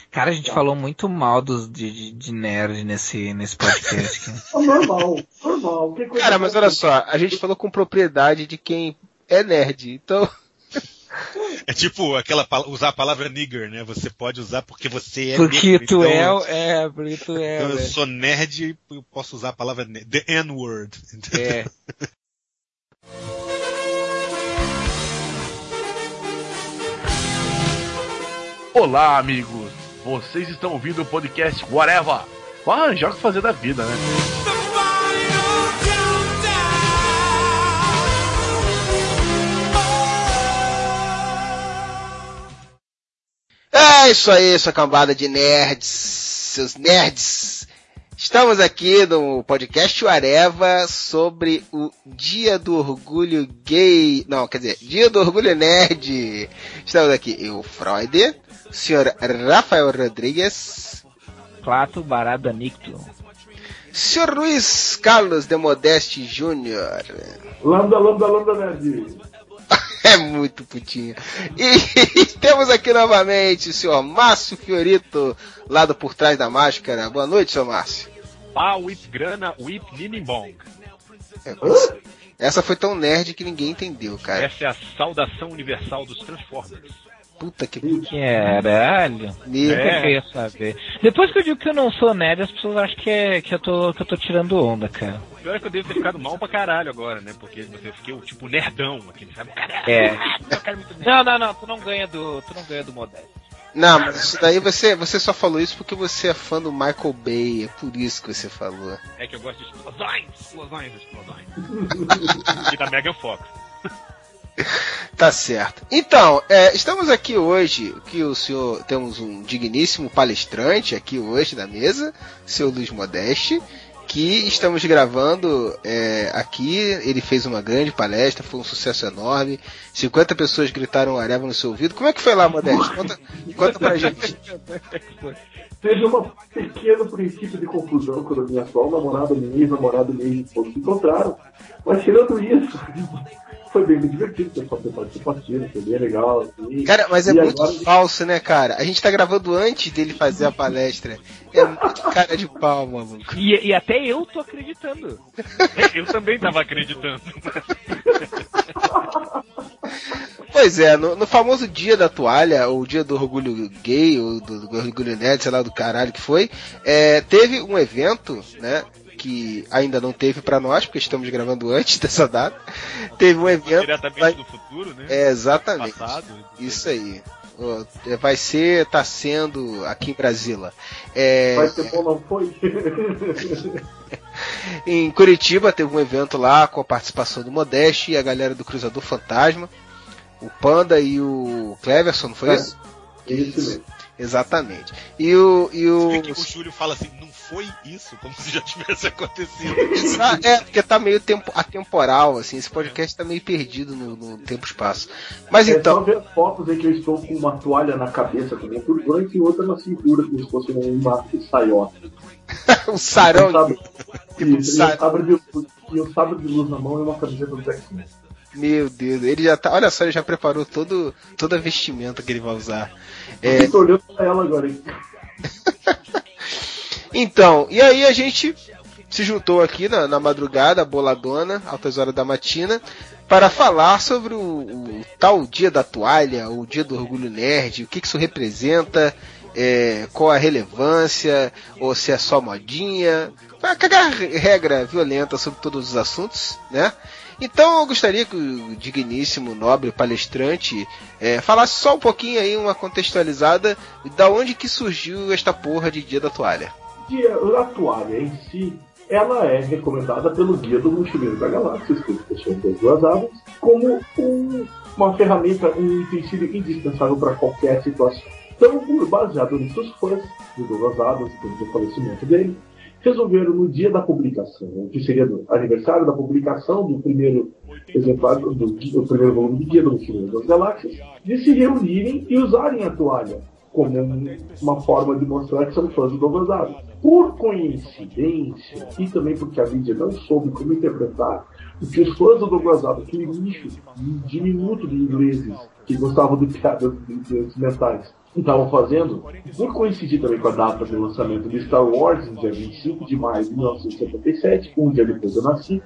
Cara, a gente falou muito mal de nerd nesse podcast. Cara. Normal. Cara, mas olha só, a gente falou com propriedade de quem é nerd, então... É tipo usar a palavra nigger, né? Você pode usar porque você é porque nigger. Tu então, porque tu é. Então eu sou nerd e eu posso usar a palavra the N-word. É. Olá, amigos! Vocês estão ouvindo o podcast Whatever. Vamos arranjar o que fazer da vida, né? É isso aí, sua cambada de nerds, seus nerds. Estamos aqui no podcast Areva sobre o Dia do Orgulho Gay. Não, quer dizer, Dia do Orgulho Nerd. Estamos aqui, eu, Freud, o senhor Rafael Rodrigues, Plato Barada Nicto, senhor Luiz Carlos de Modeste Júnior. Lambda, nerd. É muito putinho. E temos aqui novamente o senhor Márcio Fiorito, lá do Por Trás da Máscara. Boa noite, senhor Márcio. Pá, whip grana, whip ninimbong. Essa foi tão nerd que ninguém entendeu, cara. Essa é a saudação universal dos Transformers. Puta que caralho. Que eu ia saber. Depois que eu digo que eu não sou nerd, as pessoas acham que eu tô tirando onda, cara. O pior é que eu devo ter ficado mal pra caralho agora, né? Porque eu fiquei tipo nerdão, aquele, sabe? Não, tu não ganha do Modesto. Não, mas isso daí você só falou isso porque você é fã do Michael Bay, é por isso que você falou. É que eu gosto de explosões. E da Megan Fox. Tá certo. Então, estamos aqui hoje, que o senhor, temos um digníssimo palestrante aqui hoje na mesa, o senhor Luiz Modeste, que estamos gravando aqui. Ele fez uma grande palestra, foi um sucesso enorme. 50 pessoas gritaram Areva no seu ouvido. Como é que foi lá, Modeste? Conta pra gente. Teve um pequeno princípio de confusão quando a minha atual namorada, minha ex-namorada e minha esposa se encontraram. Mas tirando isso, foi bem divertido, o pessoal foi participativo, foi bem legal. Assim. Cara, mas é muito falso, né, cara? A gente tá gravando antes dele fazer a palestra. É muito cara de pau, maluco. E até eu tô acreditando. Eu também tava acreditando. Pois é, no famoso dia da toalha, ou dia do orgulho gay, ou do orgulho nerd, sei lá do caralho que foi, teve um evento, né? Que ainda não teve pra nós, porque estamos gravando antes dessa data. Teve um evento. Diretamente do futuro, né? Exatamente. Passado. Isso aí. Tá sendo aqui em Brasília. Vai ser bom, não foi? Em Curitiba teve um evento lá com a participação do Modeste e a galera do Cruzador Fantasma. O Panda e o Cleverson, não foi isso? Isso mesmo. Exatamente. E o o Júlio fala assim, não foi isso? Como se já tivesse acontecido. Porque tá meio atemporal, assim, esse podcast tá meio perdido no tempo e espaço. Mas então... Só ver as fotos aí que eu estou com uma toalha na cabeça com um turbante e outra na cintura, como se fosse uma saiota. Um sarão. E um sabre de luz na mão e uma camiseta do X-Men. Meu Deus, ele já tá. Olha só, ele já preparou toda a vestimenta que ele vai usar. Eu tô olhando pra ela agora, hein? Então, e aí a gente se juntou aqui na madrugada, boladona, altas horas da matina, para falar sobre o tal dia da toalha, o dia do orgulho nerd, o que isso representa, qual a relevância, ou se é só modinha, para cagar regra violenta sobre todos os assuntos, né? Então eu gostaria que o digníssimo, nobre palestrante falasse só um pouquinho aí, uma contextualizada, da onde que surgiu esta porra de Dia da Toalha. A toalha em si, ela é recomendada pelo Guia do Multiverso da Galáxia, escrito por Duas Águas, como uma ferramenta, um utensílio indispensável para qualquer situação. Então, baseado nisso, os fãs de Duas Águas, depois do falecimento dele, resolveram no dia da publicação, que seria do aniversário da publicação do primeiro exemplar do primeiro volume do Guia do Multiverso das Galáxias, de se reunirem e usarem a toalha como uma forma de mostrar que são fãs do Douglas Adams. Por coincidência, e também porque a mídia não soube como interpretar, o que os fãs do Douglas Adams, aquele nicho diminuto de ingleses que gostavam de piadas mentais, estavam fazendo, por coincidir também com a data do lançamento de Star Wars, no dia 25 de maio de 1977, um dia depois eu nasci,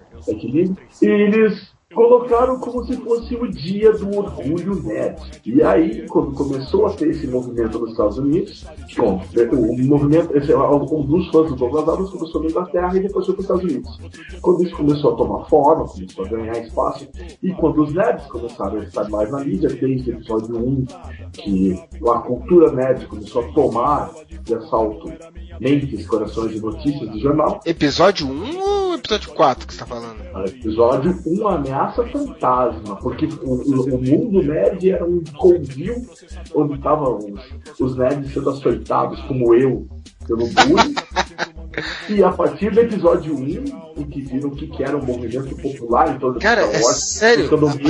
eles colocaram como se fosse o dia do orgulho nerd. E aí, quando começou a ter esse movimento nos Estados Unidos, o movimento, um dos fãs do Douglas Adams começou na Inglaterra e depois foi para os Estados Unidos. Quando isso começou a tomar forma, começou a ganhar espaço, e quando os nerds começaram a estar mais na mídia, desde o episódio 1, que a cultura nerd começou a tomar de assalto mentes, corações de notícias do jornal. Episódio 1 ou episódio 4 que você tá falando? Episódio 1, Ameaça Fantasma, porque o mundo nerd era um covil onde estavam os nerds sendo açoitados, como eu, pelo bullying. E a partir do episódio 1, em que viram que era um movimento popular em todo o Star Wars, sério,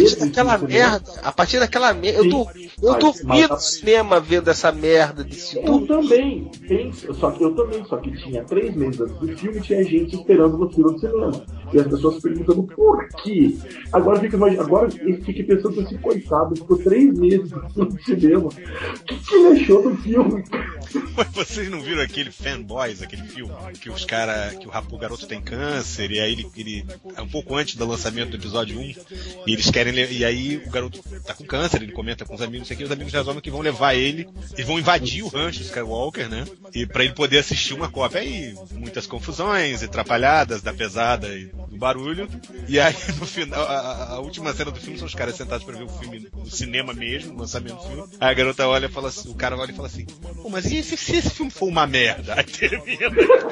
a partir daquela merda, eu dormi no cinema vendo essa merda desse Eu também, só que tinha 3 meses antes do filme, tinha gente esperando no fila do cinema. E as pessoas perguntando por quê. Agora eu fiquei pensando nesse coitado, ficou 3 meses no cinema. O que ele achou do filme? Mas vocês não viram aquele Fanboys, aquele filme? Que os caras, que o garoto tem câncer, e aí ele um pouco antes do lançamento do episódio 1, e eles querem, e aí o garoto tá com câncer, ele comenta com os amigos, os amigos resolvem que vão levar ele e vão invadir o rancho Skywalker, né? E pra ele poder assistir uma cópia. Aí muitas confusões, atrapalhadas da pesada e do barulho. E aí no final, a última cena do filme são os caras sentados pra ver o filme no cinema mesmo, no lançamento do filme. Aí a garota olha e fala assim, o cara olha e fala assim, pô, mas e se esse filme for uma merda? Aí termina.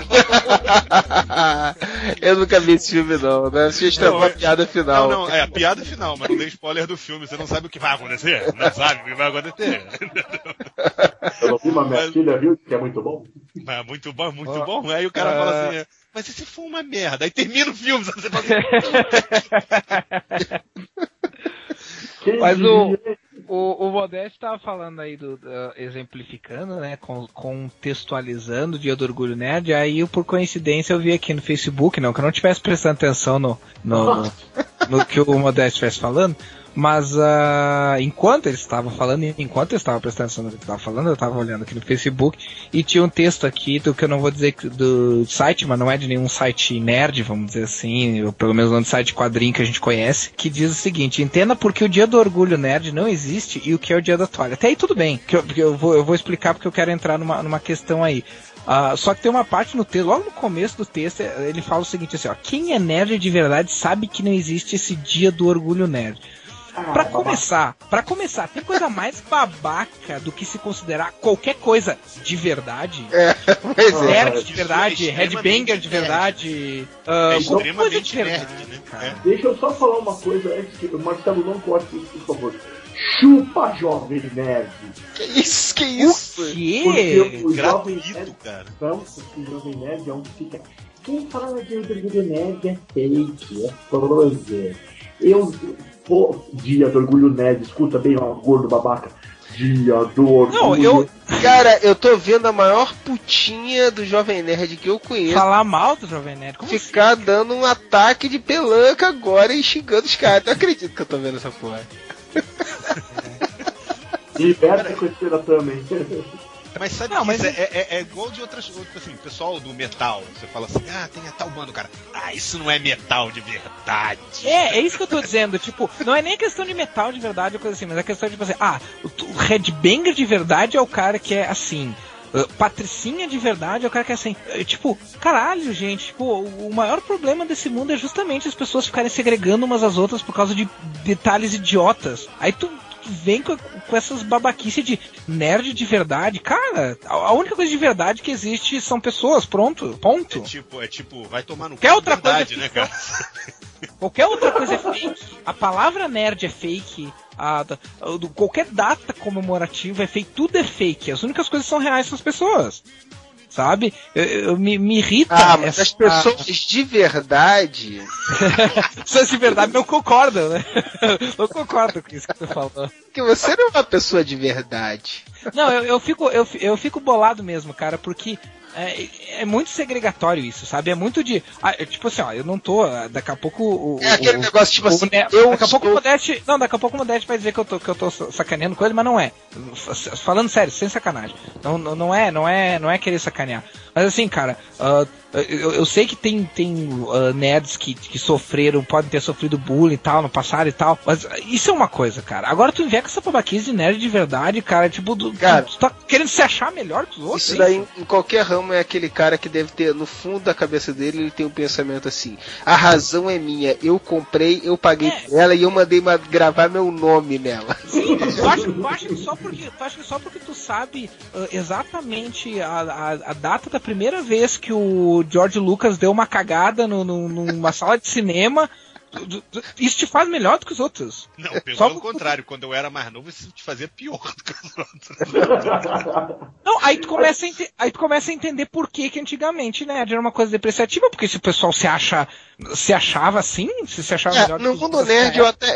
Eu nunca vi esse filme não, né? Você estragou a piada final. Não, é a piada final, mas não dei spoiler do filme, você não sabe o que vai acontecer, não sabe o que vai acontecer. Eu não vi, mas minha filha viu que é muito bom. É muito bom. Aí o cara fala assim, mas e se for uma merda? Aí termina o filme, você fala assim... Mas o Modeste estava falando aí, exemplificando, né, contextualizando o Dia do Orgulho Nerd, aí por coincidência eu vi aqui no Facebook, não que eu não estivesse prestando atenção no que o Modeste estivesse falando, mas enquanto ele estava falando, enquanto eu estava prestando atenção no que ele estava falando, eu estava olhando aqui no Facebook e tinha um texto aqui do que eu não vou dizer do site, mas não é de nenhum site nerd, vamos dizer assim, ou pelo menos não de site quadrinho que a gente conhece, que diz o seguinte: entenda porque o Dia do Orgulho Nerd não existe e o que é o Dia da Toalha. Até aí tudo bem, porque eu vou explicar porque eu quero entrar numa questão aí. Só que tem uma parte no texto, logo no começo do texto, ele fala o seguinte assim, ó: quem é nerd de verdade sabe que não existe esse Dia do Orgulho Nerd. Pra começar, tem coisa mais babaca do que se considerar qualquer coisa de verdade? Nerd de verdade, headbanger de verdade, qualquer coisa de verdade, né, cara? Deixa eu só falar uma coisa antes que o Marcelo não corte isso, por favor. Chupa, Jovem Nerd! Que isso? O quê? Porque o gratuito, Nerd, cara. Não, porque o Jovem Nerd é onde fica. Quem fala de Orgulho Nerd é fake, é prosa. Dia do Orgulho Nerd, escuta bem, ó, gordo babaca. Dia do Orgulho. Cara, eu tô vendo a maior putinha do Jovem Nerd que eu conheço. Falar mal do Jovem Nerd? Como ficar assim? Dando um ataque de pelanca agora e xingando os caras. Não acredito que eu tô vendo essa porra. Liberta a coceira também. Mas sabe que isso é igual de outras, tipo assim, pessoal do metal. Você fala assim, tem a tal banda, cara. Isso não é metal de verdade. É isso que eu tô dizendo. Tipo, não é nem questão de metal de verdade ou coisa assim, mas é questão de, tipo assim, o headbanger de verdade é o cara que é assim. Patricinha de verdade é o cara que é assim. Tipo, caralho, gente. Tipo, o maior problema desse mundo é justamente as pessoas ficarem segregando umas às outras por causa de detalhes idiotas. Aí tu vem com essas babaquices de nerd de verdade. Cara, a única coisa de verdade que existe são pessoas, ponto. É tipo, vai tomar no qualquer outra verdade, coisa né, cara? Qualquer outra coisa é fake. A palavra nerd é fake. Qualquer data comemorativa é fake. Tudo é fake. As únicas coisas que são reais são as pessoas. Sabe? Me irrita. Mas as pessoas de verdade. Pessoas de verdade não concordam, né? Não concordam com isso que você falou. que você não é uma pessoa de verdade. Não, eu fico bolado mesmo, cara, porque é muito segregatório isso, sabe? É muito de... tipo assim, ó, eu não tô... Daqui a pouco... aquele negócio, tipo assim... Daqui a pouco o Modeste vai dizer que eu tô sacaneando com ele, mas não é. Falando sério, sem sacanagem. Não é querer sacanear. Mas assim, cara... eu sei que tem nerds que sofreram, podem ter sofrido bullying e tal, no passado e tal, mas isso é uma coisa, cara. Agora tu vê com essa babaquice de nerd de verdade, cara, tipo, cara, tu tá querendo se achar melhor que os outros. Isso daí, em qualquer ramo, é aquele cara que deve ter, no fundo da cabeça dele, ele tem um pensamento assim: a razão é minha, eu comprei, eu paguei por ela e eu mandei gravar meu nome nela. Sim, tu acha que só porque tu sabe exatamente a data da primeira vez que o George Lucas deu uma cagada numa sala de cinema, isso te faz melhor do que os outros? Não, pelo contrário, quando eu era mais novo, isso te fazia pior do que os outros. Não, aí tu começa a entender por que antigamente, né, era uma coisa depreciativa, porque se o pessoal se achava assim, se achava melhor do que no mundo nerd,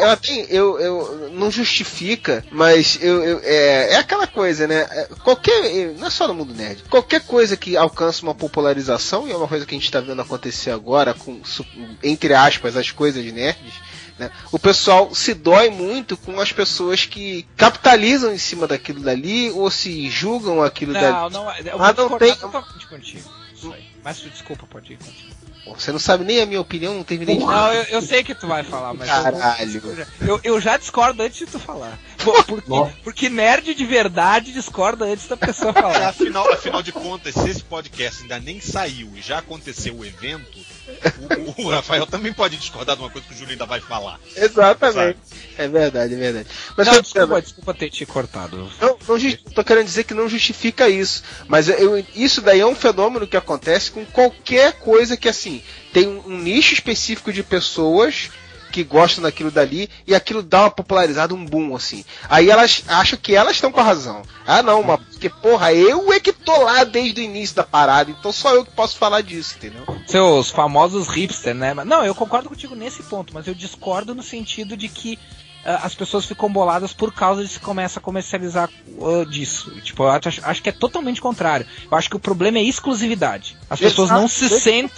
eu não justifica, mas é aquela coisa, né, não é só no mundo nerd, qualquer coisa que alcança uma popularização, e é uma coisa que a gente tá vendo acontecer agora, com, entre aspas, as coisas de nerds, né? O pessoal se dói muito com as pessoas que capitalizam em cima daquilo dali ou se julgam aquilo dali. Não, eu vou discordar totalmente contigo. Isso aí. Mas desculpa, pode ir contigo. Você não sabe nem a minha opinião, não teve nem... Não, eu sei que tu vai falar, mas... Caralho. Eu já discordo antes de tu falar. Porque nerd de verdade discorda antes da pessoa falar. Afinal de contas, se esse podcast ainda nem saiu e já aconteceu o evento, o Rafael também pode discordar de uma coisa que o Júlio ainda vai falar. Exatamente. Sabe? É verdade. Mas não, desculpa ter te cortado. Tô querendo dizer que não justifica isso. Mas isso daí é um fenômeno que acontece com qualquer coisa que, assim, tem um nicho específico de pessoas que gostam daquilo dali e aquilo dá uma popularizada, um boom, assim. Aí elas acham que elas estão com a razão. Ah, não, mas porque, porra, eu é que tô lá desde o início da parada, então só eu que posso falar disso, entendeu? Seus famosos hipster, né? Não, eu concordo contigo nesse ponto, mas eu discordo no sentido de que as pessoas ficam boladas por causa de se começa a comercializar disso. Tipo, eu acho que é totalmente contrário. Eu acho que o problema é exclusividade. As pessoas não se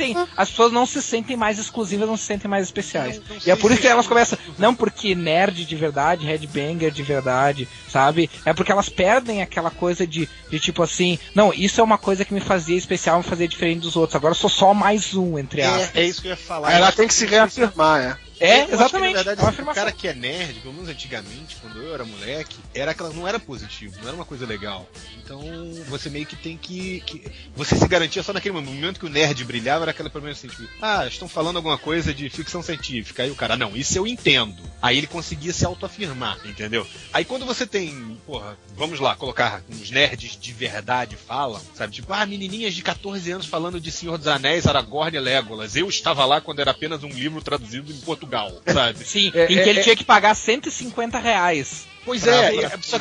sentem mais exclusivas, não se sentem mais especiais. E é por isso que elas começam, não porque nerd de verdade, headbanger de verdade, sabe? É porque elas perdem aquela coisa de tipo assim, não, isso é uma coisa que me fazia especial, me fazia diferente dos outros. Agora eu sou só mais um, entre aspas. É isso que eu ia falar. Ela tem que se reafirmar, exatamente. Que, na verdade, o cara que é nerd, pelo menos antigamente, quando eu era moleque, não era positivo, não era uma coisa legal. Então você meio que tem que você se garantia só naquele momento que o nerd brilhava, era aquela primeira assim, tipo, estão falando alguma coisa de ficção científica. Aí o cara, não, isso eu entendo. Aí ele conseguia se autoafirmar, entendeu? Aí quando você tem, vamos lá, colocar uns nerds de verdade falam, sabe? Tipo, menininhas de 14 anos falando de Senhor dos Anéis, Aragorn e Legolas. Eu estava lá quando era apenas um livro traduzido em Portugal, sabe? Sim, em que ele tinha que pagar R$150. Pois é, só que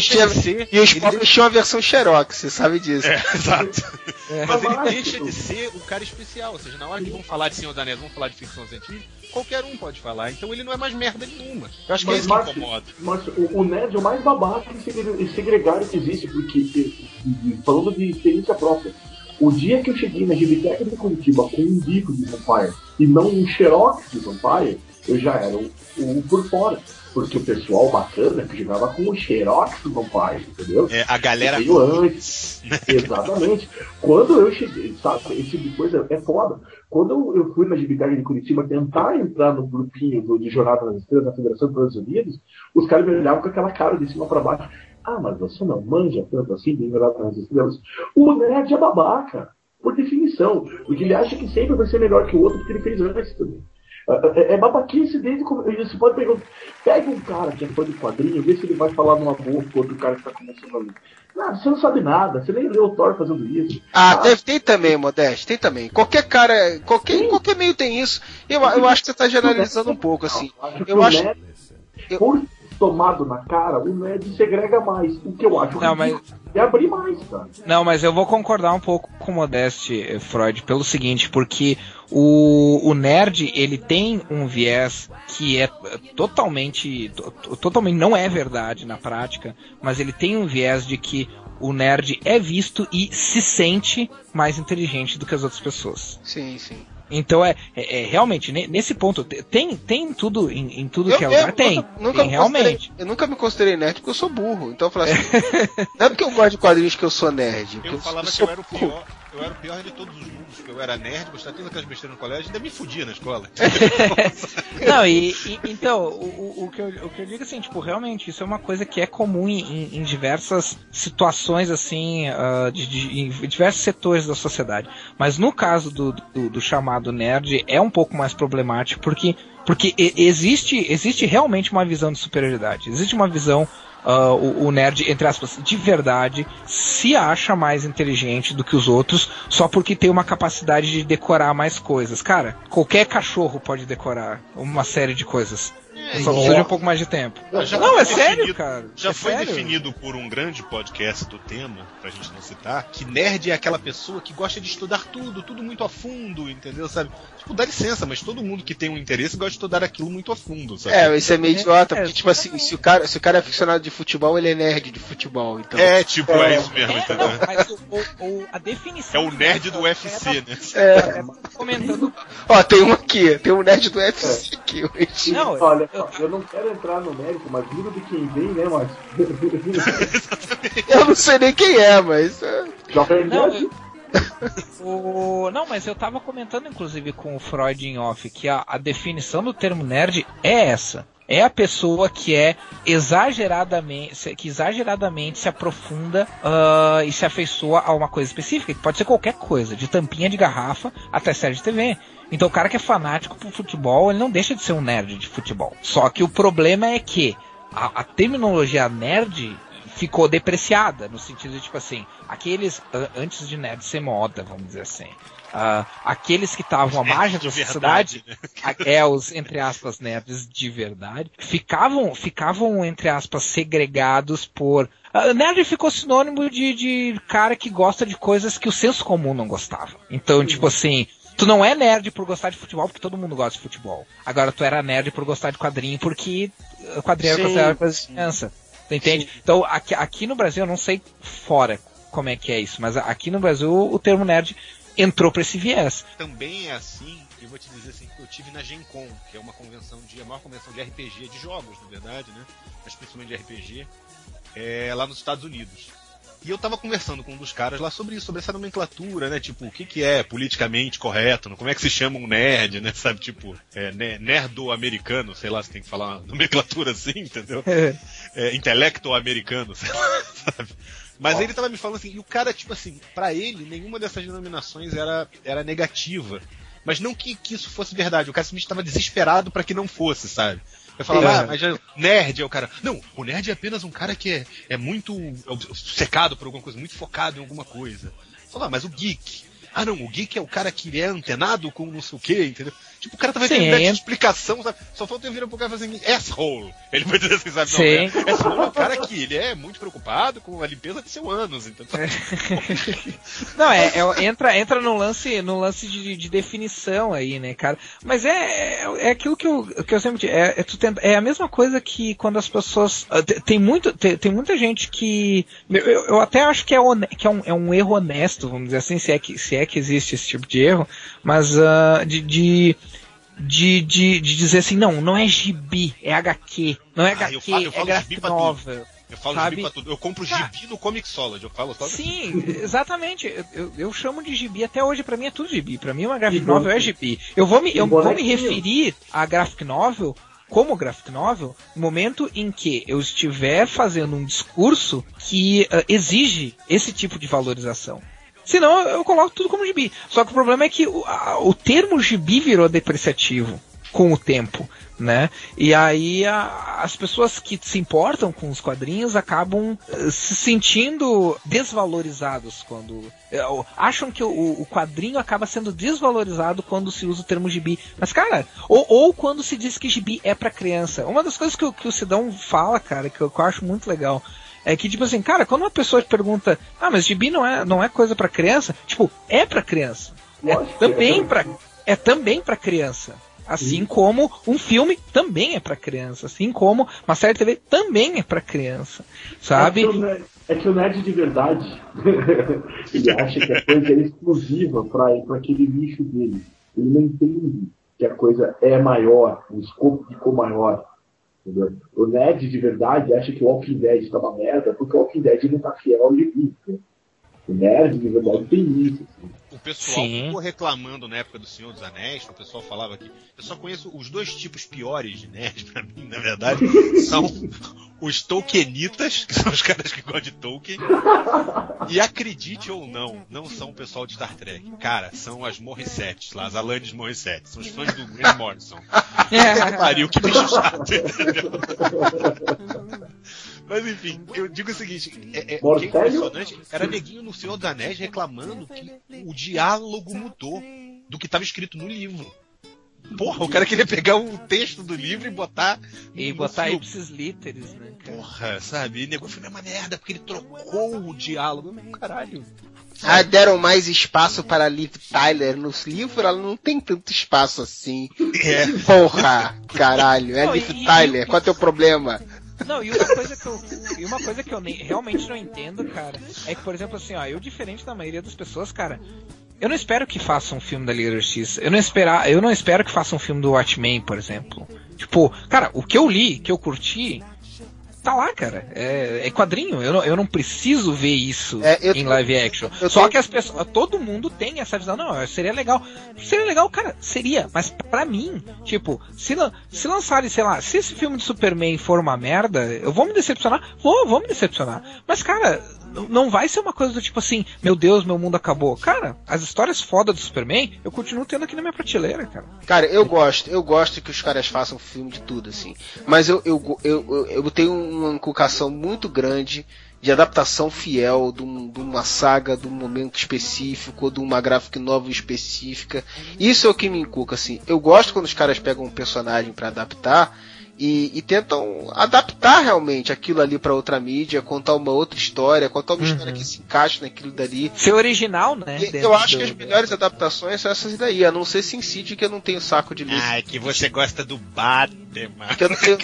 e os pobres tinham a versão Xerox, você sabe disso. Exato. Mas ele deixa de ser um cara especial, ou seja, na hora que vão falar de Senhor dos Anéis, vão falar de ficção científica, qualquer um pode falar, então ele não é mais merda nenhuma. Eu acho que é isso que incomoda. Mas o nerd é o mais babaca e segregado que existe, porque, falando de experiência própria, o dia que eu cheguei na Gibiteca de Curitiba com um bico de Vampire e não um Xerox de Vampire, eu já era um por fora. Porque o pessoal bacana que jogava com o Xerox do Vampire, entendeu? A galera veio antes. Exatamente. Quando eu cheguei, sabe, esse tipo de coisa é foda. Quando eu fui na Gibiteca de Curitiba tentar entrar no grupinho de Jornada nas Estrelas da Federação dos Estados Unidos, os caras me olhavam com aquela cara de cima pra baixo. Mas você não manja tanto assim de Jornada nas Estrelas. O nerd é babaca, por definição. Porque ele acha que sempre vai ser melhor que o outro porque ele fez antes também. É babaquice desde como. Você pode pegar. Pega um cara que é fã de quadrinho, vê se ele vai falar numa boa com outro cara que tá começando ali. Não, você não sabe nada, você nem leu o Thor fazendo isso. Tem também, Modeste, tem também. Qualquer cara, qualquer meio tem isso. Eu acho que você tá generalizando um pouco, assim. Eu acho. tomado na cara, o nerd segrega mais. O que eu acho é abrir mais, cara. Não, mas eu vou concordar um pouco com o Modeste, Freud, pelo seguinte, porque o nerd, ele tem um viés que é totalmente não é verdade na prática, mas ele tem um viés de que o nerd é visto e se sente mais inteligente do que as outras pessoas. Sim, sim. Então realmente, nesse ponto, tem tudo em tudo que é lugar, tem realmente. Eu nunca me considerei nerd porque eu sou burro, então eu falei assim, não é porque eu gosto de quadrinhos que eu sou nerd. Eu falava que eu era o pior. Eu era o pior de todos os mundos, porque eu era nerd, gostava de todas aquelas besteiras no colégio e ainda me fudia na escola. Não, então, o que eu digo assim, tipo, realmente, isso é uma coisa que é comum em diversas situações, assim, em diversos setores da sociedade. Mas no caso do chamado nerd, é um pouco mais problemático, porque existe realmente uma visão de superioridade. Existe uma visão... o nerd, entre aspas, de verdade, se acha mais inteligente do que os outros só porque tem uma capacidade de decorar mais coisas. Cara, qualquer cachorro pode decorar uma série de coisas. Só precisa de um pouco mais de tempo. Não, é sério, cara. Já foi definido por um grande podcast do tema, pra gente não citar, que nerd é aquela pessoa que gosta de estudar tudo muito a fundo, entendeu? Sabe? Tipo, dá licença, mas todo mundo que tem um interesse gosta de estudar aquilo muito a fundo, sabe? Isso é meio idiota, porque, tipo assim, se o cara é aficionado de futebol, ele é nerd de futebol, então... É isso mesmo, entendeu? Mas a definição... É o nerd do UFC, né? Comentando... Ó, tem um nerd do UFC aqui hoje. Não, olha, eu não quero entrar no mérito, mas vindo de quem vem, né, mas... Eu não sei nem quem é, mas... Não, mas eu tava comentando, inclusive, com o Freud em off, que a definição do termo nerd é essa. É a pessoa que exageradamente se aprofunda e se afeiçoa a uma coisa específica, que pode ser qualquer coisa, de tampinha de garrafa até série de TV. Então o cara que é fanático por futebol, ele não deixa de ser um nerd de futebol. Só que o problema é que a terminologia nerd ficou depreciada, no sentido de, tipo assim, aqueles, antes de nerd ser moda, vamos dizer assim, aqueles que estavam à margem da sociedade, né? Os, entre aspas, nerds de verdade, ficavam, entre aspas, segregados por... nerd ficou sinônimo de cara que gosta de coisas que o senso comum não gostava. Então, tipo assim... Tu não é nerd por gostar de futebol, porque todo mundo gosta de futebol. Agora tu era nerd por gostar de quadrinho, porque quadrinho era considerado coisa de criança. Tu entende? Sim. Então, aqui no Brasil, eu não sei fora como é que é isso, mas aqui no Brasil o termo nerd entrou pra esse viés. Também é assim, eu vou te dizer assim, que eu tive na Gen Con, que é uma convenção a maior convenção de RPG, de jogos, na verdade, né? Mas principalmente de RPG, lá nos Estados Unidos. E eu tava conversando com um dos caras lá sobre isso, sobre essa nomenclatura, né? Tipo, o que é politicamente correto, como é que se chama um nerd, né? Sabe, tipo, nerdo-americano, sei lá, se tem que falar uma nomenclatura assim, entendeu? Intelecto-americano, sei lá, sabe? Mas ele tava me falando assim, e o cara, tipo assim, pra ele, nenhuma dessas denominações era negativa. Mas não que isso fosse verdade, o cara simplesmente estava desesperado pra que não fosse, sabe? Eu falava, mas nerd é o cara. Não, o nerd é apenas um cara que é muito secado por alguma coisa, muito focado em alguma coisa. Eu falava, mas o geek? Ah, não, o geek é o cara que é antenado com não sei o que, entendeu? Tipo, o cara tava tendo explicação, sabe? Só falta eu virar pro cara e falar assim, asshole. Ele vai dizer assim, sabe? Não, asshole é o cara que ele é muito preocupado com a limpeza de seu ânus, entendeu? Não, entra no lance de definição aí, né, cara? Mas é aquilo que eu sempre digo, é a mesma coisa que quando as pessoas... Tem muita gente que... Eu até acho que é um erro honesto, vamos dizer assim, se é que existe esse tipo de erro, mas de dizer assim, não é gibi, é HQ, não é HQ, é graphic novel. Eu falo gibi pra tudo. Eu compro gibi no Comixology, eu falo só. Sim, exatamente. Eu chamo de gibi até hoje, pra mim é tudo gibi. Pra mim uma graphic novel é gibi. Eu vou me referir a graphic novel como graphic novel no momento em que eu estiver fazendo um discurso que exige esse tipo de valorização. Senão eu coloco tudo como gibi. Só que o problema é que o termo gibi virou depreciativo com o tempo. né? E aí as pessoas que se importam com os quadrinhos acabam se sentindo desvalorizados quando acham que o quadrinho acaba sendo desvalorizado quando se usa o termo gibi. Mas, cara, ou quando se diz que gibi é pra criança. Uma das coisas que o Sidão fala, cara, que eu acho muito legal, é que, tipo assim, cara, quando uma pessoa te pergunta, mas gibi não é coisa pra criança, tipo, é pra criança. É também pra criança. Assim como um filme também é pra criança. Assim como uma série de TV também é pra criança. Sabe? É que o nerd de verdade ele acha que a coisa é exclusiva pra aquele nicho dele. Ele não entende que a coisa é maior, o escopo ficou maior. Entendeu? O nerd de verdade acha que o Walking Dead tá uma merda porque o Walking Dead não tá fiel ao gibi. O nerd de verdade tem isso. Assim. O pessoal ficou reclamando na época do Senhor dos Anéis, o pessoal falava que eu só conheço os dois tipos piores de nerd, pra mim, na verdade, são os Tolkienitas, que são os caras que gostam de Tolkien, e acredite ou não são o pessoal de Star Trek. Cara, são as Morissettes lá, as Alanis Morissette, são os fãs do Grant Morrison. Pariu, que bicho chato, entendeu? Mas enfim, eu digo o seguinte, o que é impressionante era neguinho no Senhor dos Anéis reclamando que o diálogo mudou do que estava escrito no livro. Porra, o cara queria pegar o texto do livro e botar... E botar ipsis literis, né, cara? Porra, sabe? E o negócio foi uma merda, porque ele trocou o diálogo. Caralho. Deram mais espaço para a Liv Tyler nos livros, ela não tem tanto espaço assim. Porra, caralho, é Liv Tyler, qual é o teu problema? Não, e uma coisa que eu realmente não entendo, cara, é que, por exemplo, assim, eu diferente da maioria das pessoas, cara, eu não espero que faça um filme da Liga da Justiça. Eu não espero que faça um filme do Watchmen, por exemplo. Tipo, cara, o que eu li, que eu curti, tá lá, cara. É quadrinho. Eu não preciso ver isso em live action. Só que as pessoas, todo mundo tem essa visão. Não, seria legal. Seria legal, cara, seria. Mas pra mim, tipo, se lançarem, sei lá, se esse filme de Superman for uma merda, eu vou me decepcionar? Vou me decepcionar. Mas, cara, não vai ser uma coisa do tipo assim, meu Deus, meu mundo acabou. Cara, as histórias foda do Superman, eu continuo tendo aqui na minha prateleira, cara. Cara, eu gosto que os caras façam filme de tudo, assim. Mas eu tenho uma inculcação muito grande de adaptação fiel de uma saga, de um momento específico, ou de uma graphic novel específica. Isso é o que me inculca, assim. Eu gosto quando os caras pegam um personagem pra adaptar e tentam adaptar realmente aquilo ali pra outra mídia, contar uma outra história, contar uma história que se encaixe naquilo dali. Ser original, né? Eu acho que as melhores adaptações são essas daí, a não ser Sin City, que eu não tenho saco de ler. É que você gosta do Batman. Que eu não tenho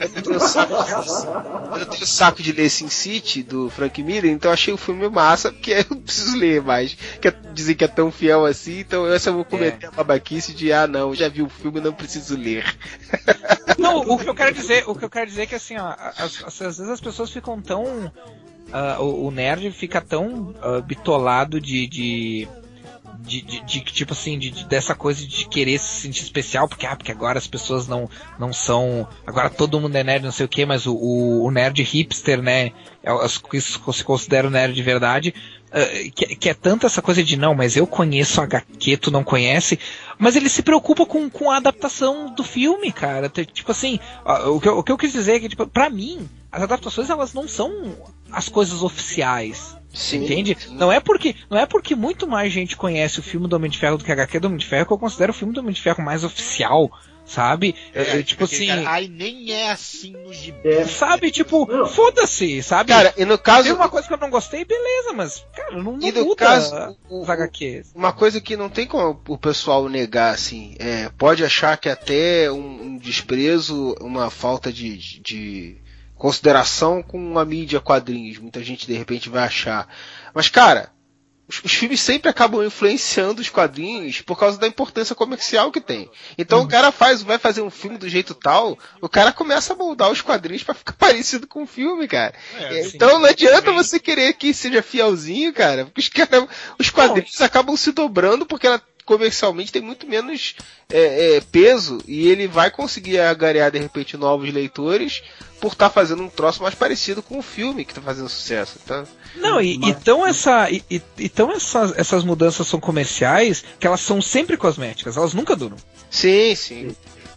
saco de ler Sin City, do Frank Miller, então eu achei o filme massa, porque eu não preciso ler mais. Dizer que é tão fiel assim, então eu vou cometer a babaquice de, não, já vi o filme, não preciso ler. Não, o que eu quero dizer é que assim, às vezes as pessoas ficam tão... o nerd fica tão bitolado de tipo assim, dessa coisa de querer se sentir especial, porque agora as pessoas não são, agora todo mundo é nerd, não sei o que, mas o nerd hipster, né, as que se considera nerd de verdade, que é tanto essa coisa de, não, mas eu conheço HQ, tu não conhece, mas ele se preocupa com a adaptação do filme, cara. Tipo assim, o que eu quis dizer é que, tipo, pra mim, as adaptações, elas não são as coisas oficiais. Sim, entende? Sim. Não é porque muito mais gente conhece o filme do Homem de Ferro do que a HQ do Homem de Ferro que eu considero o filme do Homem de Ferro mais oficial, sabe? Tipo assim... Cara, aí nem é assim no gibi. Sabe? Tipo, foda-se, sabe? Cara, e no caso... Tem uma coisa que eu não gostei, beleza, mas, cara, não e no muda caso, os HQs. Uma coisa que não tem como o pessoal negar, assim, pode achar que até um desprezo, uma falta de consideração com a mídia quadrinhos, muita gente de repente vai achar. Mas, cara, os filmes sempre acabam influenciando os quadrinhos por causa da importância comercial que tem. Então o cara vai fazer um filme do jeito tal, o cara começa a moldar os quadrinhos pra ficar parecido com o filme, cara. Então não adianta você querer que seja fielzinho, cara, porque os quadrinhos acabam se dobrando porque ela comercialmente tem muito menos peso e ele vai conseguir agariar de repente novos leitores por estar fazendo um troço mais parecido com o filme que está fazendo sucesso. Tá? Não, então essas mudanças são comerciais que elas são sempre cosméticas, elas nunca duram. Sim.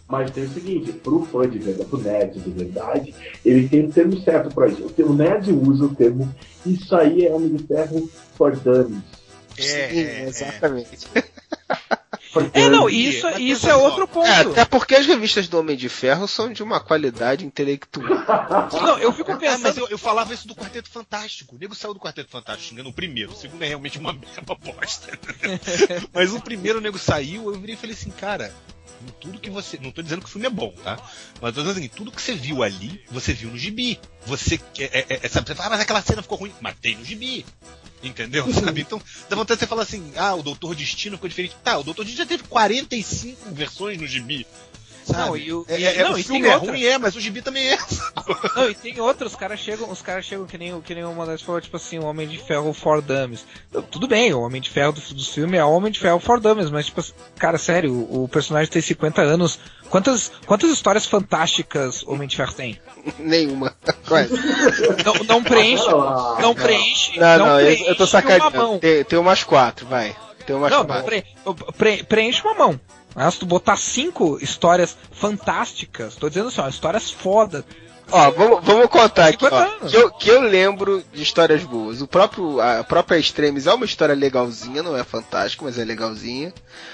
Mas tem o seguinte, pro fã de verdade, pro nerd de verdade, ele tem um termo certo pra isso. O nerd usa o termo, isso aí é Homem de Ferro for Dummies. Exatamente. Não, isso é outro ponto. Até porque as revistas do Homem de Ferro são de uma qualidade intelectual. Não, eu fico pensando... mas eu falava isso do Quarteto Fantástico. O nego saiu do Quarteto Fantástico xingando o primeiro. O segundo é realmente uma bosta. Mas o primeiro o nego saiu, eu virei e falei assim, cara... Tudo que você. Não tô dizendo que o filme é bom, tá? Mas tô dizendo assim, tudo que você viu ali, você viu no gibi. Você. Sabe, você fala, mas aquela cena ficou ruim. Mas tem no gibi. Entendeu? Sabe? Então, dá vontade de você falar assim, o Doutor Destino ficou diferente. Tá, o Doutor Destino já teve 45 versões no gibi. Sabe? Não, o filme é ruim, mas o gibi também é. Não, e tem outros, os caras chegam que nem o Modesto falou, tipo assim, o Homem de Ferro for Dummies. Tudo bem, o Homem de Ferro do filme é o Homem de Ferro for Dummies, mas tipo, cara, sério, o personagem tem 50 anos. Quantas histórias fantásticas o Homem de Ferro tem? Nenhuma. Não preenche. Não, eu tô sacaneando. Tem umas 4, vai. Tem umas 4. Preenche uma mão. Mas se tu botar 5 histórias fantásticas, tô dizendo assim, histórias foda. Ó, vamos contar aqui, ó, que eu lembro de histórias boas. A própria Extremis é uma história legalzinha, não é fantástica, mas é legalzinha.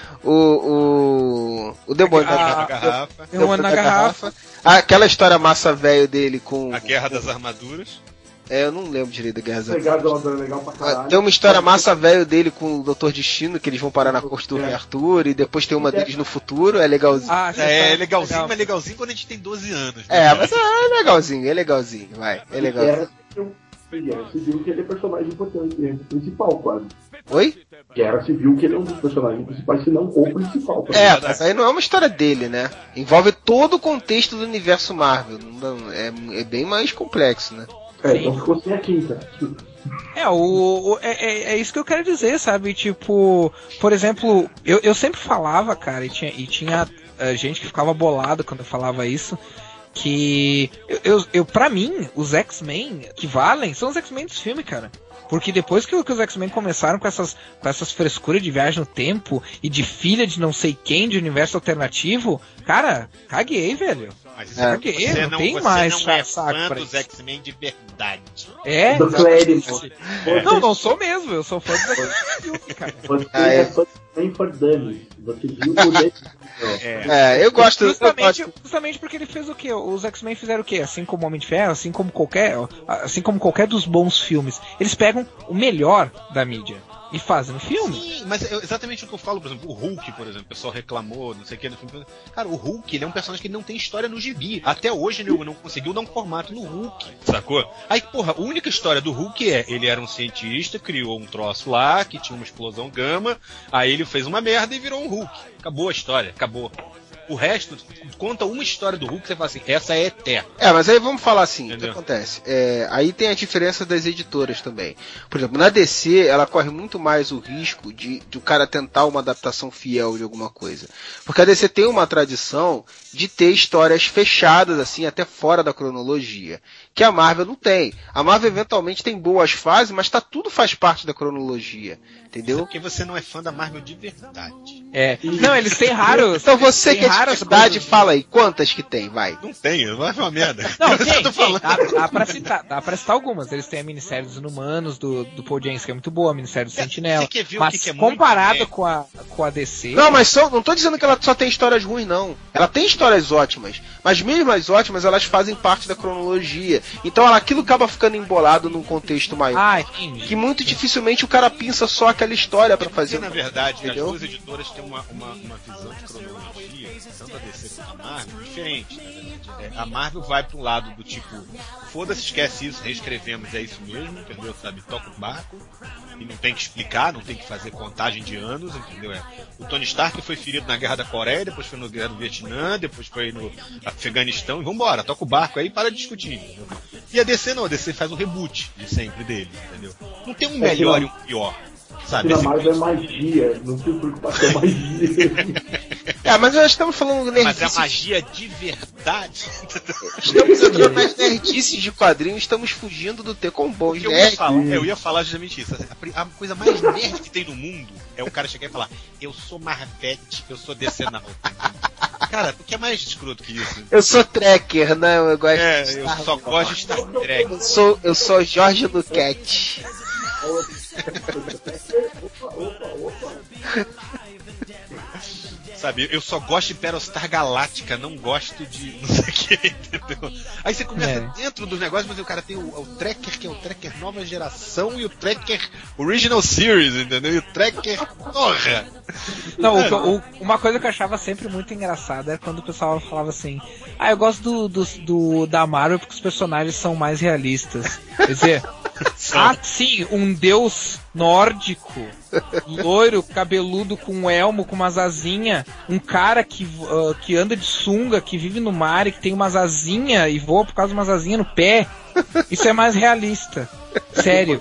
O Demônio na Garrafa. Demônio na Garrafa. Aquela história massa velho dele com... A Guerra das Armaduras. Eu não lembro direito da Guerra das Armaduras. Legal pra caralho. Tem uma história massa velho dele com o Doutor Destino, que eles vão parar na corte do Rei Arthur, e depois tem uma deles no futuro, é legalzinho. É legalzinho, mas legalzinho quando a gente tem 12 anos. Né? Mas é legalzinho, vai. É legalzinho. Guerra Civil que ele é personagem importante, principal, quase. Oi? Guerra Civil que ele é um dos personagens principais, se não o principal. Mas aí não é uma história dele, né? Envolve todo o contexto do universo Marvel. É bem mais complexo, né? Então ficou sem a quinta. É isso que eu quero dizer, sabe? Tipo, por exemplo, eu sempre falava, cara, e tinha gente que ficava bolado quando eu falava isso, que pra mim, os X-Men que valem são os X-Men dos filmes, cara. Porque depois que os X-Men começaram com essas frescuras de viagem no tempo e de filha de não sei quem, de universo alternativo, cara, caguei, velho. Mas caguei, não tem mais não é fã dos X-Men de verdade. Do Clérigo. Não sou mesmo, eu sou fã dos X-Men, cara. Você é fã do for Dummies. Você viu o dele. Eu gosto justamente porque ele fez o quê? Os X-Men fizeram o quê? Assim como o Homem de Ferro, assim como qualquer dos bons filmes, eles pegam o melhor da mídia e fazem um filme. Sim, mas é exatamente o que eu falo, por exemplo, o Hulk, por exemplo, o pessoal reclamou, não sei o que no filme. Cara, o Hulk, ele é um personagem que não tem história no gibi. Até hoje ele não conseguiu dar um formato no Hulk, sacou? Aí, porra, a única história do Hulk ele era um cientista, criou um troço lá, que tinha uma explosão gama, aí ele fez uma merda e virou um Hulk. Acabou a história, acabou. O resto, conta uma história do Hulk, você fala assim, essa é eterna. Mas aí vamos falar assim, o que acontece? Aí tem a diferença das editoras também. Por exemplo, na DC, ela corre muito mais o risco de o cara tentar uma adaptação fiel de alguma coisa. Porque a DC tem uma tradição de ter histórias fechadas, assim, até fora da cronologia. Que a Marvel não tem. A Marvel eventualmente tem boas fases, mas tudo faz parte da cronologia. Entendeu? Porque você não é fã da Marvel de verdade. Não, eles têm raros. Então você que é de verdade, fala aí, quantas que tem, vai? Não tem, vai uma merda. Não, tem. Dá pra citar algumas. Eles têm a minissérie dos Inumanos, do Paul James, que é muito boa, a minissérie do Sentinela. Você quer ver mas o que é comparado muito com a DC... Não, mas não tô dizendo que ela só tem histórias ruins, não. Ela tem histórias ótimas. Mas mesmo as ótimas, elas fazem parte da cronologia. Então aquilo acaba ficando embolado num contexto maior. Entendi. Que muito dificilmente o cara pinça só aquela história pra fazer. Porque, na verdade, entendeu? as duas editoras têm uma visão de cronologia, tanto a DC quanto a Marvel, diferente, na verdade. A Marvel vai pra um lado do tipo, foda-se, esquece isso, reescrevemos, é isso mesmo, entendeu? Sabe, toca o barco, e não tem que explicar, não tem que fazer contagem de anos, entendeu? O Tony Stark foi ferido na Guerra da Coreia, depois foi na Guerra do Vietnã, depois foi no Afeganistão, e vambora, toca o barco aí e para de discutir, entendeu? E a DC não, a DC faz o reboot de sempre dele, entendeu? Não tem um melhor e um pior. Sabe, na Marvel é magia, não tem preocupação, é magia. Mas nós estamos falando nerdice. Mas é magia de verdade. Estamos entrando nas nerdices de quadrinhos, estamos fugindo do ter com bons nerds. Eu ia falar justamente isso. A coisa mais nerd que tem no mundo é o cara chegar e falar: eu sou Marvete, eu sou decenal. Cara, o que é mais escroto que isso? Eu sou tracker, não, eu gosto de eu só gosto de Star Trek. Eu sou Jorge Luquete. Sabe, eu só gosto de Battlestar Galactica, não gosto de não sei o que, entendeu? Aí você começa dentro dos negócios, mas o cara tem o Tracker, que é o Tracker nova geração, e o Tracker Original Series, entendeu? E o Tracker, porra! Não, uma coisa que eu achava sempre muito engraçada era quando o pessoal falava assim: ah, eu gosto da Marvel porque os personagens são mais realistas. Quer dizer, sim, um deus nórdico, loiro, cabeludo, com um elmo, com umas asinhas, um cara que anda de sunga, que vive no mar e que tem umas asinhas e voa por causa de umas asinhas no pé. Isso é mais realista. Sério.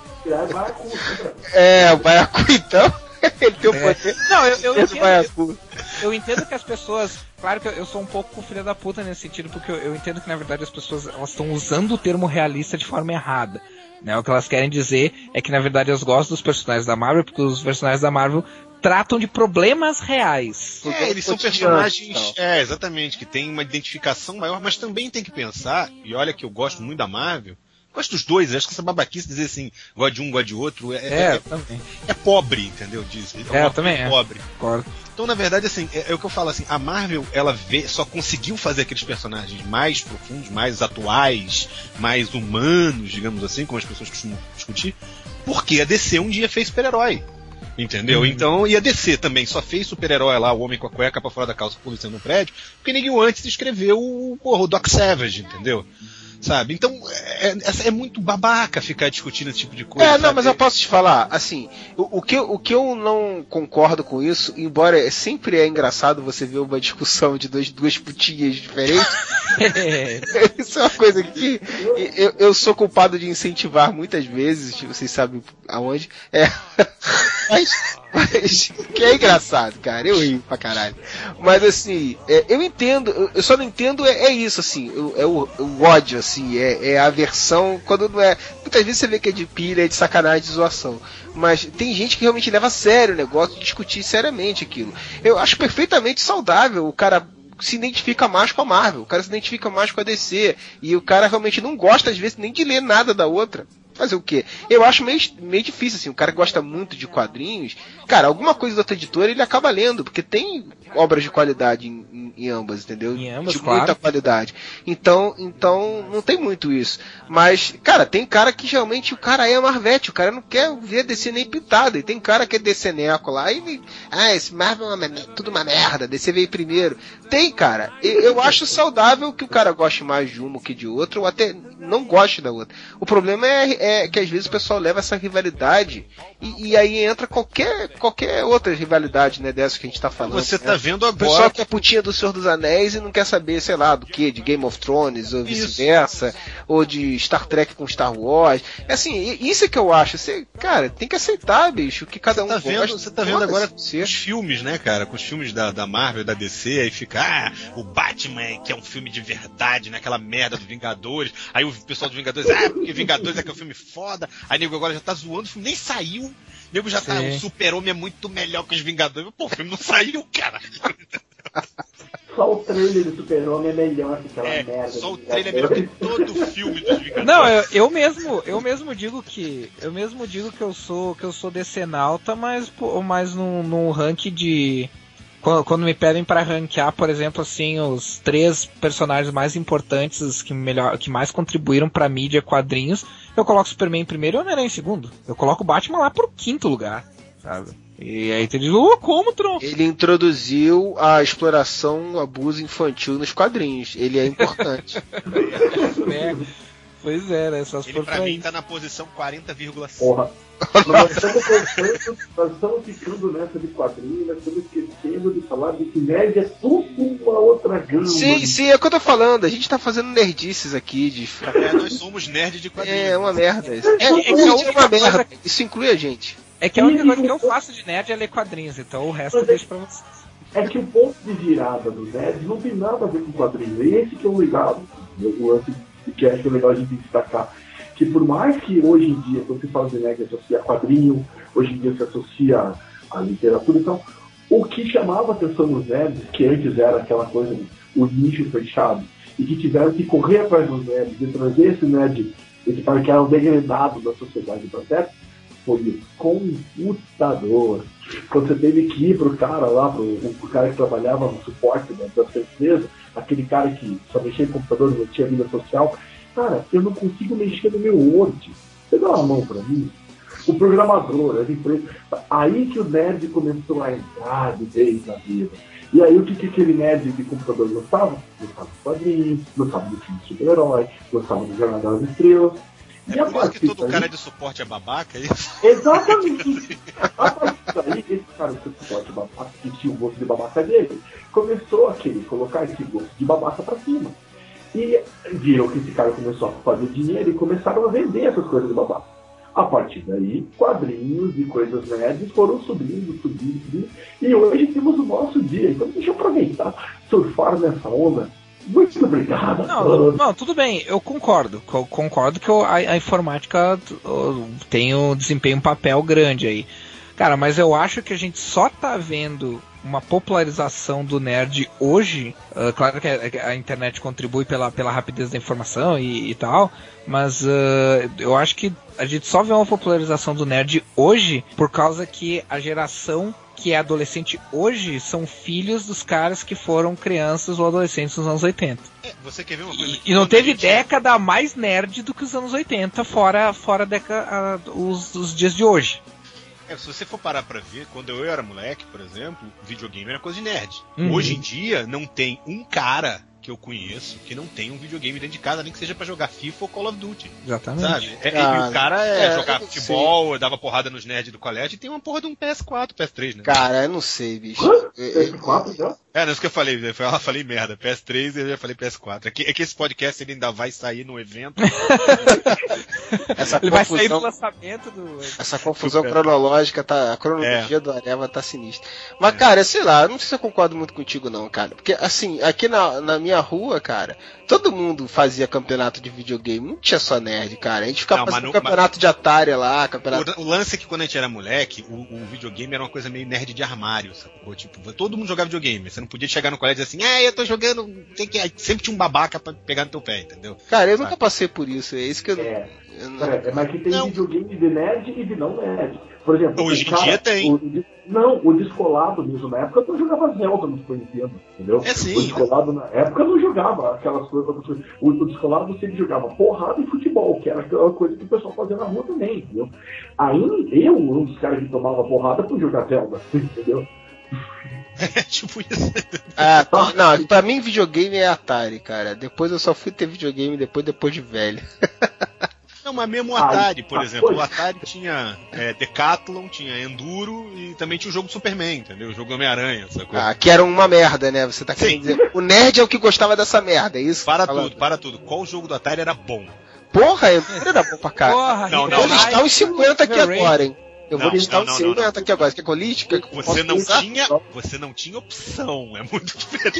O Baiacu então. Ele tem o poder. Não, eu entendo que as pessoas. Claro que eu sou um pouco filha da puta nesse sentido, porque eu entendo que na verdade as pessoas elas estão usando o termo realista de forma errada. Né? O que elas querem dizer é que na verdade elas gostam dos personagens da Marvel, porque os personagens da Marvel tratam de problemas reais. Eles são personagens, exatamente, que tem uma identificação maior, mas também tem que pensar, e olha que eu gosto muito da Marvel, gosto dos dois, acho que essa babaquice dizer assim, gosto de um, gosto de outro, é pobre, entendeu? Também é pobre. Concordo. Então, na verdade, assim, é o que eu falo, assim, a Marvel, ela só conseguiu fazer aqueles personagens mais profundos, mais atuais, mais humanos, digamos assim, como as pessoas costumam discutir, porque a DC um dia fez super-herói. Entendeu? Então, e a DC também só fez super-herói lá, o homem com a cueca pra fora da calça policiando no prédio, porque ninguém antes escreveu o Doc Savage, entendeu? Sabe? Então, é muito babaca ficar discutindo esse tipo de coisa. Não, mas eu posso te falar, assim, o que eu não concordo com isso, embora sempre é engraçado você ver uma discussão de duas putinhas diferentes, isso é uma coisa que eu sou culpado de incentivar muitas vezes, vocês sabem aonde, mas que é engraçado, cara, eu rio pra caralho. Mas assim, eu entendo, eu só não entendo isso, assim, o ódio, assim, é a aversão, quando não é. Muitas vezes você vê que é de pilha, é de sacanagem, de zoação. Mas tem gente que realmente leva a sério o negócio de discutir seriamente aquilo. Eu acho perfeitamente saudável o cara se identifica mais com a Marvel, o cara se identifica mais com a DC, e o cara realmente não gosta, às vezes, nem de ler nada da outra. Fazer o quê? Eu acho meio difícil, assim, o cara que gosta muito de quadrinhos, cara, alguma coisa da outra editora ele acaba lendo, porque tem obras de qualidade em ambas, entendeu? Em ambas, de claro. muita qualidade. Então não tem muito isso. Mas, cara, tem cara que realmente o cara é Marvete, o cara não quer ver DC nem pintada, e tem cara que é DC-neco lá, e esse Marvel é tudo uma merda, DC veio primeiro. Tem, cara, eu acho saudável que o cara goste mais de uma que de outra, ou até não goste da outra. O problema é que às vezes o pessoal leva essa rivalidade e aí entra qualquer outra rivalidade, né, dessa que a gente tá falando. Você tá vendo agora. O pessoal que é putinha do Senhor dos Anéis e não quer saber, sei lá, do que, de Game of Thrones, ou vice-versa, ou de Star Trek com Star Wars. Assim, isso é que eu acho. Você, cara, tem que aceitar, bicho, que cada um gosta. Você tá vendo agora com os filmes, né, cara? Com os filmes da Marvel, da DC, aí fica, o Batman, que é um filme de verdade, né? Aquela merda do Vingadores. Aí o pessoal do Vingadores, porque Vingadores é que é um filme foda. Aí o nego agora já tá zoando, o filme nem saiu. O nego já tá, o Super-Homem é muito melhor que os Vingadores. Pô, o filme não saiu, cara. Só o trailer do Super-Homem é melhor que aquela merda. Só o trailer é melhor que todo o filme dos Vingadores. Não, eu mesmo digo que eu sou decenalta, mas num ranking de quando me pedem pra ranquear, por exemplo, assim, os 3 personagens mais importantes que mais contribuíram pra mídia quadrinhos, eu coloco o Superman em primeiro e o Homem-Aranha em segundo. Eu coloco o Batman lá pro 5º lugar, sabe? E aí tu diz, como, Tron? Ele introduziu a exploração, o abuso infantil nos quadrinhos. Ele é importante. Pois é, né? Só ele pra mim tá na posição 40,5. Porra. Nós estamos ficando nessa de quadrinhos, nós estamos esquecendo de falar de que nerd é tudo uma outra gama. Sim, é o que eu tô falando. A gente tá fazendo nerdices aqui. Nós somos nerds de quadrinhos. É uma merda. É uma merda. Isso inclui a gente. É que a única coisa que eu faço de nerd é ler quadrinhos, então o resto eu deixo pra vocês. É que o ponto de virada do nerd não tem nada a ver com quadrinhos. E esse que é o legal, o lance que acho legal a gente destacar. Que por mais que hoje em dia, quando se fala de nerd, associa a quadrinho, hoje em dia se associa a literatura, então, O que chamava a atenção dos nerds, que antes era aquela coisa, o nicho fechado, e que tiveram que correr atrás dos nerds e trazer esse nerd, esse cara que era um degradado da sociedade para perto, foi o computador. Quando você teve que ir pro cara lá, pro cara que trabalhava no suporte da sua empresa, aquele cara que só mexia em computador, não tinha vida social, cara, eu não consigo mexer no meu Word. Você dá uma mão pra mim? O programador, as empresas. Aí que o nerd começou a entrar de vez na vida. E aí o que aquele nerd de computador gostava? Gostava dos quadrinhos, gostava do filme de super-herói, gostava do Jornal das Estrelas. É por isso que todo cara de suporte é babaca, é isso? Exatamente. A partir daí, esse cara de suporte babaca, que tinha o gosto de babaca dele, começou a querer colocar esse gosto de babaca pra cima. E viram que esse cara começou a fazer dinheiro e começaram a vender essas coisas de babaca. A partir daí, quadrinhos e coisas nerds foram subindo. E hoje temos o nosso dia. Então deixa eu aproveitar, surfar nessa onda. Muito obrigado. Não, tudo bem, eu concordo. Concordo que a informática desempenha um papel grande aí. Cara, mas eu acho que a gente só tá vendo uma popularização do nerd hoje. Claro que a internet contribui pela rapidez da informação e tal, mas eu acho que a gente só vê uma popularização do nerd hoje por causa que a geração que é adolescente hoje são filhos dos caras que foram crianças ou adolescentes nos anos 80. Você quer ver uma coisa? E não teve década mais nerd do que os anos 80, fora os dias de hoje. Se você for parar pra ver, quando eu era moleque, por exemplo, videogame era coisa de nerd. Uhum. Hoje em dia, não tem um cara que eu conheço que não tem um videogame dentro de casa, nem que seja pra jogar FIFA ou Call of Duty. Exatamente. Sabe? E o cara jogar futebol, dava porrada nos nerds do colégio e tem uma porra de um PS4, PS3, né? Cara, eu não sei, bicho. PS4 já? Não é isso que eu falei. Eu falei merda. PS3 e eu já falei PS4. É que esse podcast ele ainda vai sair no evento. Ele vai sair do lançamento do... Essa confusão cronológica, a cronologia do Areva tá sinistra. Mas, cara, sei lá, eu não sei se eu concordo muito contigo não, cara. Porque, assim, aqui na minha rua, cara, todo mundo fazia campeonato de videogame. Não tinha só nerd, cara. A gente ficava fazendo campeonato de Atari lá, campeonato... O lance é que quando a gente era moleque, o videogame era uma coisa meio nerd de armário, sacou? Tipo, todo mundo jogava videogame. Você não podia chegar no colégio e dizer assim, eu tô jogando... Sempre tinha um babaca pra pegar no teu pé, entendeu? Cara, eu nunca passei por isso. É isso que eu mas que tem videogame de nerd e de não nerd. Por exemplo, hoje em dia tem. O descolado mesmo na época não jogava Zelda no Super Nintendo, entendeu? Sim. O descolado na época não jogava aquelas coisas. O descolado você jogava porrada e futebol, que era aquela coisa que o pessoal fazia na rua também, entendeu? Aí eu, um dos caras que tomava porrada por jogar Zelda, entendeu? Tipo isso. Não, pra mim videogame é Atari, cara. Depois eu só fui ter videogame depois de velho. Não, mas mesmo o Atari, por exemplo. O Atari tinha Decathlon, tinha Enduro e também tinha o jogo Superman, entendeu? O jogo do Homem-Aranha, sacou? Que era uma merda, né? Você tá querendo dizer. O nerd é o que gostava dessa merda, é isso? Para tudo. Qual jogo do Atari era bom? Porra, Enduro era bom pra caralho. Não. Vou listar uns 50 aqui agora, hein? Eu vou listar uns 50 aqui agora. Você quer que eu liste? Você não tinha opção. É muito diferente.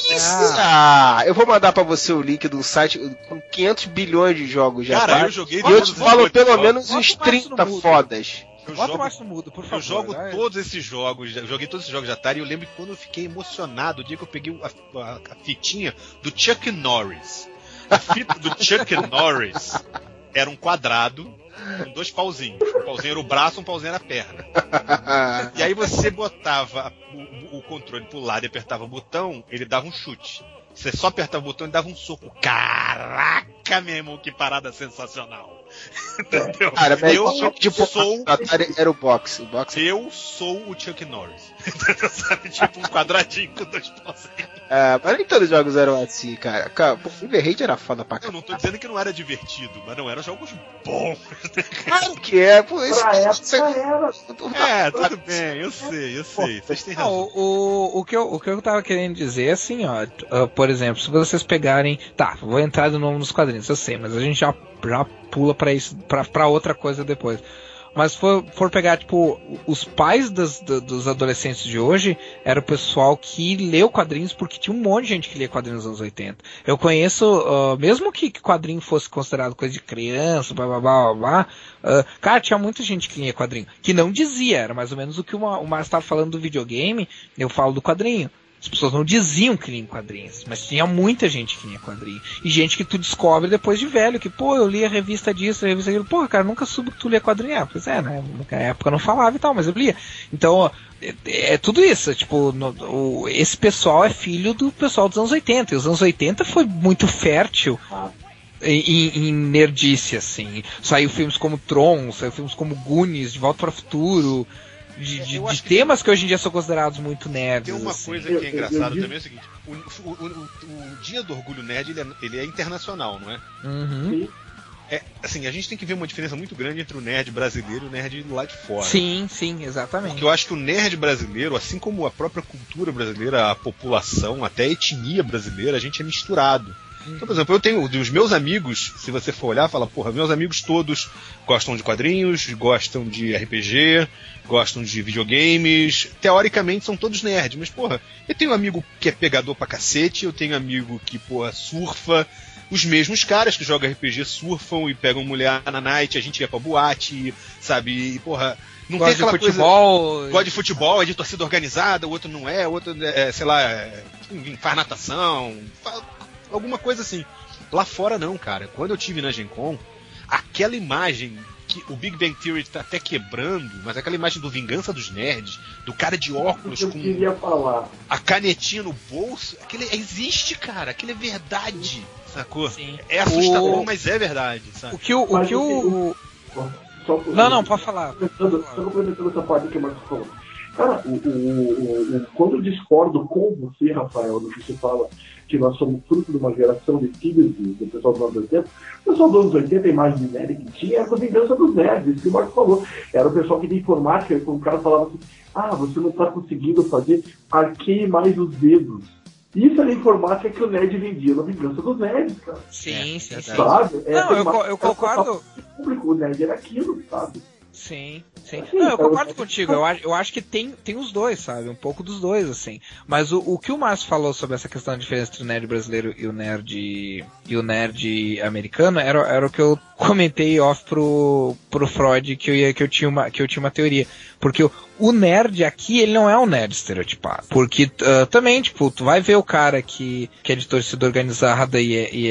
Eu vou mandar pra você o link do site com 500 bilhões de jogos já. Cara, eu joguei... E eu te falo pelo menos uns 30 fodas. Bota mais no mudo, por favor. Eu jogo todos esses jogos, joguei todos esses jogos de Atari e eu lembro que quando eu fiquei emocionado, o dia que eu peguei a fitinha do Chuck Norris. A fita do Chuck Norris era um quadrado com 2 pauzinhos. Um pauzinho era o braço, um pauzinho era a perna. E aí você botava o controle pro lado e apertava o botão, ele dava um chute. Você só apertava o botão e dava um soco. Caraca, meu irmão, que parada sensacional. Entendeu? Cara, era o boxe. Eu sou o Chuck Norris. Sabe? Tipo um quadradinho com 2 pauzinhos. Mas nem todos os jogos eram assim, cara. O Overrated era foda pra caralho. Eu não tô dizendo que não era divertido, mas não eram jogos bons. Claro que é, pô. Pra época era. Tudo bem, eu sei. Vocês têm razão. O que eu tava querendo dizer é assim, ó. Por exemplo, se vocês pegarem... Tá, vou entrar de novo nos quadrinhos, eu sei, mas a gente já pula pra isso, pra outra coisa depois. Mas se for pegar, tipo, os pais dos adolescentes de hoje, era o pessoal que leu quadrinhos, porque tinha um monte de gente que lia quadrinhos nos anos 80. Eu conheço, mesmo que quadrinho fosse considerado coisa de criança, blá blá blá blá, cara, tinha muita gente que lia quadrinho, que não dizia, era mais ou menos o que o Márcio estava falando do videogame, eu falo do quadrinho. As pessoas não diziam que liam quadrinhos, mas tinha muita gente que lia quadrinho. E gente que tu descobre depois de velho, que, pô, eu li a revista disso, a revista daquilo. Pô, cara, nunca soube que tu lia quadrinho. Pois é, né? Na época eu não falava e tal, mas eu lia. Então, é tudo isso. Tipo, esse pessoal é filho do pessoal dos anos 80. E os anos 80 foi muito fértil em nerdice, assim. Saiu filmes como Tron, saiu filmes como Goonies, De Volta para o Futuro... De temas que hoje em dia são considerados muito nerds. Tem uma assim. coisa que é engraçada também, é o seguinte: o Dia do Orgulho Nerd ele é internacional, não é? Uhum. Assim, a gente tem que ver uma diferença muito grande entre o nerd brasileiro e o nerd lá de fora. Sim, exatamente. Porque eu acho que o nerd brasileiro, assim como a própria cultura brasileira, a população, até a etnia brasileira, a gente é misturado. Então, por exemplo, eu tenho dos meus amigos, se você for olhar, fala, porra, meus amigos todos gostam de quadrinhos, gostam de RPG, gostam de videogames, teoricamente são todos nerds, mas, porra, eu tenho um amigo que é pegador pra cacete, eu tenho amigo que, porra, surfa, os mesmos caras que jogam RPG surfam e pegam mulher na night, a gente ia pra boate, sabe, e, porra... Não gosta tem aquela de futebol, coisa. Gosta de futebol, é de torcida organizada, o outro não é, o outro sei lá, faz natação, alguma coisa assim. Lá fora não, cara. Quando eu tive na Gen Con, aquela imagem que o Big Bang Theory tá até quebrando, mas aquela imagem do Vingança dos Nerds, do cara de óculos eu com queria falar. A canetinha no bolso, aquele existe, cara, aquilo é verdade, sacou? Sim. É assustador, mas é verdade, sabe? Não, pode falar. Só complementando essa parte que o Marcos falou. Cara, quando eu discordo com você, Rafael, do que você fala que nós somos fruto de uma geração de filhos do pessoal dos anos 80, o pessoal dos anos 80, a imagem de nerd que tinha essa vingança dos nerds, isso que o Marcos falou. Era o pessoal que de informática, o cara falava assim, você não está conseguindo fazer, arqueie mais os dedos. Isso era a informática que o nerd vendia na vingança dos nerds, cara. Sim. Sabe? Eu concordo. O público, o nerd era aquilo, sabe? Sim. Não, eu concordo contigo. Eu acho que tem os dois, sabe? Um pouco dos dois, assim. Mas o que o Márcio falou sobre essa questão da diferença entre o nerd brasileiro e o nerd americano era o que eu comentei off pro Freud que eu tinha uma teoria. Porque o nerd aqui, ele não é um nerd estereotipado. Porque também, tipo, tu vai ver o cara que é de torcida organizada e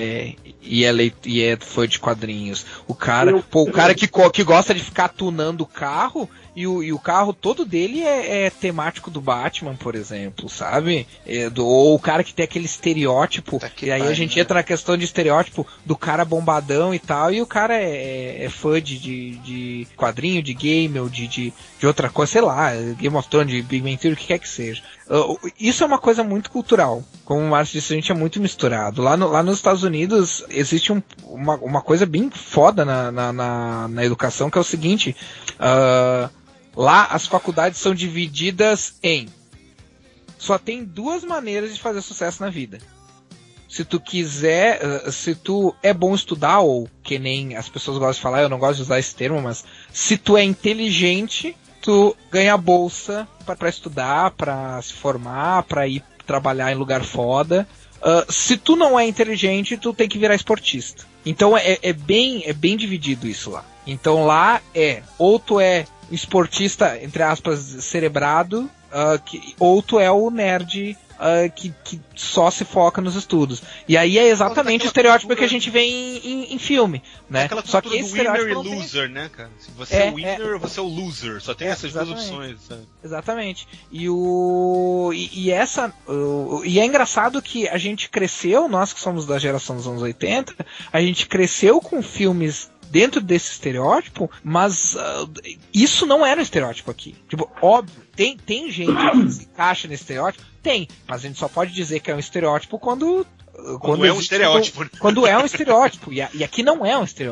é fã de quadrinhos. O cara que gosta de ficar tunando o carro e o carro todo dele é temático do Batman, por exemplo, sabe? Ou o cara que tem aquele estereótipo, e aí a gente entra na questão de estereótipo do cara bombadão e tal, e o cara é fã de quadrinho, de game, ou de outra coisa, sei lá, Game of Thrones, de Big Bang Theory, o que quer que seja. Isso é uma coisa muito cultural. Como o Márcio disse, a gente é muito misturado. Lá nos Estados Unidos existe uma coisa bem foda na educação, que é o seguinte, lá as faculdades são divididas em só tem duas maneiras de fazer sucesso na vida. Se tu quiser, se tu é bom estudar, ou que nem as pessoas gostam de falar, eu não gosto de usar esse termo, mas se tu é inteligente, tu ganha bolsa pra estudar, pra se formar, pra ir trabalhar em lugar foda. Se tu não é inteligente, tu tem que virar esportista. Então é bem dividido isso lá. Então lá ou tu é esportista, entre aspas, cerebrado, ou tu é o nerd que só se foca nos estudos. E aí é exatamente o estereótipo que a gente vê em filme, né? Aquela só que do esse winner e estereótipo loser, né, cara? Se você é o winner ou você é o loser, só tem essas duas opções, sabe? Exatamente. E é engraçado que a gente cresceu, nós que somos da geração dos anos 80, a gente cresceu com filmes dentro desse estereótipo, mas isso não era um estereótipo aqui. Tipo, óbvio, tem gente que se encaixa nesse estereótipo? Tem, mas a gente só pode dizer que é um estereótipo quando é um estereótipo. Quando é um estereótipo, e aqui não é um estereótipo.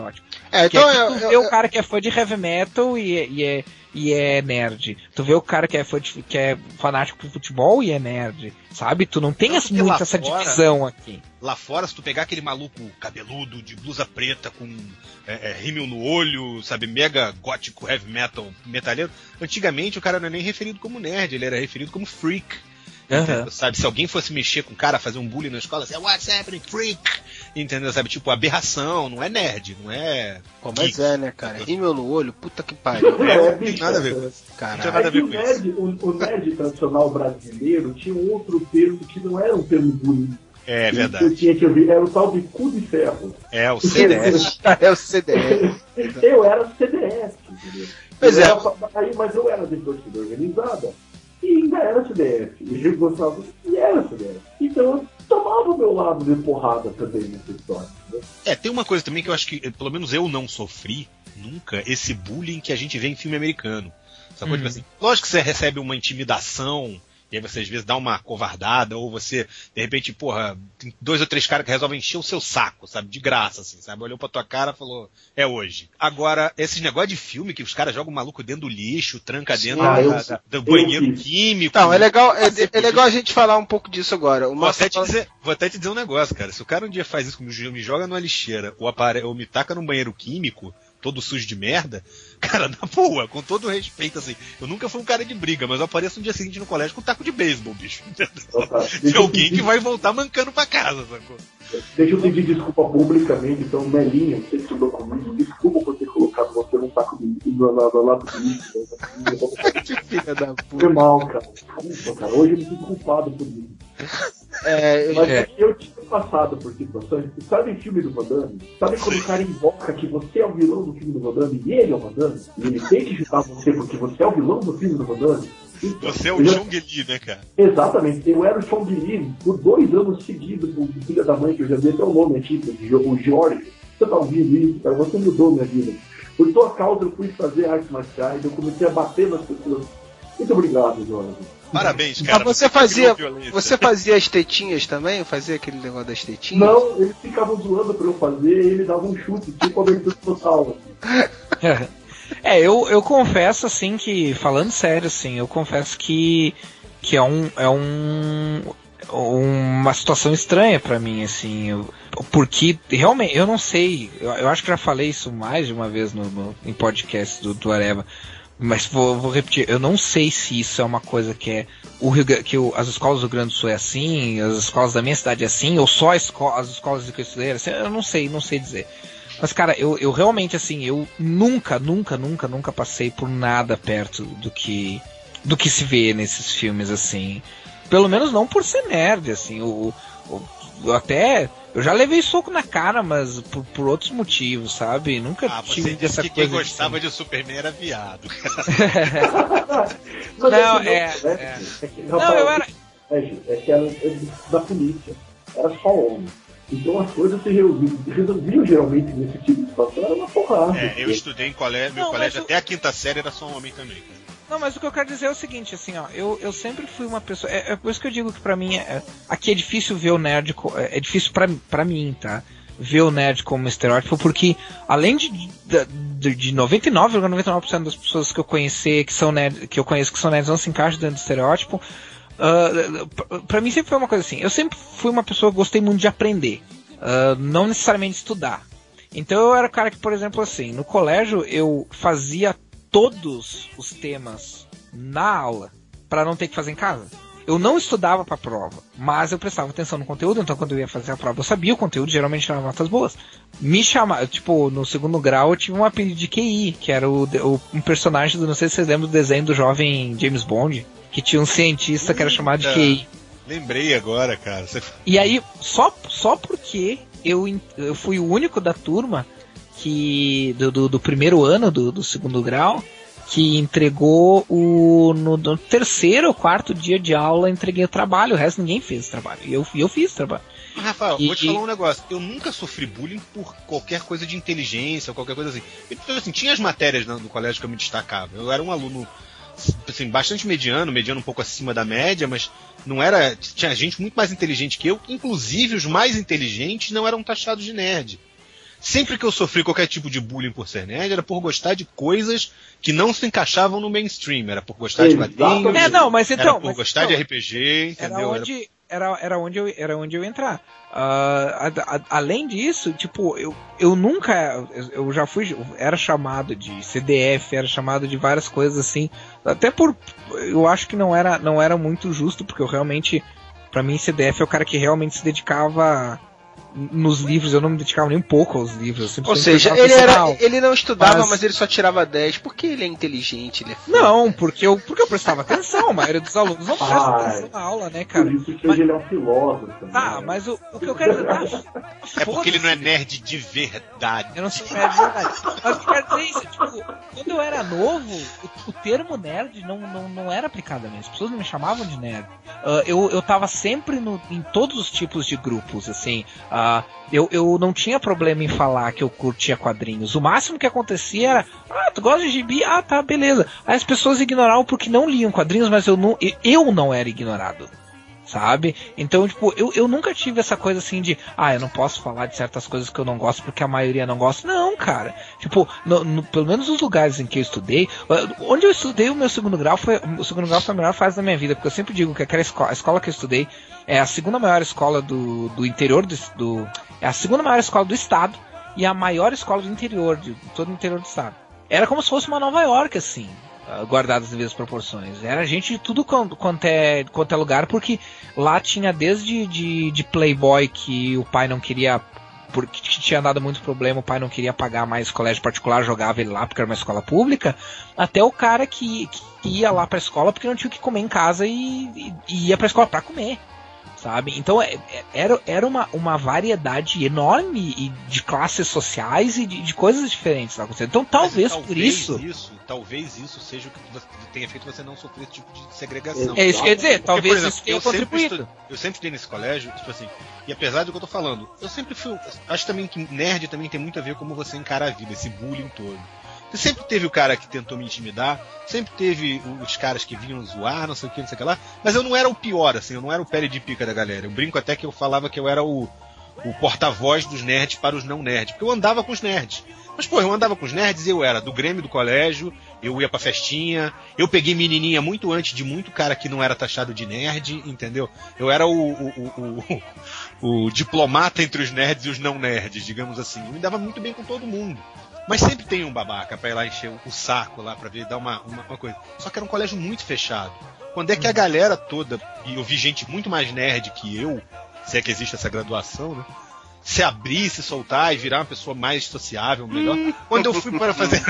Tu vê o cara que é fã de heavy metal e é nerd. Tu vê o cara que é fanático por futebol e é nerd. Sabe? Tu não tem muito essa divisão aqui. Lá fora, se tu pegar aquele maluco cabeludo, de blusa preta, com rímel no olho, sabe, mega gótico, heavy metal, metaleiro, antigamente o cara não era nem referido como nerd, ele era referido como freak. Entendeu? Sabe, se alguém fosse mexer com o cara, fazer um bullying na escola, assim, what's happening, freak? Entendeu? Sabe, tipo, aberração, não é nerd, não é... Pô, mas é, né, cara? Rímel no olho, puta que pariu. Não tem nada a ver com isso. Caralho. Não tinha nada a ver com isso. O nerd tradicional brasileiro tinha um outro termo que não era um termo bullying. É verdade. Eu tinha que ouvir, era o tal de cu de ferro. É, o CDF. É o CDF. Eu era CDF, entendeu? Mas eu era de torcida organizada. E ainda era CDF. E eu gostava e era CDF. Então eu tomava o meu lado de porrada também nessa história. Né? Tem uma coisa também que eu acho que, pelo menos eu não sofri nunca, esse bullying que a gente vê em filme americano. Sacou? Tipo assim, lógico que você recebe uma intimidação, e aí você às vezes dá uma covardada, ou você, de repente, tem 2 ou 3 caras que resolvem encher o seu saco, sabe? De graça, assim, sabe? Olhou pra tua cara e falou, é hoje. Agora, esses negócios de filme que os caras jogam o maluco dentro do lixo, tranca dentro do banheiro químico. Não, é legal a gente falar um pouco disso agora. Vou até te dizer um negócio, cara. Se o cara um dia faz isso, me joga numa lixeira, ou me taca num banheiro químico, todo sujo de merda, cara, na boa, com todo respeito, assim, eu nunca fui um cara de briga, mas eu apareço no dia seguinte no colégio com um taco de beisebol, bicho, de alguém que vai voltar mancando pra casa, sacou? Deixa eu pedir desculpa publicamente, então, Melinha, você estudou comigo, desculpa por ter colocado você num taco de do lado do lixo. Que filha da puta. Foi mal, cara. Desculpa, cara, hoje eu me sinto culpado por isso. Eu tinha passado por situações. Sabe em filme do Van Damme? Sabe quando o cara invoca que você é o vilão do filme do Van Damme e ele é o Van Damme? E ele tem que ajudar você porque você é o vilão do filme do Van Damme? Então, você é o Chong Li, né, cara? Exatamente, eu era o Chong Li por 2 anos seguidos, o filho da mãe, que eu já dei até o nome aqui, o Jorge. Você tá ouvindo isso, cara? Você mudou minha vida. Por tua causa eu fui fazer artes marciais, eu comecei a bater nas pessoas. Muito obrigado, Jorge. Parabéns, cara. Mas você fazia as tetinhas também? Fazia aquele negócio das tetinhas? Não, eles ficavam zoando pra eu fazer e ele dava um chute, tipo abertura total. Eu confesso, assim, que, falando sério, assim, eu confesso que uma situação estranha pra mim, assim, porque realmente, eu não sei, eu acho que já falei isso mais de uma vez em podcast do Areva, mas vou repetir, eu não sei se isso é uma coisa que as escolas do Rio Grande do Sul é assim, as escolas da minha cidade é assim, ou só as escolas que eu estudei, assim, eu não sei dizer. Mas, cara, eu realmente, assim, eu nunca passei por nada perto do que se vê nesses filmes, assim. Pelo menos não por ser nerd, assim. Eu já levei soco na cara, mas por outros motivos, sabe? Nunca tive essa coisa. Quem gostava de Superman era viado. Eu era... É que era da polícia. Era só homem. Então as coisas se resolviam geralmente nesse tipo de situação, era uma porrada. Eu estudei em colégio, meu colégio até a 5ª série era só um homem também. Não, mas o que eu quero dizer é o seguinte, assim, ó, eu sempre fui uma pessoa, é por isso que eu digo que pra mim, aqui é difícil ver o nerd, é difícil pra mim, tá, ver o nerd como estereótipo, porque além de 99,99% das pessoas que eu conhecer, que eu conheço que são nerds, não se encaixam dentro do estereótipo. Pra mim sempre foi uma coisa assim, eu sempre fui uma pessoa que gostei muito de aprender, não necessariamente estudar. Então eu era o cara que, por exemplo, assim, no colégio eu fazia todos os temas na aula pra não ter que fazer em casa. Eu não estudava pra prova, mas eu prestava atenção no conteúdo, então quando eu ia fazer a prova eu sabia o conteúdo, geralmente tirava notas boas. Me chamava, tipo, no 2º grau eu tive um apelido de QI, que era um personagem não sei se vocês lembram do desenho do jovem James Bond, que tinha um cientista que era chamado de QI. Lembrei agora, cara. E aí, só porque eu fui o único da turma que do primeiro ano do 2º grau que entregou no 3º ou 4º dia de aula, entreguei o trabalho, o resto ninguém fez o trabalho. E eu fiz o trabalho. Rafael, vou te falar um negócio. Eu nunca sofri bullying por qualquer coisa de inteligência ou qualquer coisa assim. Então, assim, tinha as matérias no colégio que eu me destacava. Eu era um aluno assim, bastante mediano um pouco acima da média, mas não era. Tinha gente muito mais inteligente que eu, inclusive os mais inteligentes não eram taxados de nerd. Sempre que eu sofri qualquer tipo de bullying por ser nerd, era por gostar de coisas que não se encaixavam no mainstream. Era por gostar de quadrinhos, era por gostar de RPG, entendeu? Era onde eu ia entrar. Além disso, tipo, eu nunca... Eu já fui... Era chamado de CDF, era chamado de várias coisas assim. Até por... Eu acho que não era muito justo, porque eu realmente... Pra mim, CDF é o cara que realmente se dedicava... Nos livros, eu não me dedicava nem um pouco aos livros. Ou seja, ele não estudava, mas ele só tirava 10. Porque ele é inteligente, ele é foda. Não, porque eu prestava atenção. A maioria dos alunos não presta atenção na aula, né, cara? Por isso que hoje ele é um filósofo. Mas o que eu quero dizer... É porque ele não é nerd de verdade. Eu não sou nerd de verdade. Mas o que eu quero dizer é isso, tipo, quando eu era novo, o termo nerd não era aplicado a mim. As pessoas não me chamavam de nerd. Eu tava sempre em todos os tipos de grupos, assim... Eu não tinha problema em falar que eu curtia quadrinhos. O máximo que acontecia era: tu gosta de gibi? Tá, beleza. Aí as pessoas ignoravam porque não liam quadrinhos, mas eu não era ignorado, sabe? Então, tipo, eu nunca tive essa coisa assim de eu não posso falar de certas coisas que eu não gosto porque a maioria não gosta. Não, cara. Tipo, pelo menos nos lugares em que eu estudei, onde eu estudei o meu segundo grau foi a melhor fase da minha vida, porque eu sempre digo que aquela a escola que eu estudei é a segunda maior escola do interior é a segunda maior escola do estado e a maior escola do interior, de todo o interior do estado. Era como se fosse uma Nova York, assim, guardadas as devidas proporções. Era gente de tudo quanto é lugar, porque lá tinha desde de playboy que o pai não queria, porque tinha dado muito problema, o pai não queria pagar mais colégio particular, jogava ele lá porque era uma escola pública, até o cara que ia lá pra escola porque não tinha o que comer em casa e ia pra escola pra comer. Sabe? Então era uma variedade enorme de classes sociais e de coisas diferentes lá acontecendo. Então talvez por isso. Talvez isso seja o que tenha feito você não sofrer esse tipo de segregação. É isso que eu ia dizer, talvez por exemplo, isso tenha contribuído. Eu sempre estudei nesse colégio, tipo assim, e apesar do que eu tô falando, eu sempre fui. Acho também que nerd também tem muito a ver como você encara a vida, esse bullying todo. Sempre teve o cara que tentou me intimidar, sempre teve os caras que vinham zoar, não sei o que lá, mas eu não era o pior, assim, eu não era o pele de pica da galera. Eu brinco até que eu falava que eu era o porta-voz dos nerds para os não nerds, porque eu andava com os nerds. Mas, eu andava com os nerds e eu era do Grêmio do colégio, eu ia pra festinha, eu peguei menininha muito antes de muito cara que não era taxado de nerd, entendeu? Eu era o diplomata entre os nerds e os não nerds, digamos assim. Eu me dava muito bem com todo mundo. Mas sempre tem um babaca pra ir lá encher o saco lá pra ver, dar uma coisa. Só que era um colégio muito fechado. Quando é que a galera toda, e eu vi gente muito mais nerd que eu, se é que existe essa graduação, né? Se abrir, se soltar e virar uma pessoa mais sociável, melhor. Quando eu fui para fazer...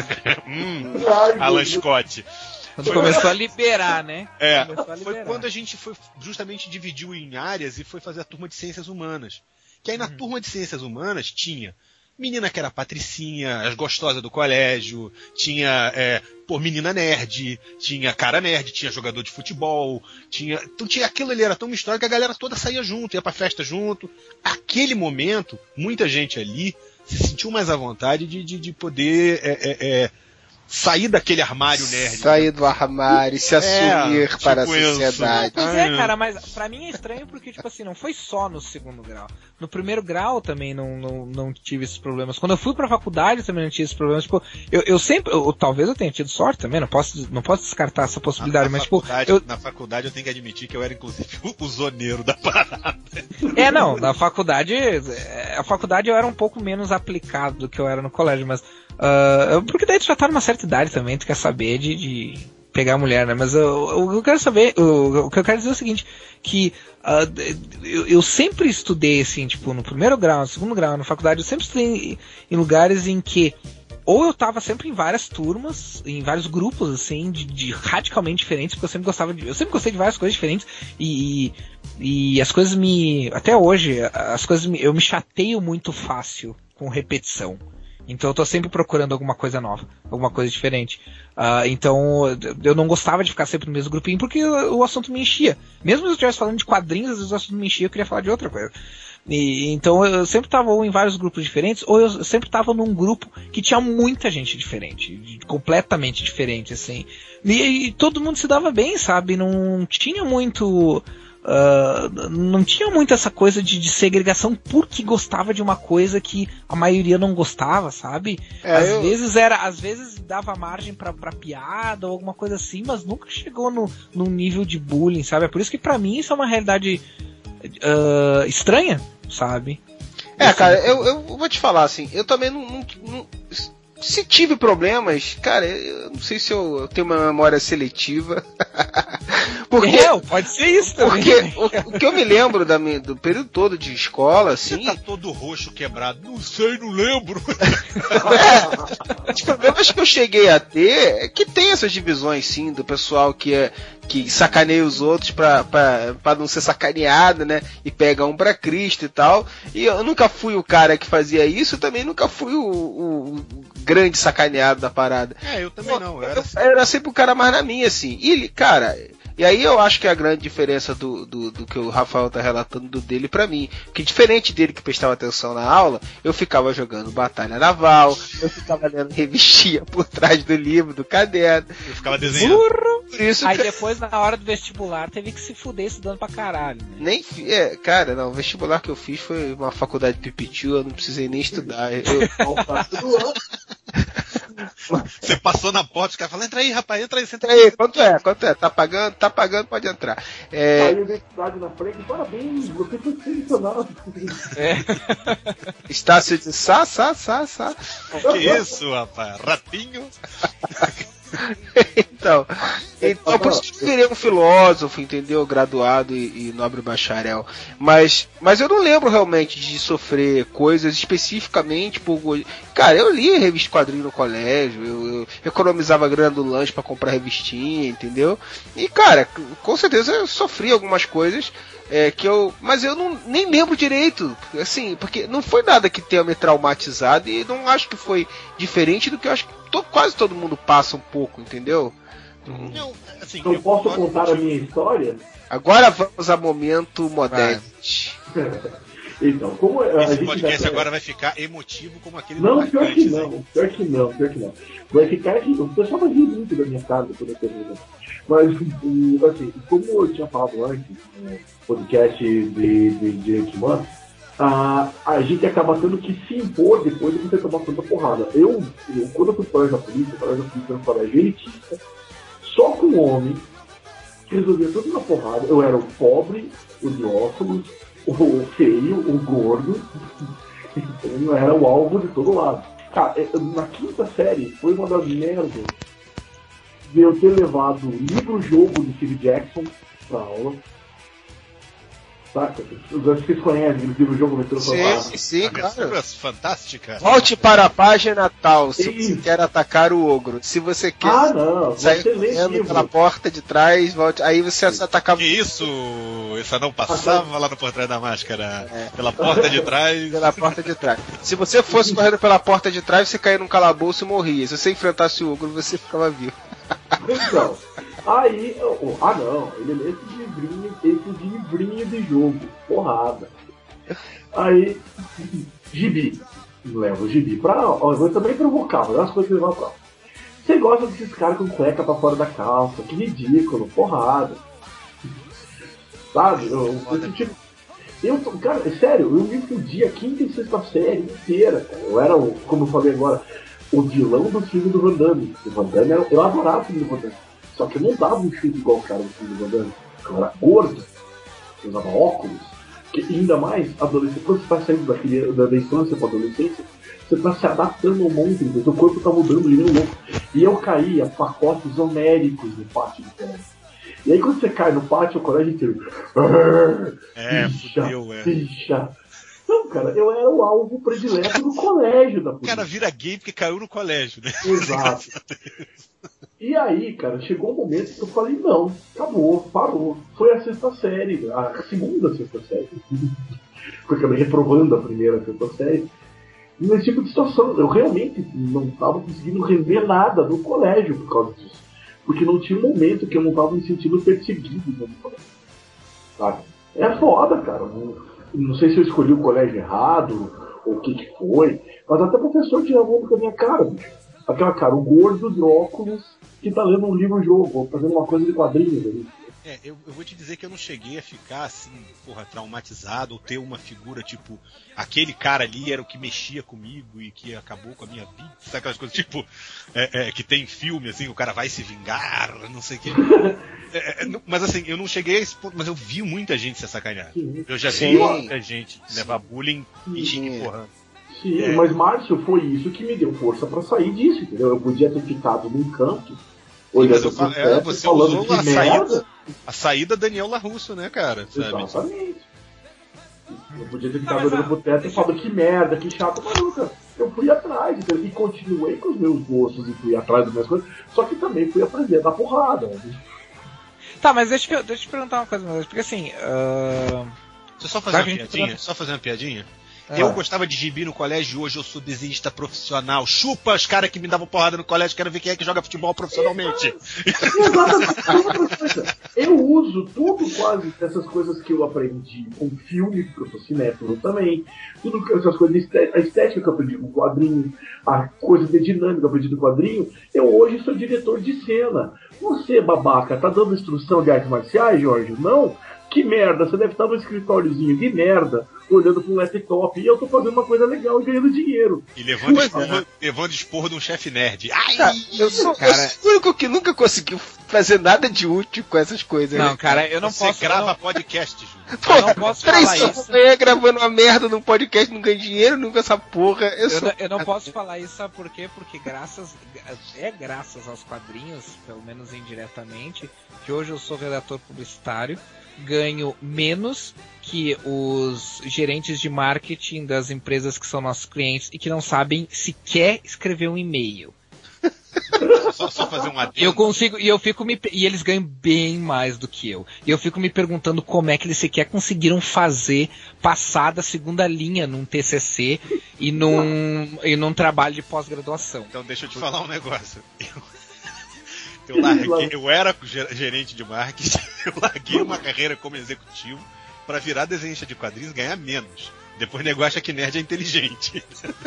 Alan Scott. Quando começou a liberar, né? Foi quando a gente foi justamente dividiu em áreas e foi fazer a turma de Ciências Humanas. Que aí na turma de Ciências Humanas tinha menina que era patricinha, as gostosas do colégio, tinha menina nerd, tinha cara nerd, tinha jogador de futebol, então tinha aquilo ali, era tão misturado que a galera toda saía junto, ia pra festa junto. Aquele momento, muita gente ali se sentiu mais à vontade de poder sair daquele armário nerd. Sair do armário e se assumir para a sociedade. Pois cara, mas pra mim é estranho porque, tipo assim, não foi só no segundo grau. No primeiro grau também não tive esses problemas. Quando eu fui pra faculdade também não tive esses problemas. Tipo, eu sempre... talvez eu tenha tido sorte também, não posso descartar essa possibilidade, mas na faculdade eu tenho que admitir que eu era inclusive o zoneiro da parada. Na faculdade... A faculdade eu era um pouco menos aplicado do que eu era no colégio, mas... porque daí tu já tá numa certa idade também, tu quer saber de pegar a mulher, né? Mas o que eu quero saber, o que eu quero dizer é o seguinte, que eu sempre estudei assim, tipo, no primeiro grau, no segundo grau, na faculdade, eu sempre estudei em lugares em que ou eu tava sempre em várias turmas, em vários grupos, assim, de radicalmente diferentes, porque eu sempre gostei de várias coisas diferentes, e as coisas até hoje, eu me chateio muito fácil com repetição. Então eu tô sempre procurando alguma coisa nova, alguma coisa diferente. Então eu não gostava de ficar sempre no mesmo grupinho porque o assunto me enchia. Mesmo se eu estivesse falando de quadrinhos, às vezes o assunto me enchia, eu queria falar de outra coisa. Então eu sempre tava ou em vários grupos diferentes, ou eu sempre tava num grupo que tinha muita gente diferente, completamente diferente, assim. E todo mundo se dava bem, sabe? Não tinha muito... não tinha muito essa coisa de segregação porque gostava de uma coisa que a maioria não gostava, sabe? Às vezes dava margem pra piada ou alguma coisa assim, mas nunca chegou num nível de bullying, sabe? É por isso que pra mim isso é uma realidade estranha, sabe? Cara, eu vou te falar assim, eu também não se tive problemas, cara, eu não sei se eu tenho uma memória seletiva. Porque, pode ser isso também. Porque o que eu me lembro do período todo de escola, assim... Você tá todo roxo, quebrado. Não sei, não lembro. Os problemas que eu cheguei a ter é que tem essas divisões, sim, do pessoal que sacaneia os outros pra não ser sacaneado, né? E pega um pra Cristo e tal. E eu nunca fui o cara que fazia isso, também nunca fui o grande sacaneado da parada. Eu também não. Eu era sempre o cara mais na minha, assim. E, cara... E aí eu acho que é a grande diferença do que o Rafael tá relatando do dele pra mim. Que diferente dele que prestava atenção na aula, eu ficava jogando Batalha Naval, eu ficava lendo revistinha por trás do livro, do caderno. Eu ficava desenhando. Por isso aí depois, na hora do vestibular, teve que se fuder estudando pra caralho. Né? Cara, não, o vestibular que eu fiz foi uma faculdade de pipitiu, eu não precisei nem estudar. Você passou na porta, os caras falaram, entra aí, rapaz, entra aí, senta aí. Quanto é? Tá pagando, pode entrar. Aí a universidade na frente, parabéns, você foi selecionado. Estácio de Sá. Que isso, rapaz? Ratinho? Então por isso que eu virei um filósofo, entendeu? Graduado e nobre bacharel. Mas eu não lembro realmente de sofrer coisas especificamente por... Cara, eu lia revista quadrinho no colégio, eu economizava grana do lanche pra comprar revistinha, entendeu? E, cara, com certeza eu sofri algumas coisas mas eu nem lembro direito, assim, porque não foi nada que tenha me traumatizado e não acho que foi diferente do que eu acho que quase todo mundo passa um pouco, entendeu? Não, assim, eu posso contar a minha história? Agora vamos a momento Modeste. Então, como esse podcast agora vai ficar emotivo como aquele Não, pior que não. Vai ficar aqui, o pessoal vai rir muito da minha casa depois da pergunta. Mas, assim, como eu tinha falado antes, no podcast de Direito Humano, a gente acaba tendo que se impor depois de você tomar tanta porrada. Quando eu fui para a polícia, era um colégio elitista, só com homem, que resolvia tudo na porrada. Eu era o pobre, o de óculos, o feio, o gordo, então eu era o alvo de todo lado. Cara, na quinta série foi uma das merdas de eu ter levado o livro-jogo do Steve Jackson pra aula. Saca? Vocês conhecem o livro-jogo Metrô Fantástico? Sim, claro. Fantástica. Volte para a página tal, se você quer atacar o ogro. Se você quer sair correndo pela porta de trás, volte. Aí você atacava. Que isso? Isso não passava lá no Por Trás da Máscara. Pela porta de trás. Pela porta de trás. Se você fosse correndo pela porta de trás, você caía num calabouço e morria. Se você enfrentasse o ogro, você ficava vivo. Então, aí, ele é esse livrinho de jogo, porrada. Aí, gibi, leva o gibi pra aula, eu também provocava, das coisas que levava pra aula. Você gosta desses caras com cueca pra fora da calça, que ridículo, porrada. Sabe? Cara, sério, eu me fudi a quinta e sexta série inteira, cara. Eu era, como eu falei agora, o vilão do filme do Van Damme. O Van Damme eu adorava o filme do Van Damme. Só que eu não dava um chute igual o cara do filme do Van Damme. Eu era gordo, eu usava óculos. Que ainda mais, adolescente, quando você está saindo da infância para a adolescência, você está se adaptando ao mundo, então seu corpo está mudando, ele é louco. E eu caía pacotes homéricos no pátio do colégio. E aí quando você cai no pátio, o colégio inteiro. Bicha. Não, cara, eu era o alvo predileto do colégio da polícia. O cara vira gay porque caiu no colégio, né? Exato. E aí, cara, chegou um momento que eu falei, não, acabou, parou. Foi a sexta série, a segunda sexta série. Porque eu acabei reprovando a primeira sexta série. E nesse tipo de situação, eu realmente não estava conseguindo render nada no colégio por causa disso. Porque não tinha um momento que eu não estava me sentindo perseguido no colégio. Sabe? É foda, cara. Não sei se eu escolhi o colégio errado, ou o que foi, mas até o professor tirava onda com a minha cara, bicho. Aquela cara, o gordo de óculos que tá lendo um livro-jogo, ou fazendo uma coisa de quadrinhos ali. Eu vou te dizer que eu não cheguei a ficar assim, traumatizado, ou ter uma figura tipo, aquele cara ali era o que mexia comigo e que acabou com a minha vida, sabe aquelas coisas tipo, que tem filme assim, o cara vai se vingar, não sei o que. Mas assim, eu não cheguei a esse ponto, mas eu vi muita gente ser sacaneada. Eu já vi muita gente levar bullying e porra. Sim, mas Márcio, foi isso que me deu força pra sair disso, entendeu? Eu podia ter ficado num canto, olhando pro teto, você falando usou que merda. a saída Daniel LaRusso, né, cara? Sabe? Exatamente. Eu podia ter ficado olhando pro teto e falando que merda, que chato, mas nunca. Eu fui atrás, entendeu? E continuei com os meus gostos e fui atrás das minhas coisas, só que também fui aprender a dar porrada. Tá, mas deixa eu te perguntar uma coisa, porque assim... Deixa eu só fazer uma piadinha? Eu gostava de gibi no colégio e hoje eu sou desenhista profissional. Chupa os caras que me davam porrada no colégio, quero ver quem é que joga futebol profissionalmente. Exatamente. Eu uso tudo quase dessas coisas que eu aprendi com filme, porque eu sou cinéfilo também. Tudo essas coisas, a estética que eu aprendi com quadrinho, a coisa de dinâmica que eu aprendi do quadrinho. Eu hoje sou diretor de cena. Você, babaca, tá dando instrução de artes marciais, Jorge? Não? Que merda, você deve estar num escritóriozinho de merda, olhando pro laptop, e eu tô fazendo uma coisa legal e ganhando dinheiro. E levando esporro de um chefe nerd. Ai, eu sou o único que nunca conseguiu fazer nada de útil com essas coisas. Não, cara, eu não Você posso... grava podcast, Júlio. Eu não posso falar isso. Gravando uma merda num podcast, não ganha dinheiro nunca essa porra. Eu não posso falar isso, sabe por quê? Porque graças aos quadrinhos, pelo menos indiretamente, que hoje eu sou redator publicitário, ganho menos que os gerentes de marketing das empresas que são nossos clientes e que não sabem sequer escrever um e-mail. Só fazer um adendo. Eu consigo, e eles ganham bem mais do que eu. E eu fico me perguntando como é que eles sequer conseguiram fazer passar da segunda linha num TCC e num trabalho de pós-graduação. Então deixa eu te falar um negócio. Eu era gerente de marketing, eu larguei uma carreira como executivo pra virar desenhista de quadrinhos e ganhar menos. Depois o negócio acha que nerd é inteligente.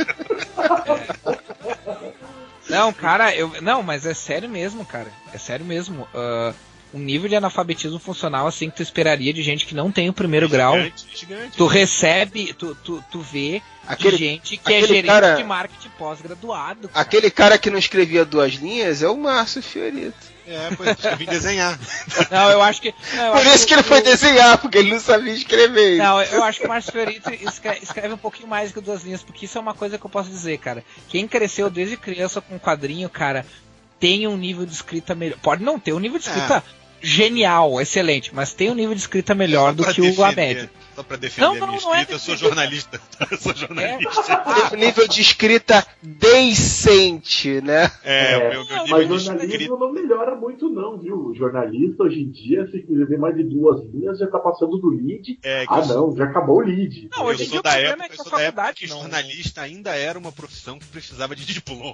Não, cara, não, mas é sério mesmo, cara. É sério mesmo. Um nível de analfabetismo funcional assim que tu esperaria de gente que não tem o primeiro grau. Gigante. Tu recebe, tu vê gente que é gerente de marketing pós-graduado. Cara. Aquele cara que não escrevia 2 linhas é o Márcio Fiorito. Pois eu vim desenhar. Não, eu acho que... Por isso que ele foi desenhar, porque ele não sabia escrever. Não, eu acho que o Márcio Fiorito escreve um pouquinho mais que 2 linhas, porque isso é uma coisa que eu posso dizer, cara. Quem cresceu desde criança com quadrinho, cara, tem um nível de escrita melhor. Pode não ter um nível de escrita genial, excelente, mas tem um nível de escrita melhor do que o média. Só pra defender a minha escrita, eu sou jornalista. Tem um nível de escrita decente, né? Mas o jornalismo não melhora muito não, viu? O jornalista hoje em dia, se escrever mais de 2 linhas, já tá passando do lead. Já acabou o lead. Não, hoje em dia o problema é que a faculdade que jornalista ainda era uma profissão que precisava de diploma.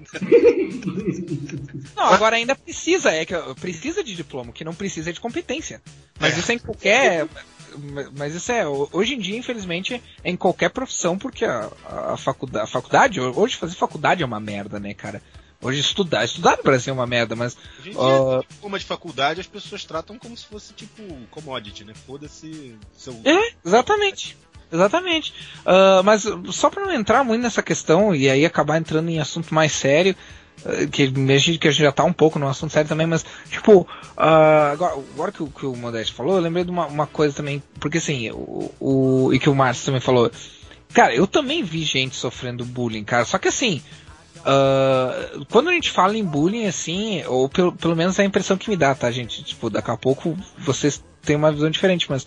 Não, agora ainda precisa de diploma, que não precisa de competência. Mas isso é em qualquer... Mas isso hoje em dia, infelizmente, é em qualquer profissão, porque a faculdade, hoje fazer faculdade é uma merda, né, cara? Hoje estudar no Brasil é uma merda, mas... Hoje em dia, uma de faculdade, as pessoas tratam como se fosse, tipo, commodity, né? Foda-se seu... Exatamente. Mas só pra não entrar muito nessa questão, e aí acabar entrando em assunto mais sério, que a gente já tá um pouco no assunto sério também, mas tipo, agora que o Modeste falou, eu lembrei de uma coisa também, porque assim, e que o Márcio também falou, cara, eu também vi gente sofrendo bullying, cara, só que assim, quando a gente fala em bullying, assim, ou pelo menos é a impressão que me dá, tá, gente, tipo, daqui a pouco vocês têm uma visão diferente, mas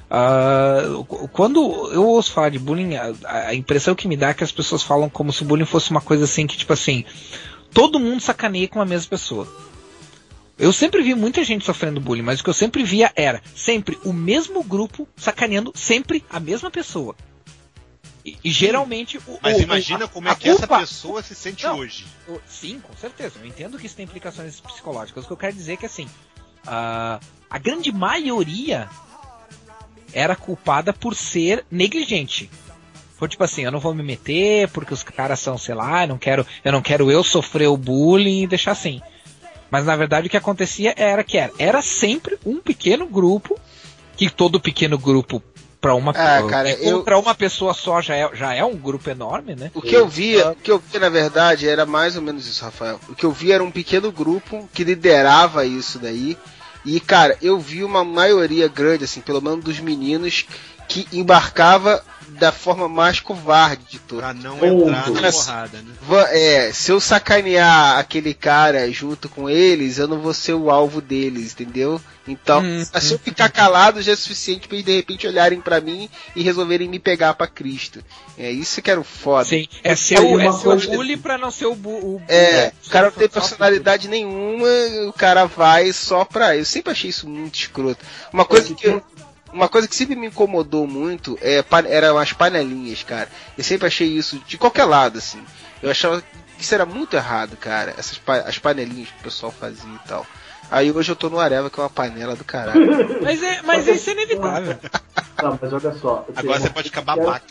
quando eu ouço falar de bullying, a impressão que me dá é que as pessoas falam como se o bullying fosse uma coisa assim, que tipo assim, todo mundo sacaneia com a mesma pessoa. Eu sempre vi muita gente sofrendo bullying, mas o que eu sempre via era sempre o mesmo grupo sacaneando sempre a mesma pessoa. E geralmente... Mas imagina como é que essa pessoa se sente hoje. Sim, com certeza. Eu entendo que isso tem implicações psicológicas. O que eu quero dizer é que assim, a grande maioria era culpada por ser negligente. Foi tipo assim, eu não vou me meter porque os caras são, sei lá, eu não quero eu sofrer o bullying e deixar assim. Mas na verdade o que acontecia era sempre um pequeno grupo, que todo pequeno grupo para uma pessoa só já é um grupo enorme, né? O que eu via na verdade era mais ou menos isso, Rafael. O que eu via era um pequeno grupo que liderava isso daí. E, cara, eu vi uma maioria grande, assim, pelo menos dos meninos, que embarcava da forma mais covarde de todas. Pra não entrar na porrada, né? Se eu sacanear aquele cara junto com eles, eu não vou ser o alvo deles, entendeu? Então, se eu ficar calado já é suficiente pra eles de repente olharem pra mim e resolverem me pegar pra Cristo. É isso que era o foda. Sim, é ser o bully pra não ser o o cara não tem personalidade nenhuma, o cara vai só pra... Eu sempre achei isso muito escroto. Uma coisa que sempre me incomodou muito eram as panelinhas, cara. Eu sempre achei isso de qualquer lado, assim. Eu achava que isso era muito errado, cara. As panelinhas que o pessoal fazia e tal. Aí hoje eu tô no Areva, que é uma panela do caralho. Mas isso é inevitável. Não, mas olha só. Agora você pode ficar babaca.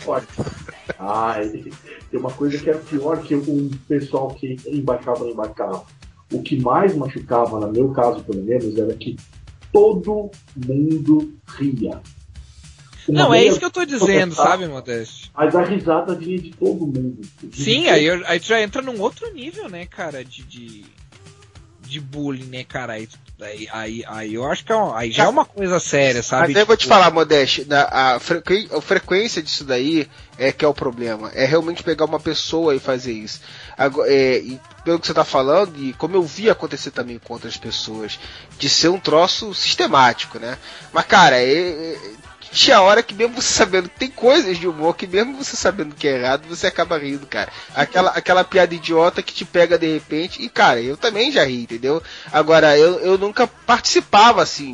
Tem uma coisa que era pior que o pessoal que embarcava. O que mais machucava, no meu caso pelo menos, era que todo mundo ria. Não, é isso que eu tô dizendo, sabe, Modeste? Mas a risada vinha de todo mundo. Sim, aí tu já entra num outro nível, né, cara, de bullying, né, cara? Aí eu acho que aí já é uma coisa séria, sabe? Mas eu vou te falar, Modeste, a frequência disso daí é que é o problema. É realmente pegar uma pessoa e fazer isso. E pelo que você tá falando, e como eu vi acontecer também com outras pessoas, de ser um troço sistemático, né? Mas, cara, tinha hora que mesmo você sabendo que tem coisas de humor que mesmo você sabendo que é errado, você acaba rindo, cara. Aquela piada idiota que te pega de repente. E, cara, eu também já ri, entendeu? Agora, eu nunca participava, assim,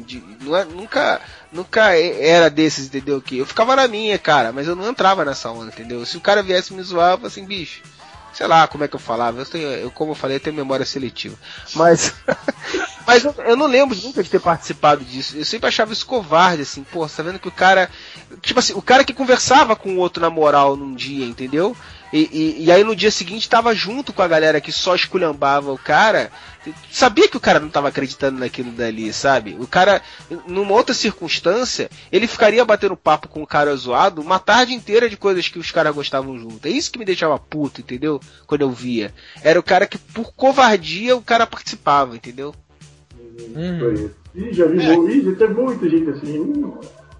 nunca era desses, entendeu? Que eu ficava na minha, cara, mas eu não entrava nessa onda, entendeu? Se o cara viesse me zoar, eu falava assim, bicho, sei lá como é que eu falava. Como eu falei, eu tenho memória seletiva. Mas eu não lembro nunca de ter participado disso. Eu sempre achava isso covarde, assim. Pô, você tá vendo que o cara... Tipo assim, o cara que conversava com o outro na moral num dia, entendeu? E aí no dia seguinte tava junto com a galera que só esculhambava o cara. Sabia que o cara não tava acreditando naquilo dali, sabe? O cara, numa outra circunstância, ele ficaria batendo papo com o cara zoado uma tarde inteira de coisas que os caras gostavam junto. É isso que me deixava puto, entendeu? Quando eu via. Era o cara que, por covardia, o cara participava, entendeu? Foi isso. Ih, já teve muita gente assim.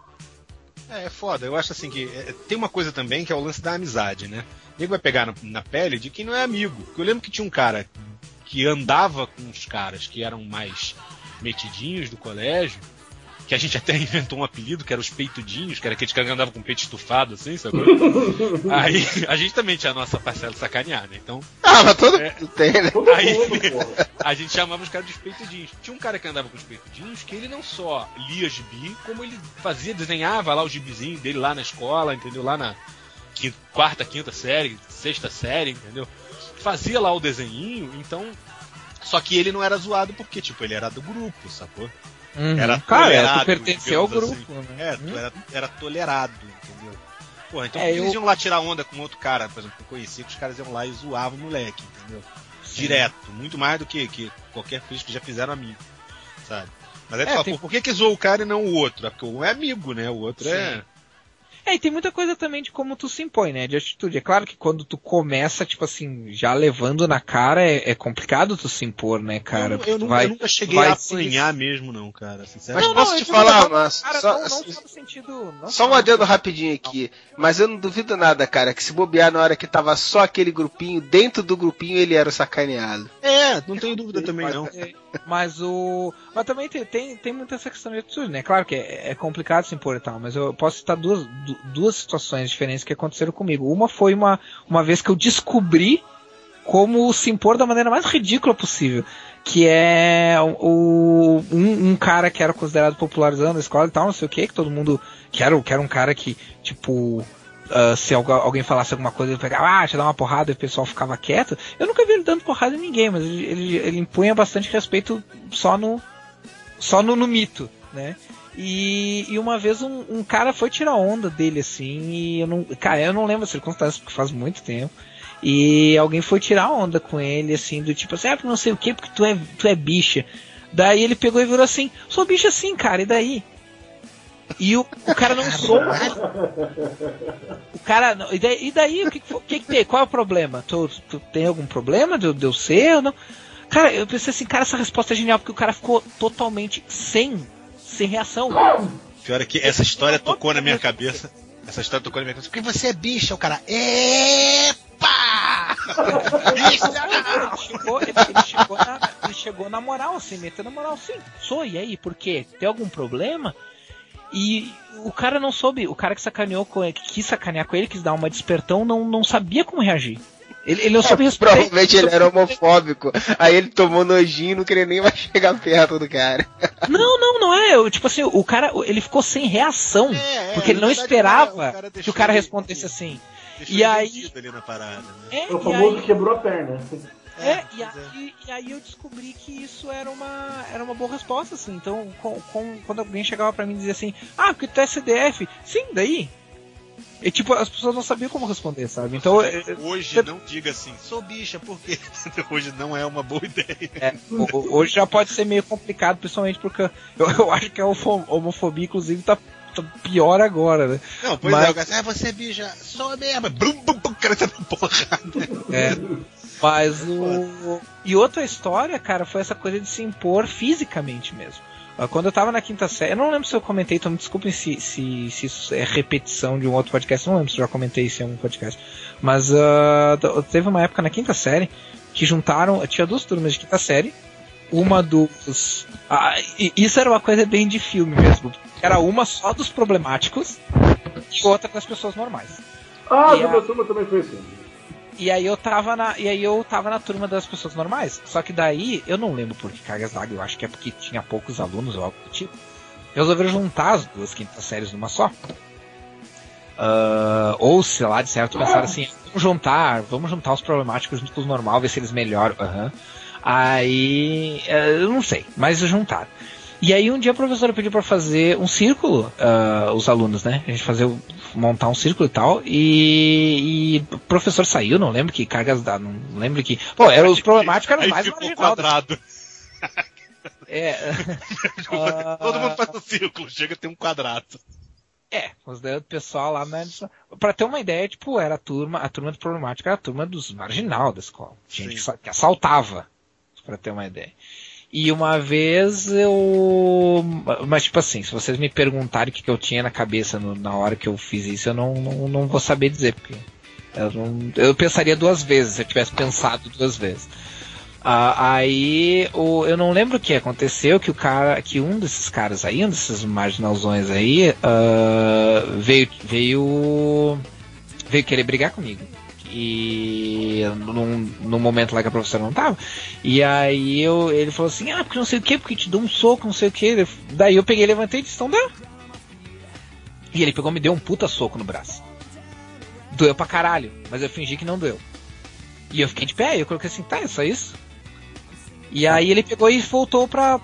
É foda, eu acho assim que tem uma coisa também que é o lance da amizade, né? O nego vai pegar na pele de quem não é amigo. Porque eu lembro que tinha um cara que andava com os caras que eram mais metidinhos do colégio, que a gente até inventou um apelido, que era os peitudinhos, que era aqueles caras que andavam com o peito estufado, assim, sabe? Aí a gente também tinha a nossa parcela de sacanear, né? Então... mas todo mundo tem, né? Aí a gente chamava os caras de peitudinhos. Tinha um cara que andava com os peitudinhos, que ele não só lia gibi, como ele desenhava lá o gibizinho dele lá na escola, entendeu? Lá na quarta, quinta série, sexta série, entendeu? Fazia lá o desenhinho, então... Só que ele não era zoado porque, tipo, ele era do grupo, sacou? Era tolerado. Tu pertencia ao grupo, assim. né? Era tolerado, entendeu? Porra, então eles iam lá tirar onda com outro cara, por exemplo, que eu conhecia, que os caras iam lá e zoavam o moleque, entendeu? Sim. Direto, muito mais do que qualquer coisa que já fizeram amigo, sabe? Mas aí tu fala, por que zoou o cara e não o outro? É porque um é amigo, né? O outro e tem muita coisa também de como tu se impõe, né? De atitude. É claro que quando tu começa, tipo assim, já levando na cara, é complicado tu se impor, né, cara? Eu nunca cheguei a apanhar mesmo, não, cara. Mas posso te falar, mas só um adendo rapidinho aqui. Mas eu não duvido nada, cara, que se bobear na hora que tava só aquele grupinho, dentro do grupinho ele era o sacaneado. Não tenho dúvida também, não. Mas também tem muita essa questão de atitude, né? Claro que é complicado se impor e tal, mas eu posso citar duas situações diferentes que aconteceram comigo. Uma foi uma vez que eu descobri como se impor da maneira mais ridícula possível, que é um cara que era considerado popularizando a escola e tal, não sei o que todo mundo... Que era um cara que, tipo... se alguém falasse alguma coisa, ele pegava, deixa eu dar uma porrada e o pessoal ficava quieto. Eu nunca vi ele dando porrada em ninguém, mas ele impunha bastante respeito só no mito, né? E uma vez um cara foi tirar onda dele, assim, e eu não lembro as circunstâncias, porque faz muito tempo. E alguém foi tirar onda com ele, assim, do tipo assim, não sei o que, porque tu é bicha. Daí ele pegou e virou assim, sou bicha sim, cara, e daí? E o cara não soube. O cara. E daí? O que tem? Qual é o problema? Tu tem algum problema de eu ser ou não? Cara, eu pensei assim, cara, essa resposta é genial, porque o cara ficou totalmente sem reação. Pior é que essa história tocou na minha cabeça. Porque você é bicha, o cara. Epa! Ele chegou na moral, assim, metendo na moral, sim. Sou, e aí? Por quê? Tem algum problema? E o cara não soube, o cara que quis sacanear com ele, quis dar uma despertão, não sabia como reagir. Ele não soube responder. Provavelmente ele era homofóbico. Aí ele tomou nojinho e não queria nem mais chegar perto do cara. Não é. Tipo assim, o cara, ele ficou sem reação. Porque ele não esperava que o cara respondesse assim. E aí. Ali na parada, né? O famoso quebrou a perna. E aí eu descobri que isso era uma boa resposta, assim. Então, quando alguém chegava pra mim e dizia assim, porque tu é CDF, sim, daí? E tipo, as pessoas não sabiam como responder, sabe? Então, hoje não diga assim, sou bicha, porque hoje não é uma boa ideia. Hoje já pode ser meio complicado, principalmente porque eu acho que a homofobia, inclusive, tá pior agora, né? Não, pois é, você é bicha, sou mesmo, o cara tá na porrada. Mas E outra história, cara, foi essa coisa de se impor fisicamente mesmo. Quando eu tava na quinta série, eu não lembro se eu comentei, então me desculpem se isso é repetição de um outro podcast, não lembro se eu já comentei isso em algum podcast. Mas teve uma época na quinta série que tinha duas turmas de quinta série, uma dos... isso era uma coisa bem de filme mesmo. Era uma só dos problemáticos e outra das pessoas normais. A minha turma também foi assim. E aí eu tava na turma das pessoas normais. Só que daí, eu não lembro por que cargas d'água, eu acho que é porque tinha poucos alunos ou algo do tipo. Resolveram juntar as duas quintas séries numa só. Ou, sei lá, de certo, pensaram assim, vamos juntar os problemáticos junto com os normais, ver se eles melhoram. Aí, eu não sei, mas juntaram. E aí um dia a professora pediu pra fazer um círculo, os alunos, né? A gente montar um círculo e tal, e o professor saiu, não lembro que cargas da, não lembro que... Pô, os problemáticos eram mais marginais. Quadrado. Todo mundo faz um círculo, chega a ter um quadrado. Os o pessoal lá, né? Pra ter uma ideia, tipo, era a turma do problemático era a turma dos marginal da escola. Gente que assaltava, pra ter uma ideia. E uma vez mas tipo assim, se vocês me perguntarem o que eu tinha na cabeça na hora que eu fiz isso, eu não vou saber dizer, porque eu pensaria duas vezes, se eu tivesse pensado duas vezes. Aí eu não lembro o que aconteceu, que um desses caras aí, um desses marginalzões aí, veio querer brigar comigo. E num momento lá que a professora não tava. E aí ele falou assim, porque não sei o que, porque te dou um soco, não sei o que. Daí eu peguei, levantei e disse, então deu. E ele pegou e me deu um puta soco no braço. Doeu pra caralho, mas eu fingi que não doeu. E eu fiquei de pé, e eu coloquei assim, é só isso? E aí ele pegou e voltou pra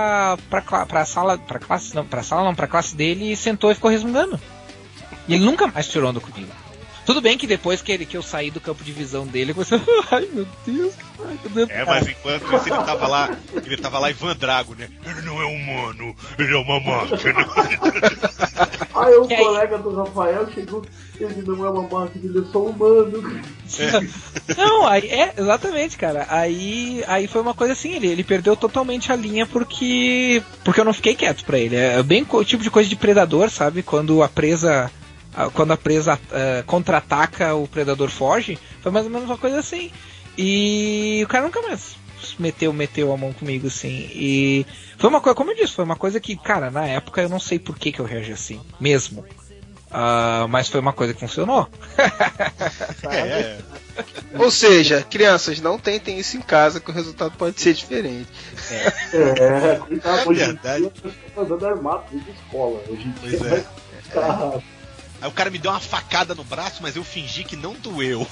classe dele e sentou e ficou resmungando. E ele nunca mais tirou onda comigo. Tudo bem que depois que eu saí do campo de visão dele, eu comecei ai meu Deus, mas enquanto isso ele tava lá Ivan Drago, né? Ele não é humano, ele é uma máquina. Aí o colega do Rafael chegou, ele não é uma máquina, ele é só humano. Não, exatamente, cara. Aí foi uma coisa assim, ele perdeu totalmente a linha porque eu não fiquei quieto pra ele. É bem o tipo de coisa de predador, sabe? Quando a presa contra-ataca, o predador foge. Foi mais ou menos uma coisa assim. E o cara nunca mais meteu a mão comigo, assim. E foi uma coisa, como eu disse, foi uma coisa que, cara, na época eu não sei por que eu reagi assim, mesmo. Mas foi uma coisa que funcionou. Ou seja, crianças, não tentem isso em casa, que o resultado pode ser diferente. Cuidado, hoje em dia eu tô fazendo armado de escola. Hoje em dia Aí o cara me deu uma facada no braço, mas eu fingi que não doeu.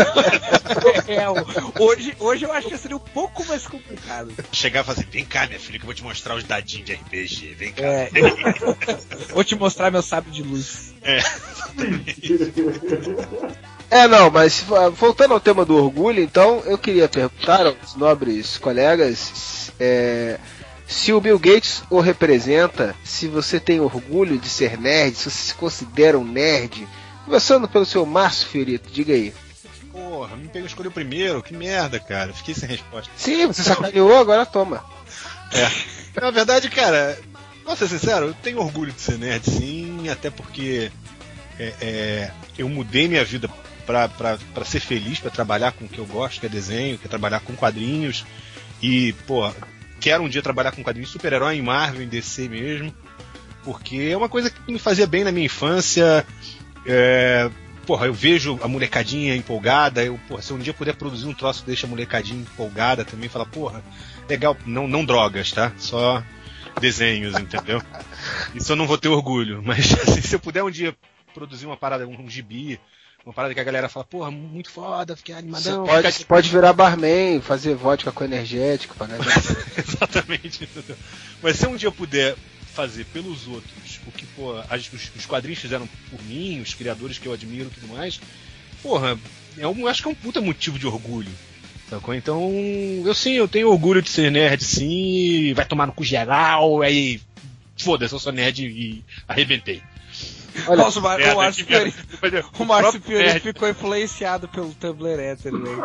Hoje eu acho que seria um pouco mais complicado. Chegar e fazer, vem cá, minha filha, que eu vou te mostrar os dadinhos de RPG. Vem cá. Vou te mostrar meu sábio de luz. Não, mas voltando ao tema do orgulho, então, eu queria perguntar aos nobres colegas se o Bill Gates o representa, se você tem orgulho de ser nerd, se você se considera um nerd. Começando pelo seu Márcio Fiorito, diga aí. Porra, me pegou escolher o primeiro, que merda, cara. Fiquei sem resposta. Sim, você sacaneou, agora toma. Na verdade, cara, vou ser sincero, eu tenho orgulho de ser nerd, sim, até porque eu mudei minha vida pra ser feliz, pra trabalhar com o que eu gosto, que é desenho, que é trabalhar com quadrinhos. E, pô, quero um dia trabalhar com quadrinhos super-herói em Marvel, em DC mesmo, porque é uma coisa que me fazia bem na minha infância. Porra, eu vejo a molecadinha empolgada, se eu um dia puder produzir um troço que deixa a molecadinha empolgada também, falar, porra, legal, não drogas, tá? Só desenhos, entendeu? Isso eu não vou ter orgulho, mas assim, se eu puder um dia produzir uma parada, um gibi, uma parada que a galera fala, porra, muito foda, fiquei animadão. Você pode virar barman, fazer vodka com energético, pra galera. Exatamente, entendeu? Mas se um dia eu puder fazer pelos outros o que, pô, os quadrinhos fizeram por mim, os criadores que eu admiro e tudo mais, porra, acho que é um puta motivo de orgulho, sacou? Então, eu tenho orgulho de ser nerd, sim, vai tomar no cu geral, aí foda-se, eu sou nerd e arrebentei. Olha, nossa, o Márcio Fiorito ficou influenciado pelo Tumblr hétero, velho.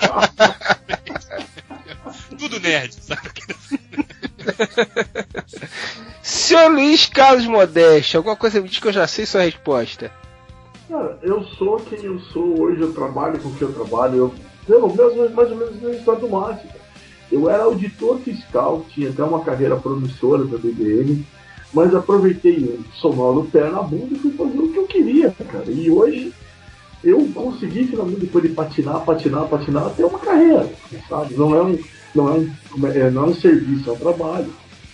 Tudo nerd, sabe? Senhor Luiz Carlos Modeste, alguma coisa me diz que eu já sei sua resposta. Cara, eu sou quem eu sou hoje, eu trabalho com o que eu trabalho, mais ou menos na história do Márcio. Eu era auditor fiscal, tinha até uma carreira promissora da BBN, mas aproveitei o sonoro no pé na bunda e fui fazer o que eu queria, cara. E hoje eu consegui finalmente, depois de patinar, ter uma carreira, sabe? Não é um serviço, é um trabalho.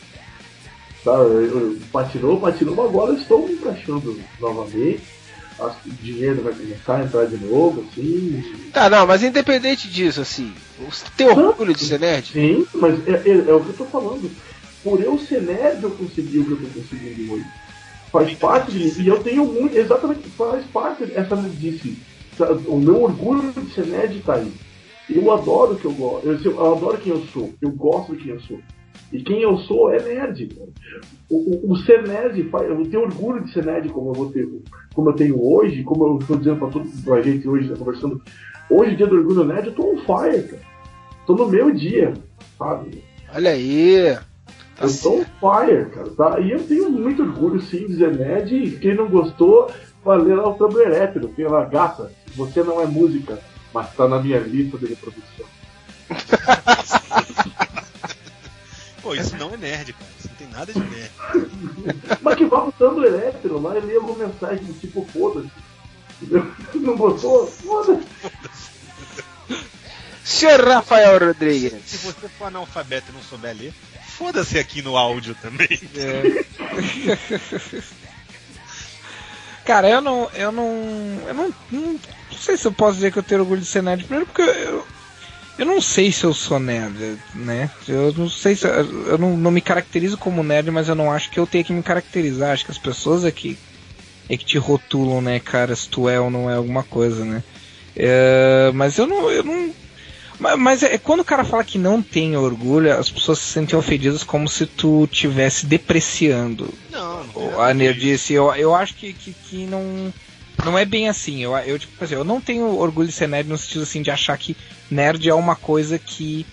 Sabe? Patinou, agora eu estou me encaixando novamente. Acho que o dinheiro vai começar a entrar de novo, assim. Tá, não, mas independente disso, assim, você tem orgulho de ser nerd? Sim, mas é o que eu tô falando. Por eu ser nerd, eu consegui o que eu tô conseguindo hoje. Faz parte de mim. E eu tenho muito, exatamente, faz parte dessa nerdice. O meu orgulho de ser nerd tá aí. Eu adoro o que eu gosto. Eu adoro quem eu sou. Eu gosto de quem eu sou. E quem eu sou é nerd. O ser nerd, eu tenho orgulho de ser nerd como eu tenho hoje, como eu estou dizendo pra gente hoje, tá conversando. Hoje, dia do orgulho nerd, eu tô on fire, cara. Tô no meu dia, sabe? Olha aí. Eu tô on fire, cara. Tá? E eu tenho muito orgulho, sim, de ser nerd. E quem não gostou, vai ler lá o Tumblr hétero. Tem lá, gata, você não é música, mas tá na minha lista de reprodução. Pô, isso não é nerd, cara. Isso não tem nada de nerd. Mas que vá pro Tumblr hétero lá e lê alguma mensagem do tipo, foda-se. Não gostou? Foda-se. Senhor Rafael Rodrigues. Se você for analfabeto e não souber ler, foda-se aqui no áudio também. Cara, eu não sei se eu posso dizer que eu tenho orgulho de ser nerd. Primeiro porque eu não sei se eu sou nerd, né? Eu não sei se eu não me caracterizo como nerd, mas eu não acho que eu tenho que me caracterizar. Acho que as pessoas é que te rotulam, né, cara, se tu é ou não é alguma coisa, né? Mas eu não. Mas quando o cara fala que não tem orgulho, as pessoas se sentem ofendidas como se tu estivesse depreciando a nerdice. Eu acho que não é bem assim. Eu tipo assim, eu não tenho orgulho de ser nerd no sentido assim de achar que nerd é uma coisa que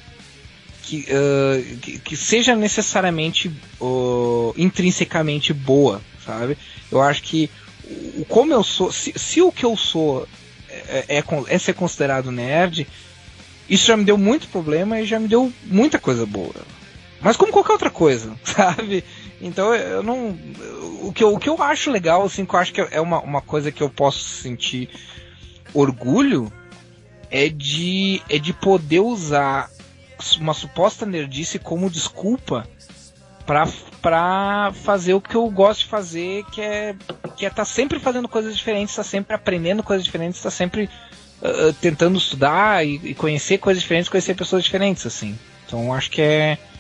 seja necessariamente intrinsecamente boa, sabe? Eu acho que como eu sou, se o que eu sou é ser considerado nerd, isso já me deu muito problema e já me deu muita coisa boa. Mas como qualquer outra coisa, sabe? Então eu não. O que eu acho legal, assim, que eu acho que é uma coisa que eu posso sentir orgulho é de poder usar uma suposta nerdice como desculpa pra fazer o que eu gosto de fazer, que é tá sempre fazendo coisas diferentes, tá sempre aprendendo coisas diferentes, tá sempre tentando estudar e conhecer coisas diferentes, conhecer pessoas diferentes, assim. Então acho que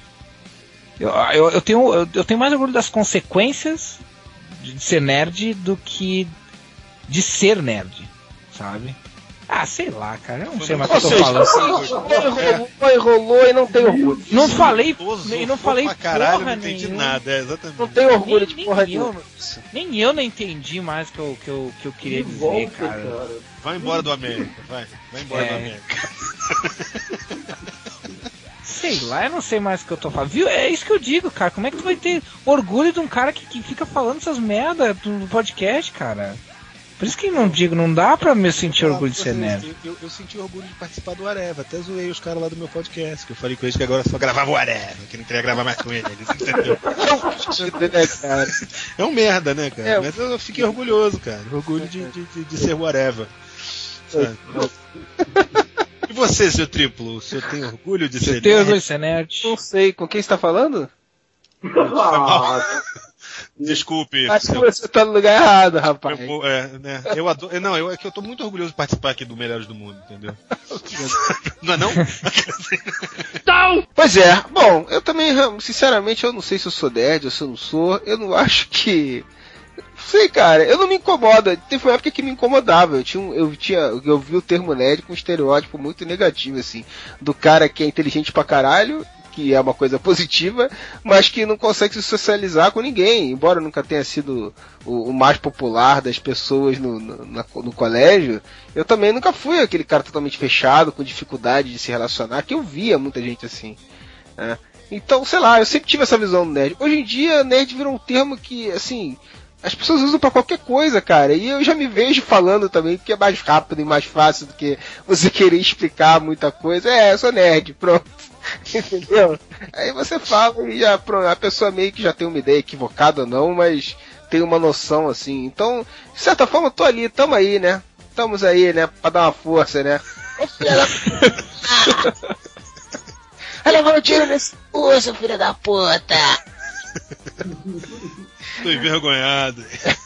eu tenho mais orgulho das consequências de ser nerd do que de ser nerd, sabe? Ah, sei lá, cara. Eu não sei Ou mais o que eu tô seja, falando. enrolou e não tem orgulho. Não falei pra caralho, porra não entendi nenhuma. nada, exatamente. Não tem orgulho de Nem porra eu, nenhuma. nem eu não entendi mais o que eu queria dizer, Volta, cara. Vai embora do América, vai embora do América. Sei lá, eu não sei mais o que eu tô falando. Viu? É isso que eu digo, cara. Como é que tu vai ter orgulho de um cara que fica falando essas merda do podcast, cara? Por isso que não dá pra me sentir orgulho de ser nerd. Eu senti orgulho de participar do Areva, até zoei os caras lá do meu podcast, que eu falei com eles que agora só gravava o Areva, que não queria gravar mais com eles, entendeu? É um merda, né, cara? Mas eu fiquei orgulhoso, cara. Orgulho de ser o Areva. E você, seu triplo? O senhor tem orgulho de ser nerd? Tem orgulho de ser nerd? Não sei, com quem você tá falando? Desculpe. Acho que você tá no lugar errado, rapaz. Né? Eu adoro. Não, é que eu tô muito orgulhoso de participar aqui do Melhores do Mundo, entendeu? Não é não? Não! Pois é, bom, eu também, sinceramente, eu não sei se eu sou nerd ou se eu não sou. Eu não acho que. Sei, cara, eu não me incomoda. Teve uma época que me incomodava. Eu vi o termo nerd com um estereótipo muito negativo, assim. Do cara que é inteligente pra caralho, que é uma coisa positiva, mas que não consegue se socializar com ninguém. Embora eu nunca tenha sido o mais popular das pessoas no colégio, eu também nunca fui aquele cara totalmente fechado, com dificuldade de se relacionar, que eu via muita gente assim. Né? Então, sei lá, eu sempre tive essa visão do nerd. Hoje em dia, nerd virou um termo que, assim, as pessoas usam pra qualquer coisa, cara. E eu já me vejo falando também, porque é mais rápido e mais fácil do que você querer explicar muita coisa. Eu sou nerd, pronto. Entendeu? Aí você fala e a pessoa meio que já tem uma ideia equivocada ou não, mas tem uma noção assim. Então, de certa forma, tamo aí, né? Estamos aí, né? Pra dar uma força, né? Vai levar um tiro nesse curso, filho da puta! Tô envergonhado.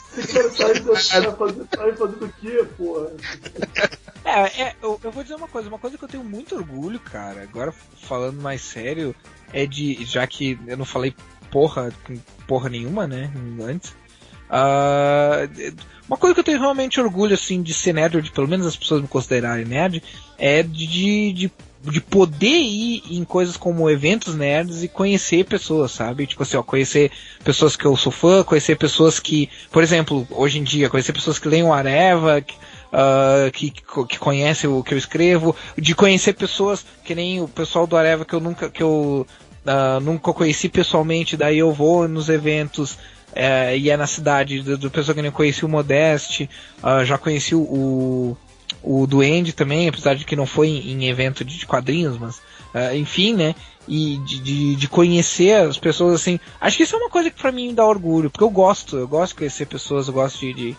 Tá fazendo o quê, porra? Eu vou dizer uma coisa que eu tenho muito orgulho, cara, agora falando mais sério, é já que eu não falei porra nenhuma, né, antes, uma coisa que eu tenho realmente orgulho, assim, de ser nerd, ou de pelo menos as pessoas me considerarem nerd, é de poder ir em coisas como eventos nerds e conhecer pessoas, sabe? Tipo assim, conhecer pessoas que eu sou fã, conhecer pessoas que, por exemplo, hoje em dia, conhecer pessoas que leem o Areva, que conhecem o que eu escrevo, de conhecer pessoas que nem o pessoal do Areva que eu nunca conheci pessoalmente, daí eu vou nos eventos e é na cidade do pessoal que nem eu conheci o Modeste, já conheci o Duende também, apesar de que não foi em evento de quadrinhos, mas enfim, né? E de conhecer as pessoas, assim, acho que isso é uma coisa que pra mim me dá orgulho, porque eu gosto de conhecer pessoas, eu gosto de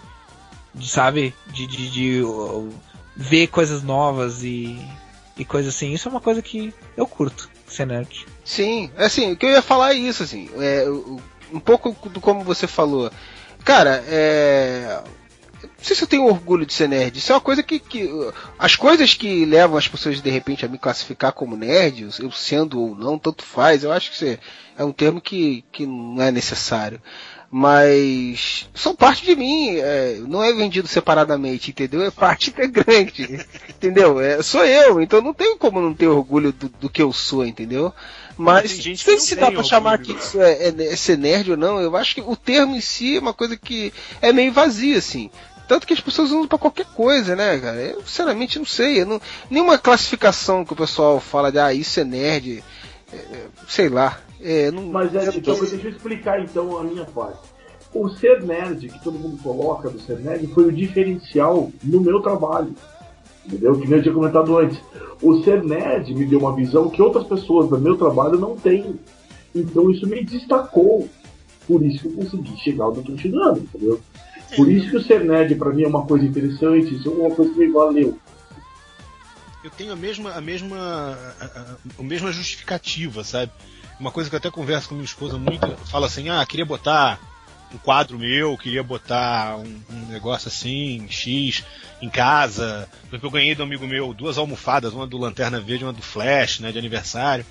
ver coisas novas e coisas assim. Isso é uma coisa que eu curto, ser nerd. Sim, assim, o que eu ia falar é isso, assim, um pouco do como você falou. Cara, não sei se eu tenho orgulho de ser nerd. Isso é uma coisa que as coisas que levam as pessoas de repente a me classificar como nerd, eu sendo ou não, tanto faz. Eu acho que isso é um termo que não é necessário. Mas são parte de mim, não é vendido separadamente, entendeu? É parte integrante, entendeu? Sou eu, então não tenho como não ter orgulho do que eu sou, entendeu? Mas se dá pra chamar que isso é ser nerd ou não, eu acho que o termo em si é uma coisa que é meio vazia, assim. Tanto que as pessoas usam pra qualquer coisa, né, cara? Eu sinceramente não sei. Nenhuma classificação que o pessoal fala de isso é nerd, sei lá. Mas então, deixa eu explicar então a minha parte. O ser nerd, que todo mundo coloca do ser nerd, foi o diferencial no meu trabalho. Entendeu? Que nem eu tinha comentado antes. O ser nerd me deu uma visão que outras pessoas do meu trabalho não têm. Então isso me destacou. Por isso que eu consegui chegar onde eu estou chegando, entendeu? Por isso que o ser nerd pra mim é uma coisa interessante, isso é uma coisa que me valeu. Eu tenho a mesma justificativa, sabe? Uma coisa que eu até converso com minha esposa muito, fala assim, queria botar um quadro meu, queria botar um negócio assim, X, em casa. Eu ganhei do amigo meu 2 almofadas, uma do Lanterna Verde e uma do Flash, né, de aniversário.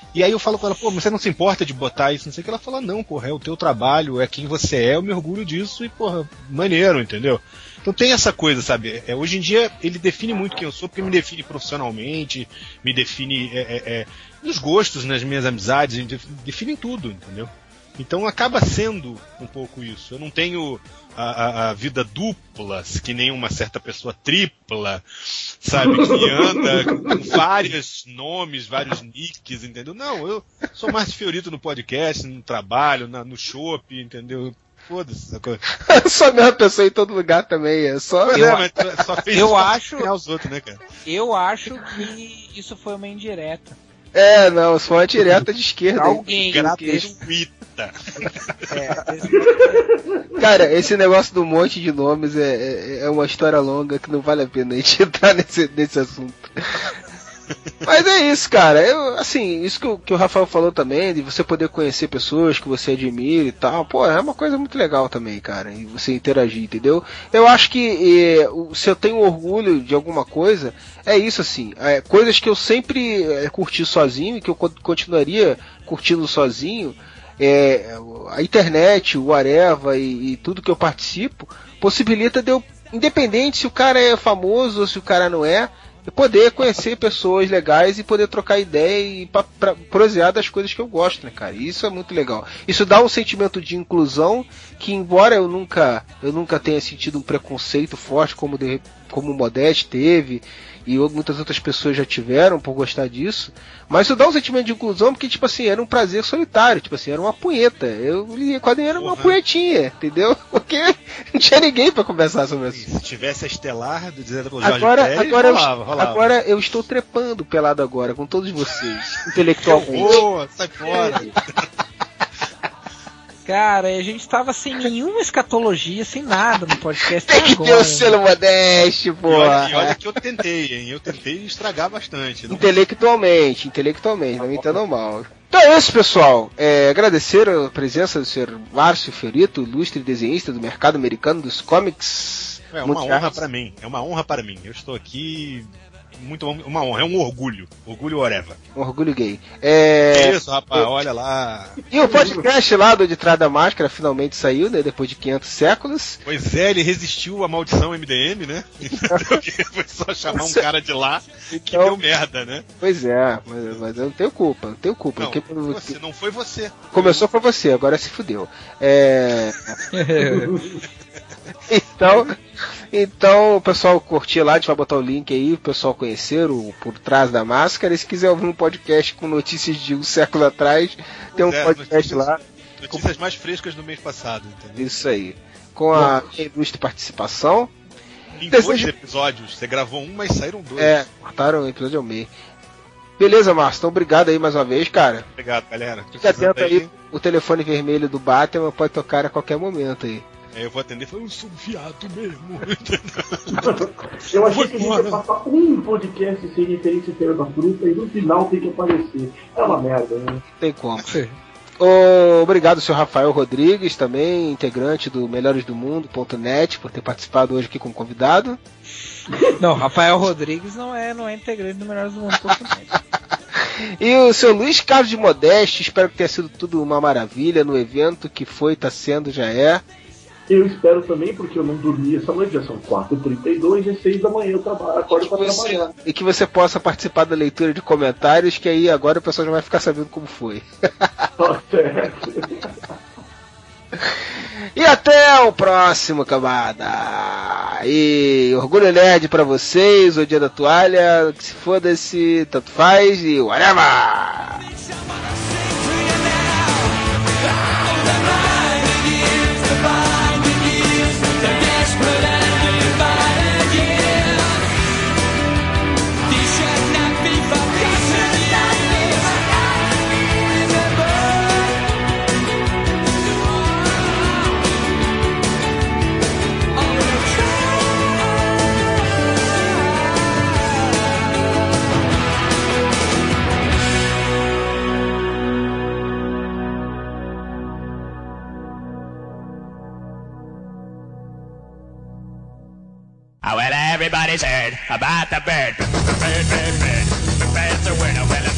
E aí eu falo com ela, pô, você não se importa de botar isso, não sei o que. Ela fala, não, porra, é o teu trabalho, é quem você é, eu me orgulho disso e, porra, maneiro, entendeu? Então tem essa coisa, sabe? Hoje em dia ele define muito quem eu sou, porque me define profissionalmente, me define nos gostos, nas minhas amizades, define tudo, entendeu? Então acaba sendo um pouco isso. Eu não tenho a vida dupla, que nem uma certa pessoa tripla, sabe? Que anda com vários nomes, vários nicks, entendeu? Não, eu sou Márcio Fiorito no podcast, no trabalho, no shopping, entendeu? Foda-se. Só a mesma pessoa em todo lugar também. É só. Mas só fez eu acho os outros, né, cara? Eu acho que isso foi uma indireta. Não, foi uma direta de esquerda. Alguém gratuita. Cara, esse negócio do monte de nomes é uma história longa que não vale a pena a gente entrar nesse assunto. Mas é isso, cara. Isso que o Rafael falou também, de você poder conhecer pessoas que você admira e tal, pô, é uma coisa muito legal também, cara. E você interagir, entendeu? Eu acho que se eu tenho orgulho de alguma coisa, é isso, assim. Coisas que eu sempre curti sozinho e que eu continuaria curtindo sozinho. A internet, o Areva e tudo que eu participo, possibilita de eu, independente se o cara é famoso ou se o cara não é, poder conhecer pessoas legais e poder trocar ideia e pra prosear das coisas que eu gosto, né, cara? E isso é muito legal. Isso dá um sentimento de inclusão que, embora eu nunca tenha sentido um preconceito forte como o Modeste teve e muitas outras pessoas já tiveram por gostar disso, mas isso dá um sentimento de inclusão porque, tipo assim, era um prazer solitário, tipo assim, era uma punheta. Eu li quando era uma punhetinha, entendeu? Porque não tinha ninguém pra conversar sobre isso. Se tivesse a Estelar do Zé pelo Jorge Pérez, rolava. Agora eu estou trepando pelado agora com todos vocês, intelectualmente. Boa, sai fora. Cara, a gente tava sem nenhuma escatologia, sem nada no podcast. Tem que ter o selo Modeste, pô. E olha que eu tentei, hein? Eu tentei estragar bastante. Intelectualmente, não me entendam mal. Então é isso, pessoal. Agradecer a presença do Sr. Márcio Fiorito, ilustre desenhista do mercado americano dos comics. É uma honra para mim. Eu estou aqui... uma honra, é um orgulho. Orgulho Oreva. Um orgulho gay. Isso, rapaz, olha lá. E o podcast lá do De Trás da Máscara finalmente saiu, né? Depois de 500 séculos. Pois é, ele resistiu à maldição MDM, né? Foi só chamar um cara de lá que deu merda, né? Pois é, mas eu não tenho culpa. Não, não foi você. Começou foi você, agora se fudeu. Então, o pessoal curtir lá, a gente vai botar o link aí, o pessoal conhecer o Por Trás da Máscara. E se quiser ouvir um podcast com notícias de um século atrás, tem um podcast lá. Notícias mais frescas do mês passado, entendeu? Isso aí. Com a ilustre participação. Em 2 episódios, você gravou um, mas saíram 2. Cortaram o episódio ao meio. Beleza, Márcio, então obrigado aí mais uma vez, cara. Obrigado, galera. Fica atento aí, o telefone vermelho do Batman pode tocar a qualquer momento aí. Eu vou atender e falar, eu sou um viado mesmo. Eu achei que a gente ia passar um podcast sem referência Feira da Fruta e no final tem que aparecer. É uma merda, né? Não tem como. Obrigado, Sr. Rafael Rodrigues, também integrante do melhoresdomundo.net, por ter participado hoje aqui como convidado. Não, Rafael Rodrigues não é integrante do Melhores do Mundo.net. E o seu Luiz Carlos de Modeste, espero que tenha sido tudo uma maravilha no evento que foi, tá sendo, já é. Eu espero também, porque eu não dormi essa noite, já são 4h32 e 6 da manhã eu acordo para trabalhar. E que você possa participar da leitura de comentários, que aí agora o pessoal já vai ficar sabendo como foi. Tá certo. E até o próximo, camada. E orgulho nerd pra vocês, o dia da toalha, que se foda-se, tanto faz e whatever! Well, everybody's heard about the bird. Bird's a winner. Well, a bird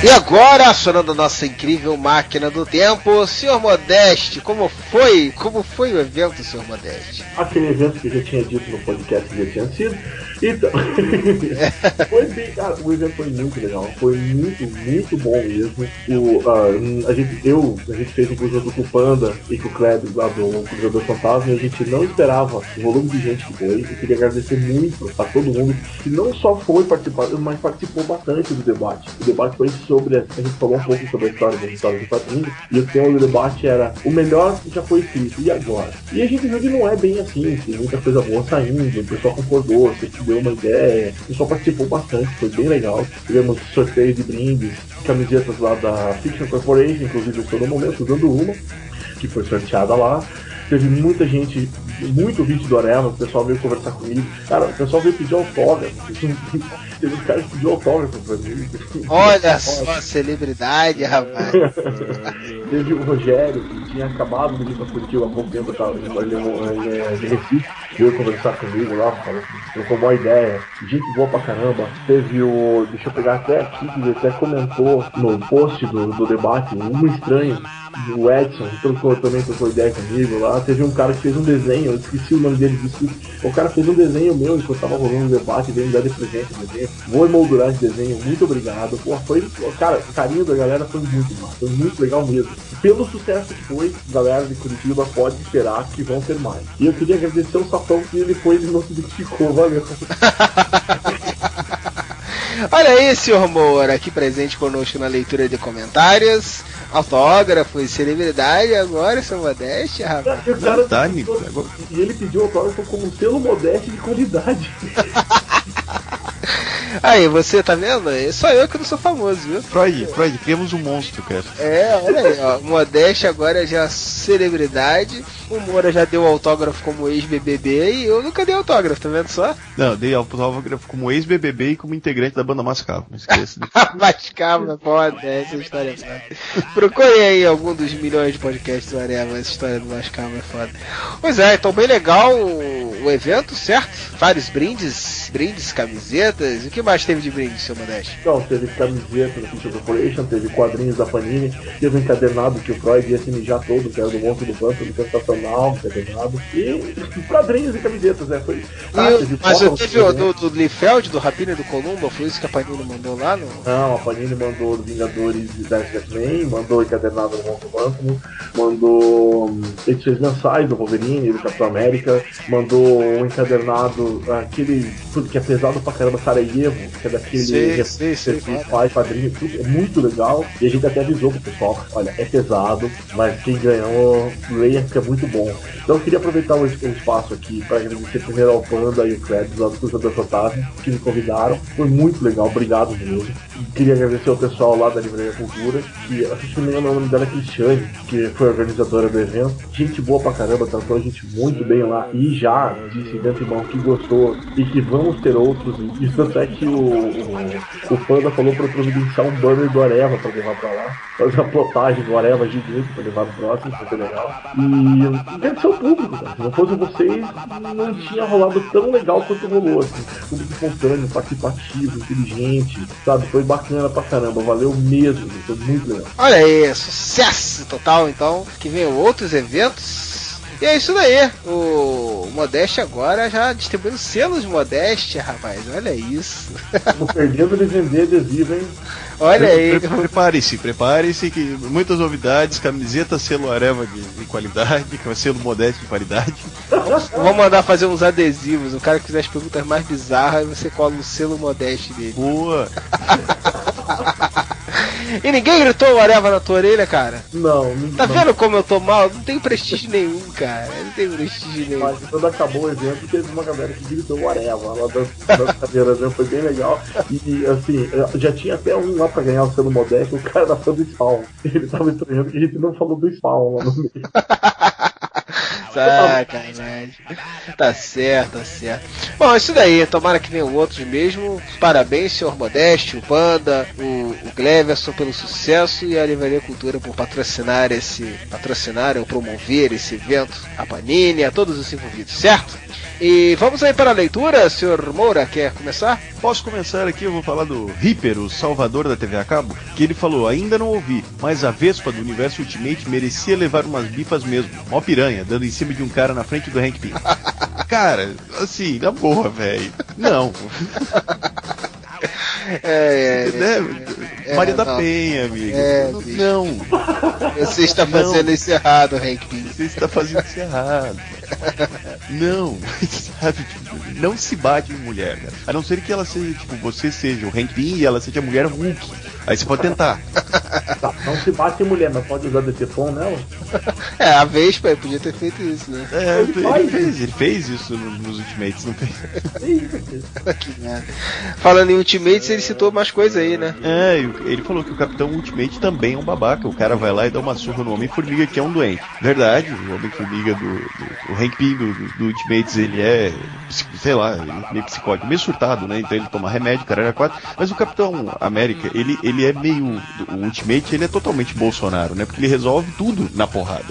E agora, acionando a nossa incrível máquina do tempo, Sr. Modeste, como foi o evento, Sr. Modeste? Aquele evento que eu já tinha dito no podcast que já tinha sido. Então, foi bem, cara, o evento foi muito legal, foi muito bom mesmo. A gente fez um conjunto com o Panda e com o Kleber lá do Cruzador Fantasma e a gente não esperava o volume de gente que foi. Eu queria agradecer muito a todo mundo que não só foi participar, mas participou bastante do debate. O debate foi sobre, a gente falou um pouco sobre a história do quadrinho e o tema do debate era o melhor que já foi escrito, e agora? E a gente viu que não é bem assim, tem muita coisa boa saindo, o pessoal concordou, você deu uma ideia, o pessoal participou bastante, foi bem legal. Tivemos sorteio de brindes, camisetas lá da Fiction Corporation, inclusive eu estou no momento usando uma, que foi sorteada lá. Teve muita gente, muito vídeo do Areva, o pessoal veio conversar comigo. Cara, o pessoal veio pedir autógrafo. Teve um cara que pediu autógrafo pra mim. Olha só, celebridade, rapaz. Teve o Rogério, que tinha acabado de vir pra Curitiba há pouco tempo, ele é de Recife, veio conversar comigo lá, trocou uma ideia. Gente boa pra caramba. Teve o. Deixa eu pegar até aqui, que ele até comentou no post do debate, um estranho. O Edson também trocou ideia comigo lá. Teve um cara que fez um desenho, eu esqueci o nome dele, o cara fez um desenho meu enquanto tava rolando o debate, veio me dar de presente o desenho. Vou emoldurar esse desenho, muito obrigado. Cara, o carinho da galera foi muito massa, foi muito legal mesmo. Pelo sucesso que foi, a galera de Curitiba pode esperar que vão ter mais. E eu queria agradecer o Safão que ele foi e não se identificou, valeu. Olha aí, Sr. Moura, aqui presente conosco na leitura de comentários, autógrafo e celebridade, agora, Sr. Modeste, rapaz. E ele pediu autógrafo como selo Modeste de qualidade. Aí, você tá vendo? É só eu que não sou famoso, viu? Freud, criamos um monstro, cara. Olha aí, ó. Modeste agora já é celebridade. O Moura já deu autógrafo como ex-BBB e eu nunca dei autógrafo, tá vendo só? Não, dei autógrafo como ex-BBB e como integrante da banda Mascavo, não esqueça. Mascavo, foda, essa história é foda. Procure aí algum dos milhões de podcasts do Areva, essa história do Mascavo é foda. Pois é, então bem legal o evento, certo? Vários brindes, camisetas. O que mais teve de brinde, Sr. Modeste? Então, teve camiseta da Fiction Corporation, teve quadrinhos da Panini, teve um encadernado que o Freud ia se mijar todo, que era do Monstro do Pântano, sensacional, encadernado. E quadrinhos e camisetas, né? Foi. Mas eu teve o do Liefeld, do Rapina e do Columba, foi isso que a Panini mandou lá? Não, a Panini mandou Vingadores da X-Men, mandou o encadernado do Monstro do Pântano, mandou edições mensais do Wolverine, do Capitão América, mandou um encadernado, aquele tudo que é pesado pra caramba, Sarajevo, que é daquele faz quadrinho, tudo é muito legal. E a gente até avisou pro pessoal, olha, é pesado, mas quem ganhou, leia, que é muito bom. Então eu queria aproveitar o espaço aqui para agradecer primeiro ao Panda e o Fred lá do Cruzador Fantasma, que me convidaram. Foi muito legal, obrigado mesmo. E queria agradecer ao pessoal lá da Livraria Cultura, que acho que o nome dela é Cristiane, que foi a organizadora do evento. Gente boa pra caramba, tratou a gente muito bem lá e já disse de antemão que gostou e que vamos ter outros. E tanto é que o Panda falou para providenciar um banner do Areva para levar pra lá, fazer a plotagem do Areva gigante para levar no próximo, que foi legal. E deve ser o público, cara. Se não fosse vocês, não tinha rolado tão legal quanto rolou, assim. Público espontâneo, participativo, inteligente, sabe? Foi bacana pra caramba, valeu mesmo, foi muito legal. Olha aí, sucesso total, então, que venham outros eventos. E é isso daí, o Modeste agora já distribuindo selos Modeste, rapaz, olha isso. Estamos perdendo de vender adesivo, hein? Olha aí. Prepare-se que muitas novidades, camiseta, selo Areva de qualidade, que é selo Modeste de qualidade. Vamos mandar fazer uns adesivos, o cara que fizer as perguntas mais bizarras, você cola o selo Modeste dele. Boa! E ninguém gritou o Areva na tua orelha, cara? Não. Tá vendo como eu tô mal? Não tenho prestígio nenhum, cara. Não tem prestígio nenhum. Mas quando acabou o evento, teve uma galera que gritou o Areva lá das cadeiras, né? Foi bem legal. E assim, já tinha até um lá pra ganhar o selo Modesto, o cara da fã do Spawn. Ele tava estranhando que a gente não falou do Spawn lá no meio. Sacanagem. Tá certo. Bom, isso daí, tomara que venham outros mesmo. Parabéns, senhor Modeste, o Panda, o Gleverson pelo sucesso e a Livraria Cultura por patrocinar ou promover esse evento, a Panini, a todos os envolvidos, certo? E vamos aí para a leitura, senhor Moura, quer começar? Posso começar aqui, eu vou falar do Reaper, o salvador da TV a cabo, que ele falou, ainda não ouvi, mas a Vespa do Universo Ultimate merecia levar umas bifas mesmo, mó piranha, dando em cima de um cara na frente do Hank Pym. Cara, assim, na boa, velho, não. Maria da Penha, amigo. Não. Você está fazendo isso errado, Hank Pym. Você está fazendo isso errado. Não, sabe? Tipo, não se bate em mulher, né? A não ser que ela seja, tipo, você seja o Hank Pym e ela seja a mulher Hulk. Aí você pode tentar. Tá, não se bate em mulher, mas pode usar DTFON nela? A Vespa podia ter feito isso, né? Ele fez isso nos Ultimates, não fez? Que merda. Falando em Ultimates, ele citou mais coisa aí, né? Ele falou que o Capitão Ultimate também é um babaca. O cara vai lá e dá uma surra no Homem-Formiga, que é um doente. Verdade, o Homem-Formiga o Hank Pym do Ultimates, ele é, sei lá, ele é meio psicótico, meio surtado, né? Então ele toma remédio, cara, era 4. Mas o Capitão América, ele é meio... O Ultimate, ele é totalmente Bolsonaro, né? Porque ele resolve tudo na porrada.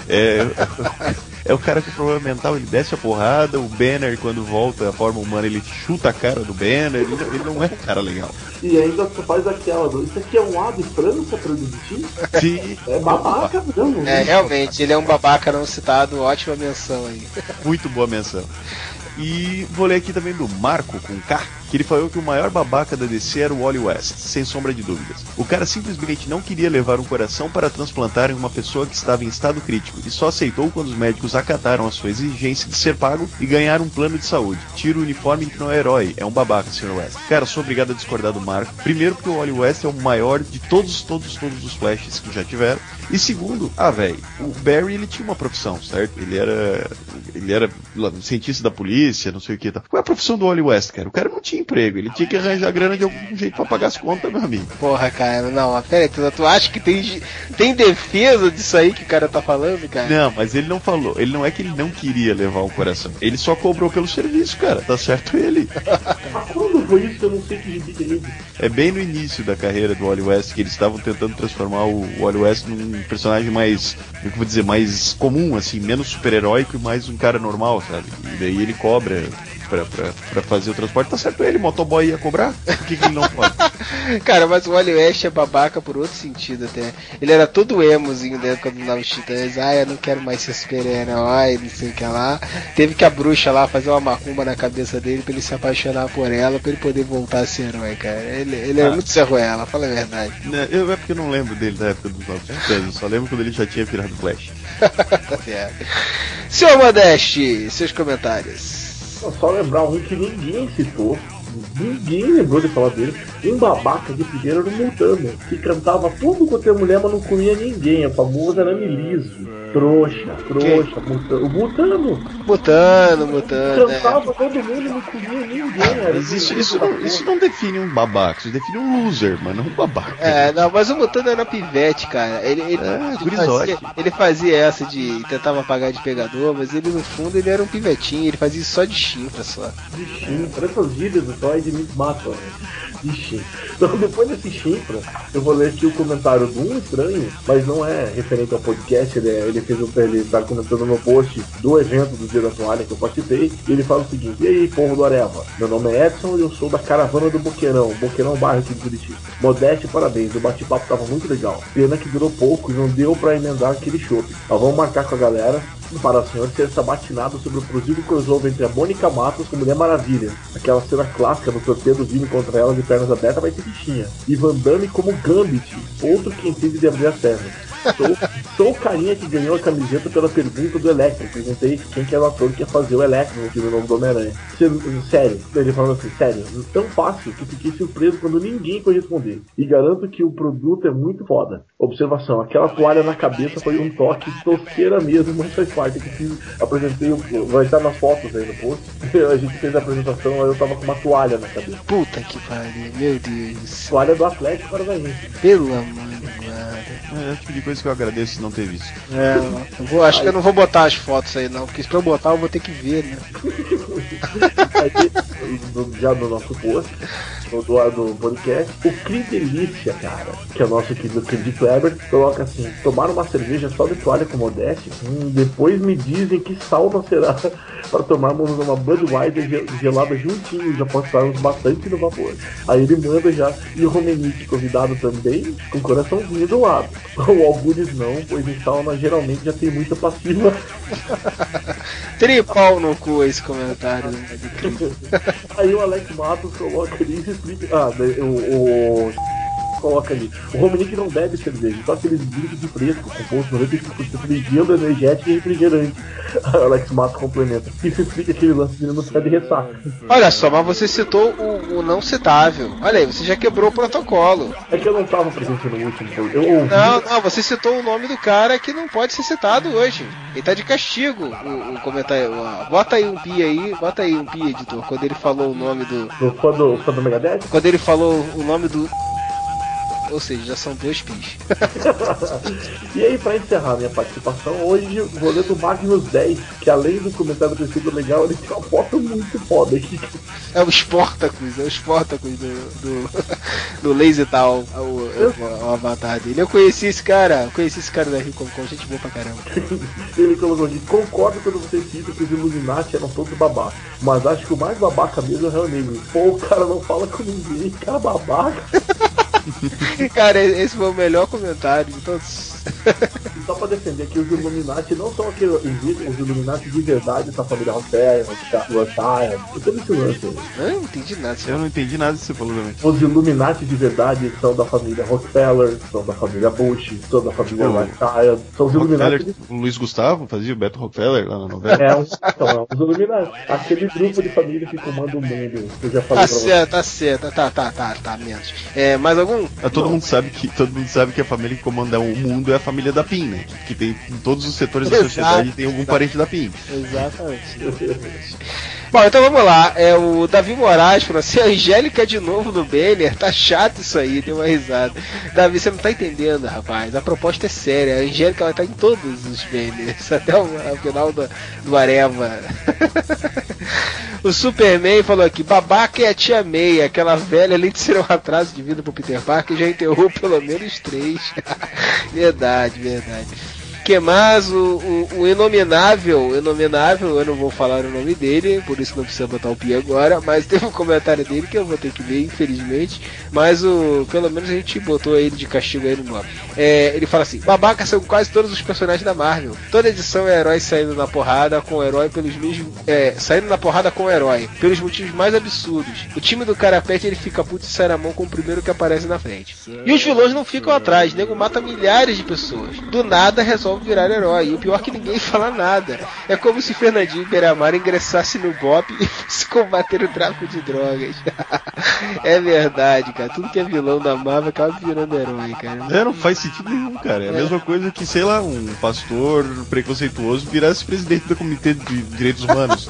É o cara com problema mental, ele desce a porrada, o Banner, quando volta à forma humana, ele chuta a cara do Banner, ele não é um cara legal. E ainda você faz aquela, isso aqui é um A de França pra desistir? Sim. É babaca mesmo. Realmente, ele é um babaca não citado, ótima menção aí. Muito boa menção. E vou ler aqui também do Marco, com K, que ele falou que o maior babaca da DC era o Wally West, sem sombra de dúvidas. O cara simplesmente não queria levar um coração para transplantar em uma pessoa que estava em estado crítico, e só aceitou quando os médicos acataram a sua exigência de ser pago e ganhar um plano de saúde. Tira o uniforme que não é herói, é um babaca, Sr. West. Cara, sou obrigado a discordar do Marco. Primeiro porque o Wally West é o maior de todos os Flashes que já tiveram. E segundo, velho, o Barry, ele tinha uma profissão, certo? Ele era cientista da polícia, não sei o que. Qual é a profissão do Wally West, cara? O cara não tinha emprego, ele tinha que arranjar grana de algum jeito pra pagar as contas, meu amigo. Porra, cara, não, pera aí, tu acha que tem defesa disso aí que o cara tá falando, cara? Não, mas ele não falou, ele não é que ele não queria levar um coração, ele só cobrou pelo serviço, cara, tá certo ele. Quando foi isso que eu não sei que ele... É bem no início da carreira do Wally West que eles estavam tentando transformar o Wally West num personagem mais, como eu vou dizer, mais comum, assim, menos super-heróico e mais um cara normal, sabe? E daí ele cobra pra fazer o transporte. Tá certo ele, motoboy ia cobrar? Por que ele não pode? Cara, mas o Wally West é babaca por outro sentido até. Ele era todo emozinho da época do Novos Titãs. Eu não quero mais ser super-herói, não sei o que lá. Teve que a bruxa lá fazer uma macumba na cabeça dele pra ele se apaixonar por ela, pra ele poder voltar a ser herói, cara. Ele é muito serruela, fala a verdade. É porque eu não lembro dele da época dos Novos Titãs, eu só lembro quando ele já tinha virado Flash. Tá certo. Senhor Modeste, seus comentários. Só lembrar um que ninguém citou, ninguém lembrou de falar dele. Um babaca de primeiro era o Mutano, que cantava tudo quanto é mulher, mas não comia ninguém. O famoso arame liso. Trouxa, Mutano. O Mutano. Cantava todo mundo e não comia ninguém. Mas isso não define um babaca, isso define um loser, mas não um babaca. Não, mas o Mutano era pivete, cara. Ele fazia essa de tentava pagar de pegador, mas ele no fundo ele era um pivetinho, ele fazia isso só de chifra só. De chifra, essas gírias do Toy de me matam, né? De chifra. Então depois desse chifra, eu vou ler aqui o comentário do Um Estranho, mas não é referente ao podcast, ele tá comentando no post do evento do Dia da Toalha que eu participei, e ele fala o seguinte: e aí, povo do Areva, meu nome é Edson e eu sou da caravana do Boqueirão bairro aqui de Curitiba. Modeste, parabéns, o bate-papo tava muito legal. Pena que durou pouco e não deu pra emendar aquele shopping. Mas vamos marcar com a galera para o senhor ter essa batinada sobre o possível crossover entre a Mônica Matos com Mulher Maravilha. Aquela cena clássica do torpedo vindo contra ela de pernas abertas vai ter bichinha. E Van Damme como Gambit, outro que entende de abrir as pernas. Sou o carinha que ganhou a camiseta pela pergunta do Electro. Perguntei quem que era o ator que ia fazer o Electro no filme novo do Homem-Aranha. Sério, ele falou assim, sério, tão fácil que fiquei surpreso quando ninguém foi responder. E garanto que o produto é muito foda. Observação, aquela toalha na cabeça foi um toque tosqueira mesmo, mas faz parte que apresentei, vai estar nas fotos aí no post. A gente fez a apresentação, eu tava com uma toalha na cabeça. Puta que pariu, meu Deus. Toalha do Atlético Paranaense. Pelo amor de Deus. É o tipo de coisa que eu agradeço não ter visto. Acho que eu não vou botar as fotos aí não, porque se eu botar eu vou ter que ver, né? Já no nosso post, do podcast, o Cris Delícia, cara, que é o nosso querido Kleber, coloca assim: tomar uma cerveja só de toalha com Modeste, depois me dizem que sauna será para tomarmos uma Budweiser gelada juntinho, já postarmos bastante no vapor. Aí ele manda já, e o Romenick convidado também, com coraçãozinho do lado. O Algures não, pois em sauna geralmente já tem muita passiva. Tripau no cu esse comentário. Aí o Alex Matos coloca ali e explica. O coloca ali. O Romenick não bebe cerveja, só aqueles drinks de fresco, composto 95% de gelo, energético e refrigerante. Aí o Alex Matos complementa. Isso explica aquele lance de não ficar de ressaca. Olha só, mas você citou o não citável. Olha aí, você já quebrou o protocolo. É que eu não tava presente no último. Não, você citou o nome do cara que não pode ser citado hoje. Ele tá de castigo. O comentário. Bota aí um pi, editor. Quando ele falou o nome do. Fã do Megadeth? Quando ele falou o nome do. Ou seja, já são 2 pis. E aí, pra encerrar minha participação, hoje vou ler do Magnus 10, que além do comentário ter sido legal, ele tem uma foto muito foda aqui. É o Sportacus do Lazy Tal, o avatar dele. Eu conheci esse cara da Rio Comic Con, gente boa pra caramba. Ele colocou aqui: concordo quando você cita que os Illuminati eram todos babacas, mas acho que o mais babaca mesmo é o Real Negro. Pô, o cara não fala com ninguém, cara babaca. Cara, esse foi o melhor comentário de todos. Só pra defender que os Illuminati não são aqueles os Illuminati de verdade, essa família Rothschild, eu tô nesse lance aí. Eu não entendi nada. Eu não entendi nada que você falou também. Os Illuminati de verdade são da família Rockefeller, são da família Bush, são da família Rothschild, são os Illuminati. O Luiz Gustavo fazia o Beto Rockefeller lá na novela. São os Illuminati. Aquele grupo de família que comanda o mundo. Eu já falei Tá certo, tá, menos. Mais algum? Todo mundo sabe que a família que comanda o mundo é a família da PIN, né? Que tem em todos os setores da sociedade tem algum parente da PIN. Exatamente. Bom, então vamos lá. O Davi Moraes falou assim: a Angélica de novo no banner, tá chato isso aí, deu uma risada. Davi, você não tá entendendo, rapaz. A proposta é séria. A Angélica vai estar em todos os banners, até o final do Areva. O Superman falou aqui: babaca é a tia May, aquela velha, além de ser um atraso de vida pro Peter Parker, já enterrou pelo menos 3. Verdade. Que mais? O Inominável, eu não vou falar o nome dele, por isso não precisa botar o pi agora, mas teve um comentário dele que eu vou ter que ler, infelizmente, mas pelo menos a gente botou ele de castigo aí no nome. Ele fala assim: babaca são quase todos os personagens da Marvel. Toda edição é herói saindo na porrada com o herói pelos mesmos. Saindo na porrada com o herói, pelos motivos mais absurdos. O time do Carapete ele fica puto e sai na mão com o primeiro que aparece na frente. E os vilões não ficam atrás, o nego mata milhares de pessoas. Do nada resolve virar herói. E o pior é que ninguém fala nada. É como se Fernandinho Beiramar ingressasse no BOP e fosse combater o tráfico de drogas. É verdade, cara. Tudo que é vilão da Marvel acaba virando herói, cara. Não faz sentido nenhum, cara. É a mesma coisa que, sei lá, um pastor preconceituoso virasse presidente do Comitê de Direitos Humanos.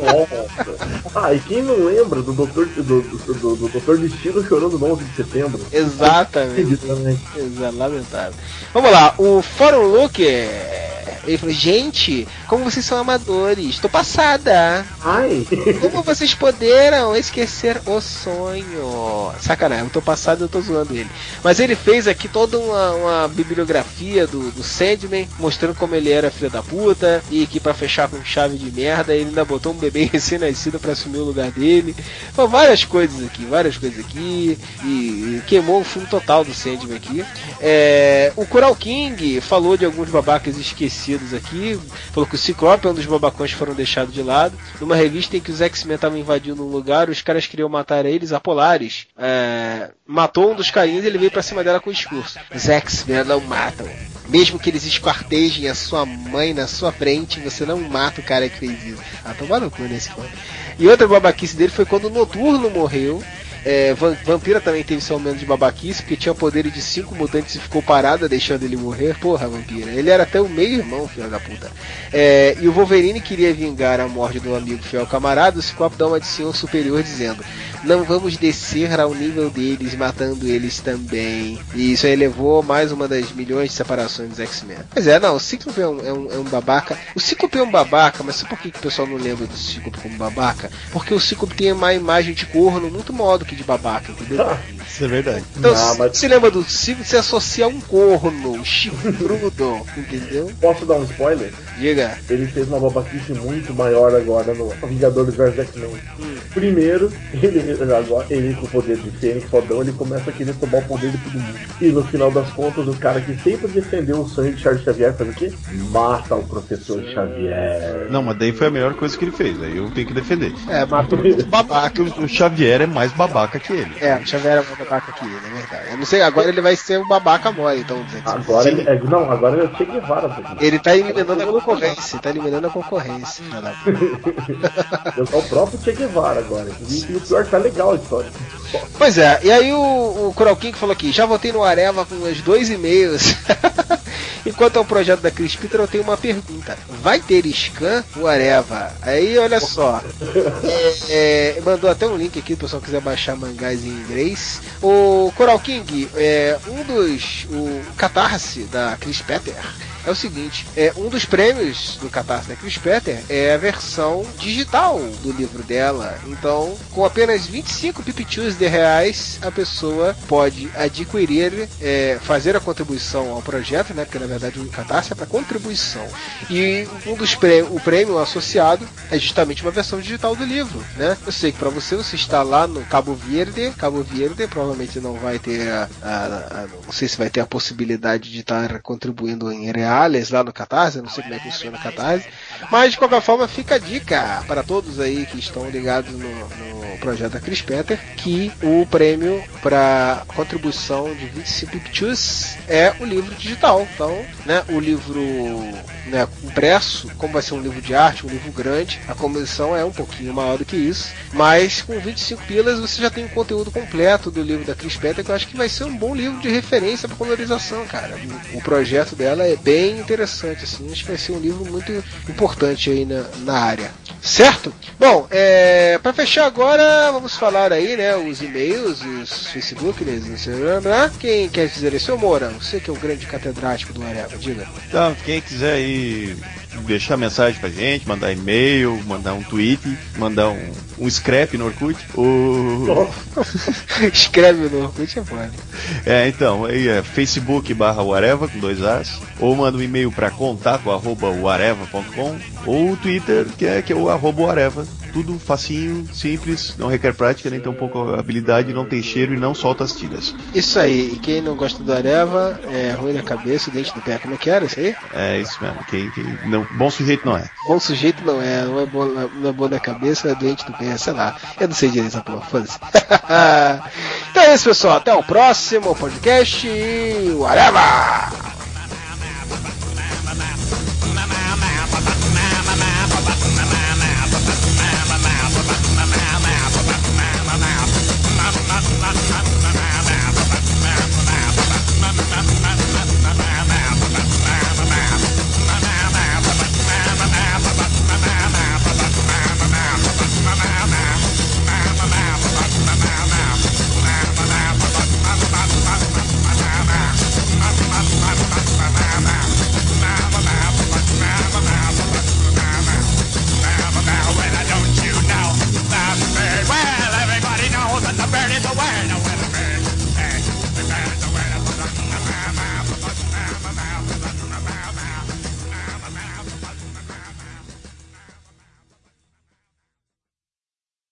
E quem não lembra do Doutor Destino chorando no 11 de setembro? Exatamente. Lamentável. Vamos lá, o Fórum Looker, ele falou: gente, como vocês são amadores, tô passada. Ai. Como vocês puderam esquecer o sonho? Sacanagem, eu tô passado, eu tô zoando ele. Mas ele fez aqui toda uma bibliografia do Sandman, mostrando como ele era filho da puta, e que pra fechar com chave de merda, ele ainda botou um bebê recém-nascido pra assumir o lugar dele. Então, várias coisas aqui, e queimou o filme total do Sandman aqui. O Coral King falou de alguns babacas esquecidos aqui, falou que o Ciclope é um dos babacões que foram deixados de lado. Numa revista em que os X-Men estavam invadindo um lugar, os caras queriam matar eles, a Polaris matou um dos carinhas e ele veio pra cima dela com o discurso: os X-Men não matam. Mesmo que eles esquartejem a sua mãe na sua frente, você não mata o cara que fez isso. Toma no cu nesse ponto. E outra babaquice dele foi quando o Noturno morreu. Vampira também teve seu momento de babaquice, porque tinha poderes de 5 mutantes e ficou parada deixando ele morrer. Porra, Vampira, ele era até o meio-irmão, filho da puta. E o Wolverine queria vingar a morte do amigo fiel camarada. O Ciclope dá uma adição superior dizendo: não vamos descer ao nível deles, matando eles também. E isso aí levou mais uma das milhões de separações dos X-Men. Mas o Ciclope é um babaca. O Ciclope é um babaca, mas sabe por que o pessoal não lembra do Ciclope como babaca? Porque o Ciclope tem uma imagem de corno muito maior do que de babaca, entendeu? Isso é verdade. Então, mas... se lembra do Silvio, você associa um corno, um chifrudo, entendeu? Posso dar um spoiler? Diga. Ele fez uma babaquice muito maior agora no Vingadores vs X-Men. Primeiro, ele com o poder de Fênix fodão, ele começa a querer tomar o poder de todo mundo. E no final das contas, o cara que sempre defendeu o sonho de Charles Xavier faz o quê? Mata o professor Xavier. Não, mas daí foi a melhor coisa que ele fez, aí eu tenho que defender. Matou muito babaca. O Xavier é mais babaca que ele. O Xavier é mais babaca que ele, é verdade. Eu não sei, agora ele vai ser o babaca mole, então. Agora ele é o Che Guevara. Ele tá eliminando a concorrência, É o próprio Che Guevara agora. E o pior tá legal a história. Pois é, e aí o Coral King falou aqui, já votei no Areva com os 2 e-mails. Enquanto é um projeto da Chris Peter, eu tenho uma pergunta. Vai ter scan o Areva? Aí, olha só. Mandou até um link aqui, se o pessoal quiser baixar mangás em inglês. O Coral King, o Catarse da Chris Peter é o seguinte, um dos prêmios do Catarse da Chris Peter é a versão digital do livro dela. Então, com apenas 25 pipichus de reais, a pessoa pode adquirir, fazer a contribuição ao projeto, né? Porque na verdade o Catarse é para contribuição. E o prêmio associado é justamente uma versão digital do livro, né? Eu sei que para você está lá no Cabo Verde provavelmente não vai ter não sei se vai ter a possibilidade de estar contribuindo em reais lá no Catarse, eu não sei como é que funciona o Catarse, mas de qualquer forma fica a dica para todos aí que estão ligados no projeto da Chris Peter, que o prêmio para contribuição de 25 pictures é o livro digital. Então, né, o livro, né, impresso, como vai ser um livro de arte, um livro grande, a comissão é um pouquinho maior do que isso, mas com 25 pilas você já tem o conteúdo completo do livro da Chris Peter, que eu acho que vai ser um bom livro de referência para colorização, cara. O projeto dela é bem interessante, assim, acho que vai ser um livro muito importante aí na área. Certo? Bom, para fechar agora, vamos falar aí, né, os e-mails, os Facebook, né, Instagram, né? Quem quer dizer isso? Seu Moura, você que é o grande catedrático do Areva, diga. Então, quem quiser aí deixar mensagem pra gente, mandar e-mail, mandar um tweet, mandar um scrap no Orkut. Scrap no Orkut é foda. Então, aí é facebook.com/Areva com 2 As, ou manda um e-mail para contato@areva.com, ou o Twitter, que é o @Areva. Tudo facinho, simples, não requer prática, nem tão pouco habilidade, não tem cheiro e não solta as tiras. Isso aí, e quem não gosta do Areva é ruim da cabeça, dente do pé, como é que era isso aí? É isso mesmo, não, bom sujeito não é. Bom sujeito não é bom da cabeça, é doente do pé, sei lá. Eu não sei direito essa porra, foda-se. Então é isso, pessoal, até o próximo podcast e Areva!